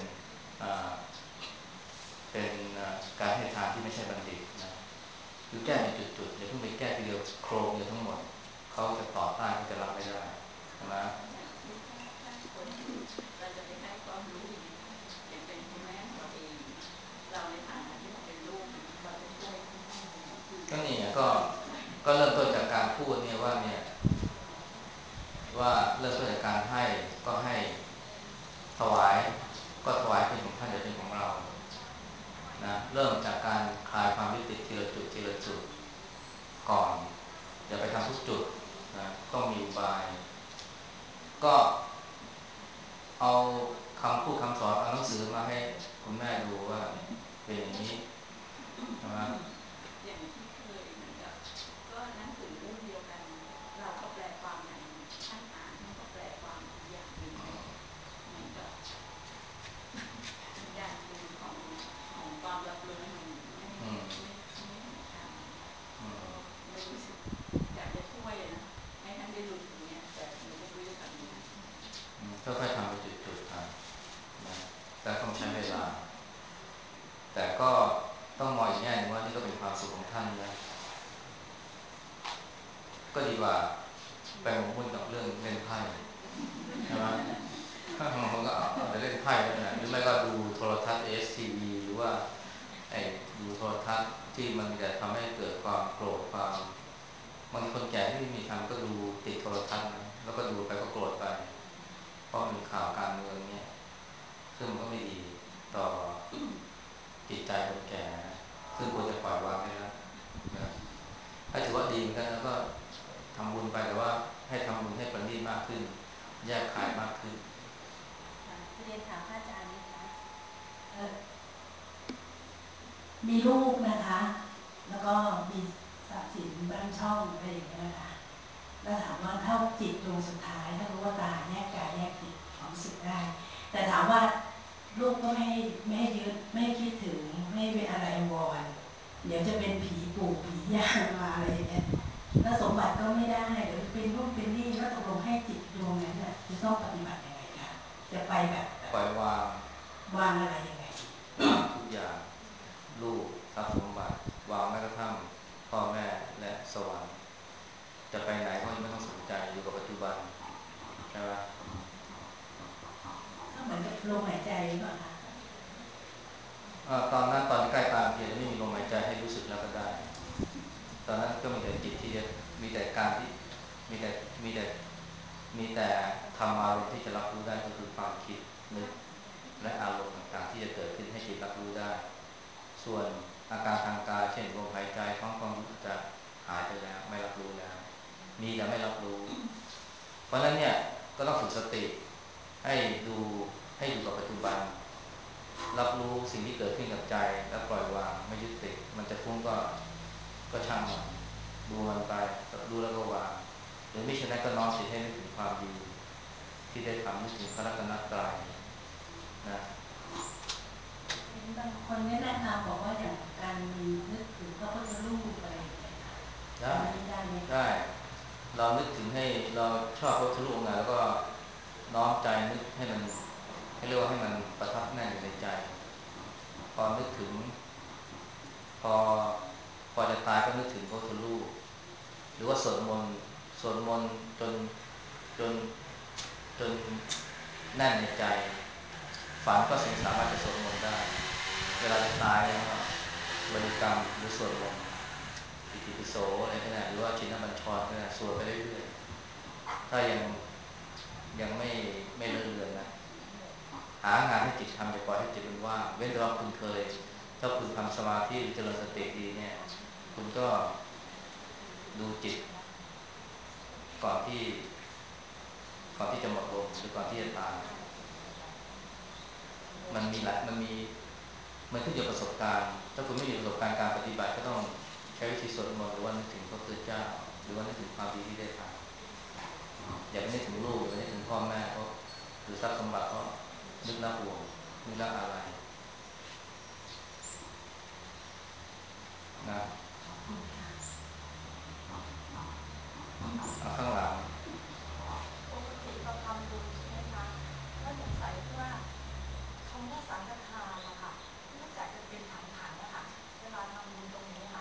เป็นการให้ทานที่ไม่ใช่บัณฑิตนะคือแก้เป็นจุดๆอย่าเพิ่งไปแก้ทีเดียวโครงเดียวทั้งหมดเขาจะต่อต้านเขาจะรับไม่ได้ใช่ไหมอย่างที่ถ้าถ้าคนเราจะไปให้ความรู้อย่างนี้ค่ะอย่างเป็นคุณแม่ของเราเองเราในฐานะที่เราเป็นลูกเราจะช่วยคุณแม่คือก็นี่ก็ก็เริ่มต้นจากการพูดเนี่ยว่าเนี่ยว่าเริ่มต้นจากการให้ก็ให้ถวายก็ถวายเป็นของท่านจะเป็นของเรานะเริ่มจากการคลายความยึดติดทีละจุดทีละจุดก่อนอย่าไปทำทุกจุดนะต้องมีอุบายก็เอาคำพูดคำสอนเอาหนังสือมาให้คุณแม่ดูว่าเป็นอย่างนี้ใช่ไหมอย่างที่เคยเหมือนกับก็หนังสือเล่มเดียวกันเราก็แปลความอย่างท่านอ่านท่านก็แปลความอีกอย่างหนึ่งเหมือนกับเป็นการดึงของของความรับรู้มันไม่ไม่ไม่เหมือนกันก็ไม่รู้สึกอยากจะช่วยนะให้ท่านได้หลุดตรงนี้แต่ไม่รู้จะทำยังไงค่อยๆทำเป็นจุดๆไปนะแต่ต้องใช้เวลาแต่ก็ต้องมองอีกแง่นึงว่านี่ก็เป็นความสุขของท่านนะก็ดีกว่าไปหมกมุ่นกับเรื่องเล่นไพ่ใช่ไหมบางคนก็เอาแต่เล่นไพ่นั่นแหละหรือไม่ก็ดูโทรทัศน์ เอ เอส ที วี หรือว่าไอ้ดูโทรทัศน์ที่มันจะทำให้เกิดความโกรธความบางคนแก่ที่ไม่มีทำก็ดูติดโทรทัศน์นะแล้วก็ดูไปก็โกรธไปเพราะมีข่าวการเมืองเนี่ยซึ่งมันก็ไม่ดีต่อจิตใจคนแก่นะซึ่งควรจะปล่อยวางได้แล้วนะถ้าถือว่าดีเหมือนกันแล้วก็ทำบุญไปแต่ว่าให้ทำบุญให้ประณีตมากขึ้นแยกขายมากขึ้นเรียนถามพระอาจารย์นะคะมีลูกนะคะแล้วก็มีทรัพย์สินบ้านช่องอะไรอย่างเงี้ยนะคะแล้วถามว่าถ้าจิตดวงสุดท้ายถ้ารู้ว่าตายแยกกายแยกจิตความรู้สึกได้แต่ถามว่าลูกก็ไม่ไม่ให้ยึดไม่คิดถึงไม่เป็นอะไรวอนเดี๋ยวจะเป็นผีปู่ผีย่ามาอะไรอย่างเงี้ยแล้วสมบัติก็ไม่ได้เดี๋ยวเป็นรุ่นเป็นนี่แล้วตกลงให้จิตดวงนั้นน่ะจะต้องปฏิบัติยังไงคะจะไปแบบปล่อยวางวางอะไรยังไงวางทุกอย่างลูกทรัพย์สมบัติวางแม้กระทั่งพ่อแม่และสวรรค์จะไปไหนก็ไม่ต้องสนใจอยู่กับปัจจุบันใช่ไหมก็เหมือนกับลมหายใจหรือเปล่าคะตอนนั้นตอนที่ใกล้ตายเพียงไม่มีลมหายใจให้รู้สึกแล้วก็ได้ตอนนั้นก็มีแต่จิตที่จะมีแต่การที่มีแต่มีแต่มีแต่ธรรมารมณ์ที่จะรับรู้ได้ก็คือความคิดนึกและอารมณ์ต่างๆที่จะเกิดขึ้นให้จิตรับรู้ได้ส่วนอาการทางกายเช่นลมหายใจท้องความรู้จะหายไปแล้วไม่รับรู้แล้วมีแต่ไม่รับรู้เพราะฉะนั้นเนี่ยก็ต้องฝึกสติให้ดูให้อยู่กับปัจจุบันรับรู้สิ่งที่เกิดขึ้นกับใจแล้วปล่อยวางไม่ยึดติดมันจะฟุ้งก็ก็ช่างมันดูมันไปรู้แล้วก็วางหรือไม่เช่นนั้นก็น้อมจิตให้นึกถึงความดีที่ได้ทำนึกถึงพระรัตนตรัยนะบางคนแนะนำบอกว่าอย่างการนึกถึงพระพุทธรูปอะไรอย่างเงี้ยค่ะได้ได้เรานึกถึงให้เราชอบพระพุทธรูปไงแล้วก็น้อมใจนึกให้มันให้เรียกว่าให้มันประทับแน่นอยู่ในใจพอนึกถึงพอพอจะตายก็นึกถึงพระพุทธรูปหรือว่าสวดมนต์สวดมนต์จนจนจนแน่นในใจฝันก็สามารถจะสวดมนต์ได้เวลาจะตายแล้วก็บริกรรมหรือสวดมนต์อิติปิโสอะไรก็ได้หรือว่าชินบัญชรก็ได้สวดไปเรื่อยๆถ้ายังยังไม่ไม่เลื่อนเลือนนะหางานให้จิตทำอย่าปล่อยให้จิตมันว่างเว้นแต่ว่าคุณเคยถ้าคุณทำสมาธิหรือเจริญสติดีเนี่ยคุณก็ดูจิตก่อนที่ก่อนที่จะหมดลมหรือก่อนที่จะตายมันมีหลายมันมีมันขึ้นอยู่กับประสบการณ์ถ้าคุณไม่มีประสบการณ์การปฏิบัติก็ต้องใช้วิธีสวดมนต์หรือว่านึกถึงพระพุทธเจ้าหรือว่านึกถึงความดีที่ได้ทำอย่าไปนึกถึงลูกอย่าไปนึกถึงพ่อแม่เพราะหรือทรัพย์สมบัติเพราะนึกแล้วห่วงนึกแล้วอะไรนะเอาข้างหลังปกติเราทำบุญใช่ไหมคะก็สงสัยที่ว่าคำว่าสังฆทานนะคะที่มันจัดกันเป็นถังๆนะคะเวลาทำบุญตรงนี้ค่ะ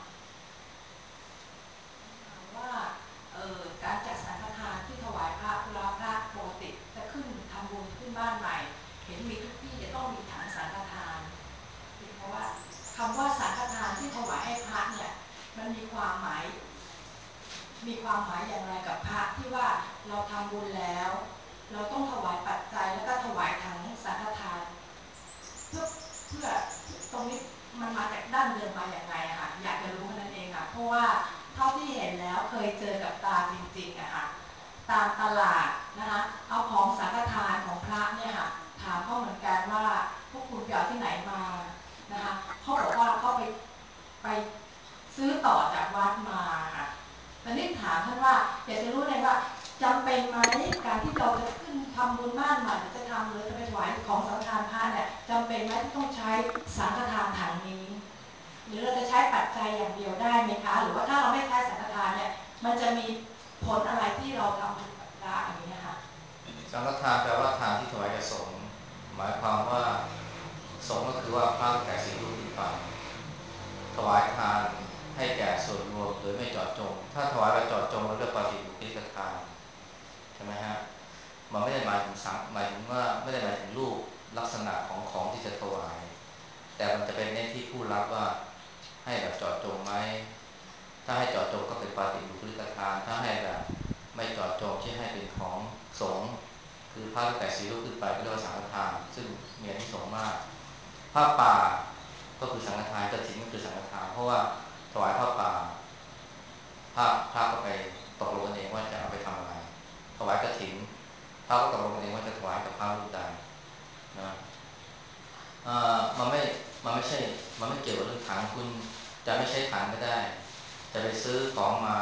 ถามว่าเอ่อการจัดสังฆทานที่ถวายพระเวลาพระปกติจะขึ้นทำบุญขึ้นบ้านใหม่เห็นมีทุกที่จะต้องมีถังสังฆทานเพราะว่าคำว่าสังฆทานที่ถวายให้พระเนี่ยมันมีความหมายมีความหมายอย่างไรกับพระที่ว่าเราทำบุญแล้วเราต้องถวายปัจจัยแล้วก็ถวายถังสังฆทานเพื่อเพื่อตรงนี้มันมาจากด้านเดิมมาอย่างไรอะค่ะอยากจะรู้แค่นั้นเองค่ะเพราะว่าเท่าที่เห็นแล้วเคยเจอกับตาจริงๆอะค่ะตามตลาดนะคะเอาของสังฆทานของพระเนี่ยค่ะถามเขาเหมือนกันว่าพวกคุณไปเอาที่ไหนมานะคะเขาบอกว่าเขาไปไปซื้อต่อจากวัดมาค่ะแต่นี่ถามท่านว่าอยากจะรู้เลยว่าจำเป็นไหมการที่เราจะขึ้นทำบุญบ้านใหม่หรือจะทำหรือจะไปถวายของสังฆทานพระเนี่ยจำเป็นไหมที่ต้องใช้สังฆทานถังนี้หรือเราจะใช้ปัจจัยอย่างเดียวได้ไหมคะหรือว่าถ้าเราไม่ใช้สังฆทานเนี่ยมันจะมีผลอะไรที่เราทำบุญกับพระอย่างนี้ค่ะสังฆทานแปลว่าทานที่ถวายแก่สงฆ์หมายความว่าสงฆ์ก็คือว่าพระแก่สี่รูปขึ้นไปถวายทานให้แก่ส่วนรวมโดยไม่เจาะจงถ้าถวายแบบเจาะจงเราเรียกปาฏิบุคิกทานใช่ไหมฮะมันไม่ได้หมายถึงสังหมายถึงว่าไม่ได้หมายถึงรูปลักษณะของของที่จะถวายแต่มันจะเป็นเน้นที่ผู้รับว่าให้แบบเจาะจงไหมถ้าให้เจาะจงก็เป็นปาฏิบุคิกทานถ้าให้แบบไม่เจาะจงที่ให้เป็นของสงฆ์คือพระตั้งแต่สี่รูปขึ้นไปก็เรียกว่าสังฆทานซึ่งมีอานิสงส์มากผ้าป่าก็คือสังฆทานกฐินก็คือสังฆทานเพราะว่าถวายผ้าป่าพระพระก็ไปตกลงกันเองว่าจะเอาไปทำอะไรถวายกฐินพระก็ตกลงกันเองว่าจะถวายกับพระรูปใดนะมันไม่มันไม่ใช่มันไม่เกี่ยวกับเรื่องถังคุณจะไม่ใช้ถังก็ได้จะไปซื้อของมา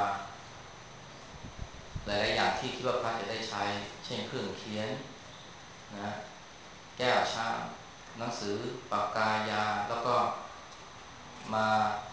หลายๆอย่างที่คิดว่าพระจะได้ใช้เช่นเครื่องเขียนนะแก้วชามหนังสือปากกายาแล้วก็มา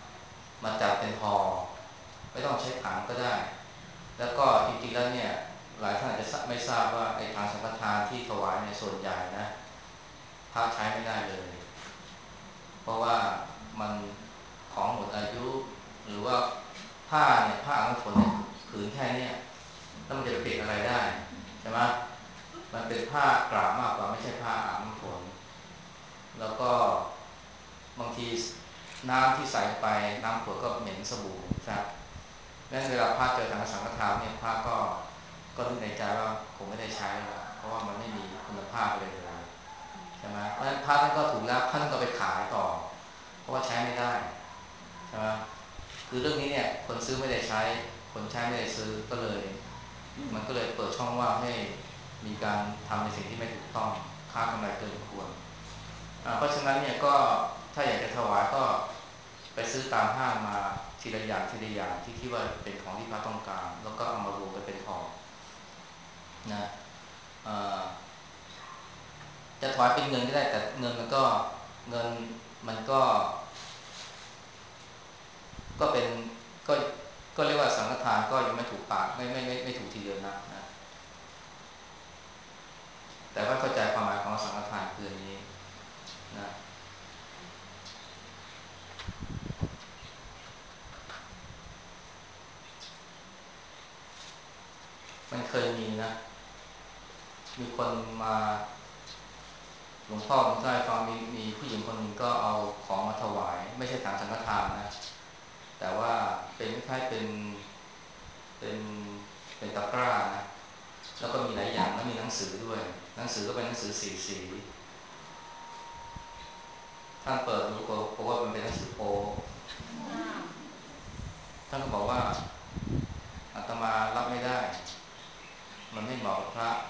มาจัดเป็นห่อไม่ต้องใช้ถังก็ได้แล้วก็จริงๆแล้วเนี่ยหลายท่านอาจจะไม่ทราบว่าไอ้ทางสังฆทานที่ถวายในส่วนใหญ่นะพระใช้ไม่ได้เลยเพราะว่ามันของหมดอายุหรือว่าผ้าเนี่ยผ้าอาบน้ำฝนเนี่ยผืนแค่นี้แล้วมันจะปิดอะไรได้ใช่ไหมมันเป็นผ้ากราบมากกว่าไม่ใช่ผ้าอาบน้ำฝนแล้วก็บางทีน้ำที่ใส่ไปน้ำขวดก็เหม็นสบู่ครับงั้นเวลาพระเจอทางสังฆทานเนี่ยพระก็ก็นึกในใจว่าคงไม่ได้ใช้แล้วเพราะว่ามันไม่มีคุณภาพเลยเลยใช่ไหมเพราะฉะนั้นพระท่านก็ถูกแล้วท่านก็ไปขายต่อเพราะว่าใช้ไม่ได้ใช่ไหมคือเรื่องนี้เนี่ยคนซื้อไม่ได้ใช้คนใช้ไม่ได้ซื้อก็เลยมันก็เลยเปิดช่องว่างให้มีการทำในสิ่งที่ไม่ถูกต้องค้ากำไรเกินควรเพราะฉะนั้นเนี่ยก็ถ้าอยากจะถวายก็ไปซื้อตามห้างมาทีละอย่างทีละอย่างที่คิดว่าเป็นของที่พระต้องการแล้วก็เอามารวมกันเป็นห่อนะจะถวายเป็นเงินก็ได้แต่เงินมันก็เงินมันก็ก็เป็นก็ก็เรียกว่าสังฆทานก็ยังไม่ถูกปากไม่ไม่ไม่ไม่ถูกทีเดียวนะนะแต่ว่าเข้าใจความหมายของสังฆทานคืออันนี้นะมันเคยมีนะมีคนมาหลวงพ่อหลวงพ่อฟังมีมีผู้หญิงคนหนึ่งก็เอาของมาถวายไม่ใช่ถังสังฆทานนะแต่ว่าเป็นคล้ายเป็นเป็นเป็นตะกร้านะแล้วก็มีหลายอย่างแล้วมีหนังสือด้วยหนังสือก็เป็นหนังสือสีสีท่านเปิดดูก็พบว่ามันเป็นหนังสือโป๊ท่านก็บอกว่าอาตมารับไม่ได้มันไม่เหมาะกับพระ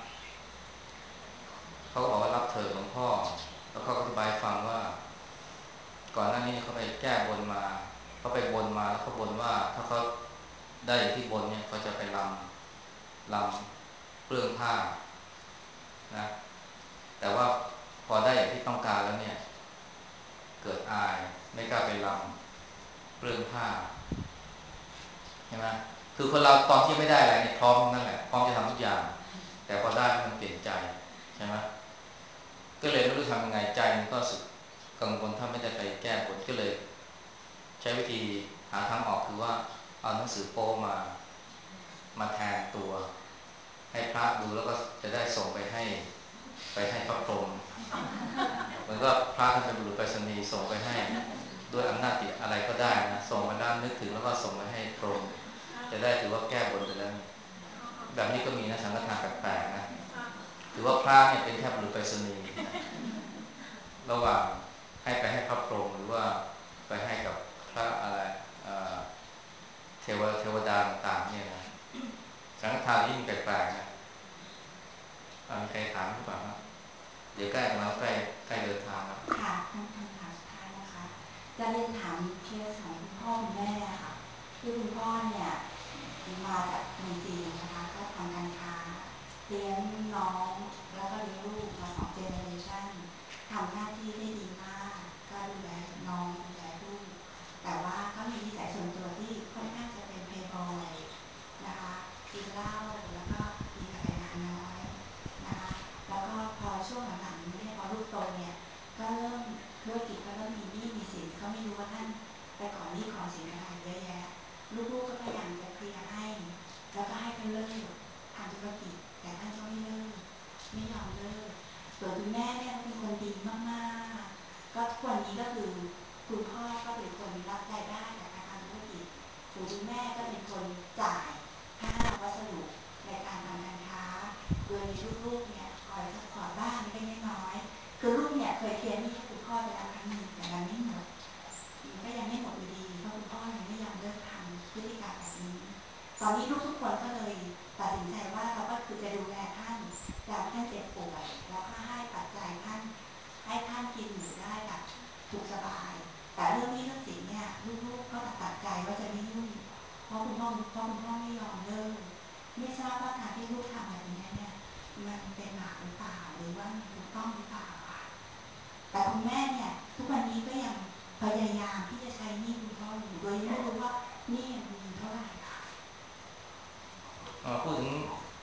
เขาก็บอกว่ารับเถิดหลวงพ่อแล้วเขาอธิบายฟังว่าก่อนหน้านี้เขาไปแก้บนมาเขาไปบนมาแล้วเขาบนว่าถ้าเขาได้อย่างที่บนเนี่ยเขาจะไปรำรำเปลื้องผ้านะแต่ว่าพอได้อย่างที่ต้องการแล้วเนี่ยเกิดอายไม่กล้าไปรำเปลื้องผ้าใช่ไหมคือคนเราตอนที่ไม่ได้อะไรเนี่ยพร้อมนั่นแหละพร้อมจะทำทุกอย่างแต่พอได้มันเปลี่ยนใจใช่ไหมก็เลยไม่รู้ทำยังไงใจมันก็สึกกังวลถ้าไม่ได้ไปแก้บนก็เลยใช้วิธีหาทางออกคือว่าเอาหนังสือโป๊มามาแทนตัวให้พระดูแล้วก็จะได้ส่งไปให้ไปให้พระพรหมเหมือนก็พระท่านเป็นบุรุษไปรษณีย์ส่งไปให้ด้วยอำนาจจิตอะไรก็ได้นะส่งมาด้านนึกถึงแล้วก็ส่งไปให้พรหมจะได้ถือว่าแก้บนไปแล้วแบบนี้ก็มีนะสังฆทานแปลกๆนะถือว่าพระเนี่ยเป็นแค่บุรุษไปรษณีย์ระหว่างให้ไปให้พระพรหมหรือว่าไปให้กับพระอะไรเทวเทวดาต่างๆเนี่ยนะสังฆทานนี่มีแปลกๆนะมีใครถามหรือเปล่าครับเดี๋ยวใกล้เราใกล้ใกล้เดินทางแล้วค่ะคำคำถามสุดท้ายนะคะจะเรียนถามเคสของคุณพ่อคุณแม่ค่ะคือคุณพ่อเนี่ยมาจากเมืองจีนนะคะก็ทำการค้าเลี้ยงน้องแล้วก็เลี้ยงลูกมาสองเจเนอเรชันทำหน้าที่ได้ดีมากก็ดูแลน้องดูแลลูกแต่ว่าก็มีนิสัยส่วนตัวที่ค่อนข้างจะเป็นเพย์บอยนะคะกินเหล้าแล้วก็มีภรรยาน้อยนะคะแล้วก็พอช่วงหลังๆเนี่ยพอลูกโตเนี่ยก็เริ่มธุรกิจก็เริ่มมีหนี้มีสินก็ไม่รู้ว่าท่านไปก่อนหนี้ก่อนสินอะไรเยอะแยะลูกๆก็พยายามจะเคลียร์ให้แล้วก็ให้ท่านเลิกทำธุรกิจแต่ท่านก็ไม่เลิกไม่ยอมเลิกส่วนคุณแม่เนี่ยเป็นคนดีมากๆก็ทุกวันนี้ก็คือคุณพ่อก็เป็นคนรับรายได้จากการทำธุรกิจส่วนคุณแม่ก็เป็นคนจ่ายค่าวัสดุในการทำการค้าโดยมีลูกๆเนี่ยคอยซัพพอร์ตบ้างเล็กน้อยคือลูกเนี่ยเคยเคลียร์หนี้ให้คุณพ่อไปแล้วครั้งหนึ่งแต่มันไม่หมดมันก็ยังไม่หมดอยู่ดีเพราะคุณพ่อยังไม่ยอมเลิกทำพฤติกรรมแบบนี้ตอนนี้ลูกทุกคนก็เลยตัดสินใจว่าเราก็คือจะดูแลท่านจากท่านเจ็บป่วยแล้วก็ให้ปัจจัยท่านให้ท่านกินอยู่ได้แบบถูกสบายแต่เรื่องนี้เรื่องสินเนี่ยลูกๆก็ตัดใจว่าจะไม่ยุ่งเพราะคุณพ่อเพราะคุณพ่อไม่ยอมเลิกไม่ทราบว่าการที่ลูกทำแบบนี้เนี่ยมันเป็นบาปหรือเปล่าหรือว่ามันถูกต้องหรือเปล่าค่ะแต่คุณแม่เนี่ยทุกวันนี้ก็ยังพยายามที่จะใช้หนี้คุณพ่ออยู่โดยไม่รู้ว่าหนี้มีเท่าไหร่ค่ะพูดถึง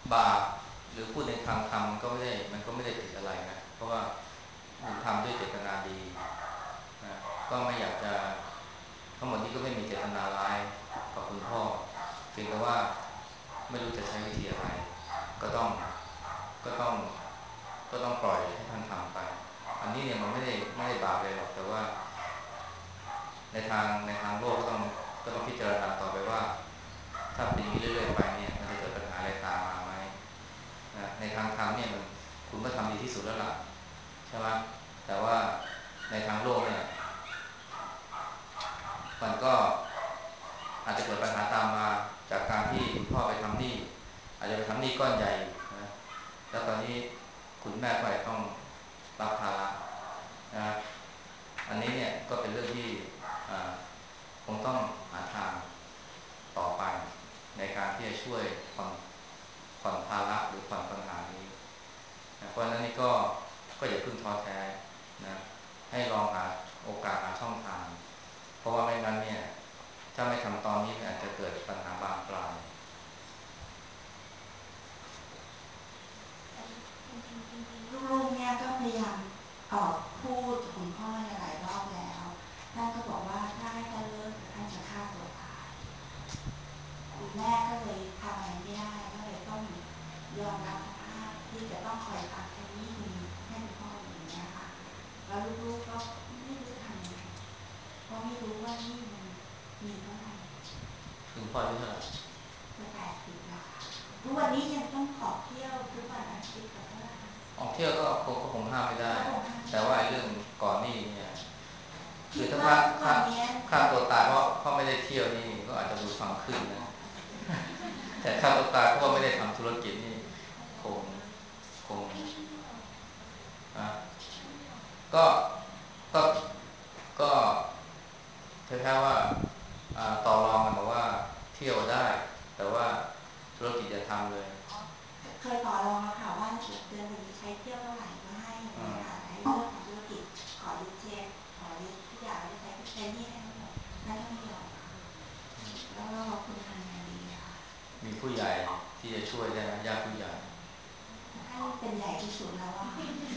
บาปหรือพูดในทางธรรมก็ไม่ได้มันก็ไม่ได้ผิดอะไรนะเพราะว่าคุณทำด้วยเจตนาดีนะก็ไม่อยากจะทั้งหมดนี้ก็ไม่มีเจตนาร้ายกับคุณพ่อเพียงแต่ว่าไม่รู้จะใช้วิธีอะไรก็ต้องก็ต้องก็ต้องปล่อยให้ท่านทำไปอันนี้เนี่ยมันไม่ได้ไม่ได้บาปเลยหรอกแต่ว่าในทางในทางโลกก็ต้องก็ต้องพิจารณาต่อไปว่าถ้าเป็นอย่างนี้เรื่อยๆไปเนี่ยมันจะเกิดปัญหาอะไรตามมาไหมนะในทางธรรมเนี่ยมันคุณก็ทำดีที่สุดแล้วล่ะใช่ไหมแต่ว่าในทางโลกเนี่ยมันก็อาจจะเกิดปัญหาตามมาจากการที่คุณพ่อไปทำหนี้อาจจะไปทำหนี้ก้อนใหญ่นะแล้วตอนนี้คุณแม่ก็ต้องรับภาระนะอันนี้เนี่ยก็เป็นเรื่องที่คงต้องหาทางต่อไปในการที่จะช่วยผ่อนผ่อนภาระหรือผ่อนปัญหานี้นะเพราะฉะนั้นนี่ก็ก็อย่าเพิ่งท้อแท้นะให้ลองหาโอกาสหาช่องทางเพราะว่าไม่งั้นเนี่ยถ้าไม่ทำตอนนี้อาจจะเกิดปัญหาบานปลายลูกๆเนี่ยก็พยายามออกพูดกับคุณพ่อหลายรอบแล้วท่านก็บอกว่าถ้าให้ท่านเลิกท่านจะฆ่าตัวตายคุณแม่ก็เลยทำอะไรไม่ได้ก็เลยต้องยอมรับสภาพที่จะต้องคอยตัดไอ้นี่คุณให้คุณพ่ออย่างเงี้ยค่ะแล้วลูกๆก็ไม่รู้จะทำยังไงเพราะไม่รู้ว่านี่มันมีเท่าไหร่คุณพ่ออายุเท่าไหร่จะแปดสิบแล้วค่ะทุกวันนี้ยังต้องออกเที่ยวทุกวันอาทิตย์กับเพื่อนออกเที่ยวก็คงก็คงห้ามไม่ได้แต่ว่าเรื่องก่อนนี่เนี่ยคือถ้าค่าค่าตัวตายเพราะเพราะไม่ได้เที่ยวนี่ก็อาจจะดูฟังขึ้นนะแต่ค่าตัวตายเพราะว่าไม่ได้ทำธุรกิจนี่คงคงอ่ะก็ก็ก็คล้ายๆว่าต่อรองกันบอกว่าเที่ยวได้แต่ว่าธุรกิจจะทำเลยเคยต่อรองแล้วค่ะว่าเดือนนี้ใช้เที่ยวเท่าไหร่ก็ให้อย่างเงี้ยค่ะในเรื่องของธุรกิจขอยึดเช็คขอยึดทุกอย่างจะใช้ใช้นี่ให้ทั้งหมดนั่นก็ไม่ยอมค่ะแล้วก็คุณทำงานดีค่ะมีผู้ใหญ่ที่จะช่วยได้ไหมญาติผู้ใหญ่ท่านเป็นใหญ่ที่สุดแล้วว่า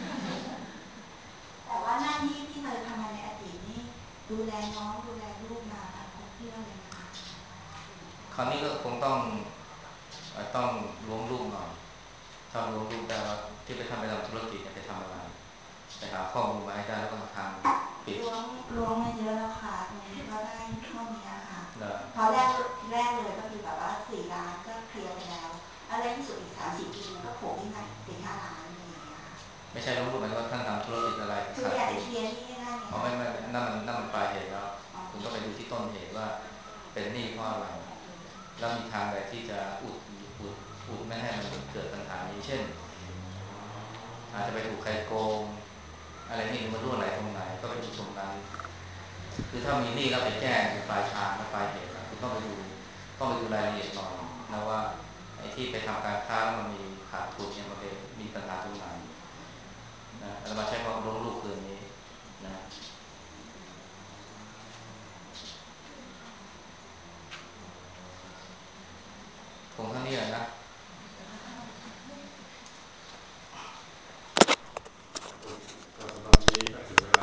แต่ว่าหน้าที่ที่เธอทำมาในอดีตนี่ดูแลน้องดูแลลูกมาแบบครบถ้วนเลยนะคะคราวนี้ก็คงต้องต้องล้วงลูกหน่อยถ้าล้วงลูกได้ว่าที่ไปทำไปทำธุรกิจเนี่ยไปทำอะไรไปหาข้อมูลมาให้ได้แล้วก็มาทำปิดล้วงล้วงมาเยอะแล้วค่ะตรงนี้ก็ได้เท่านี้ค่ะพอแรกแรกเลยก็คือแบบว่าสี่ล้านก็เคลียร์ไปแล้วอะไรที่สุดอีกสามสี่ปีมันก็โผล่ขึ้นมาสี่ห้าล้านอะไรอย่างเงี้ยไม่ใช่ล้วงลูกหมายว่าท่านทำธุรกิจอะไรคืออยากจะเคลียร์นี่ให้ได้อ๋อไม่ไม่นั่นมันนั่นมันปลายเหตุแล้วคุณต้องไปดูที่ต้นเหตุว่าเป็นหนี้เพราะอะไรแล้วมีทางใดที่จะอุดอุดอุดไม่ให้มันเกิดปัญหานี้เช่นอาจจะไปถูกใครโกงอะไรนี่มันรั่วไหลตรงไหนก็ไปดูตรงนั้นคือถ้ามีหนี้แล้วไปแก้เป็นปลายทางและปลายเหตุนะคุณต้องไปดูต้องไปดูรายละเอียดหน่อยนะว่าไอ้ที่ไปทำการค้าแล้วมันมีขาดทุนเนี่ยมันเป็นมีปัญหาตรงไหนนะแล้วมาใช้ความรู้ลูกคืนนี้นะ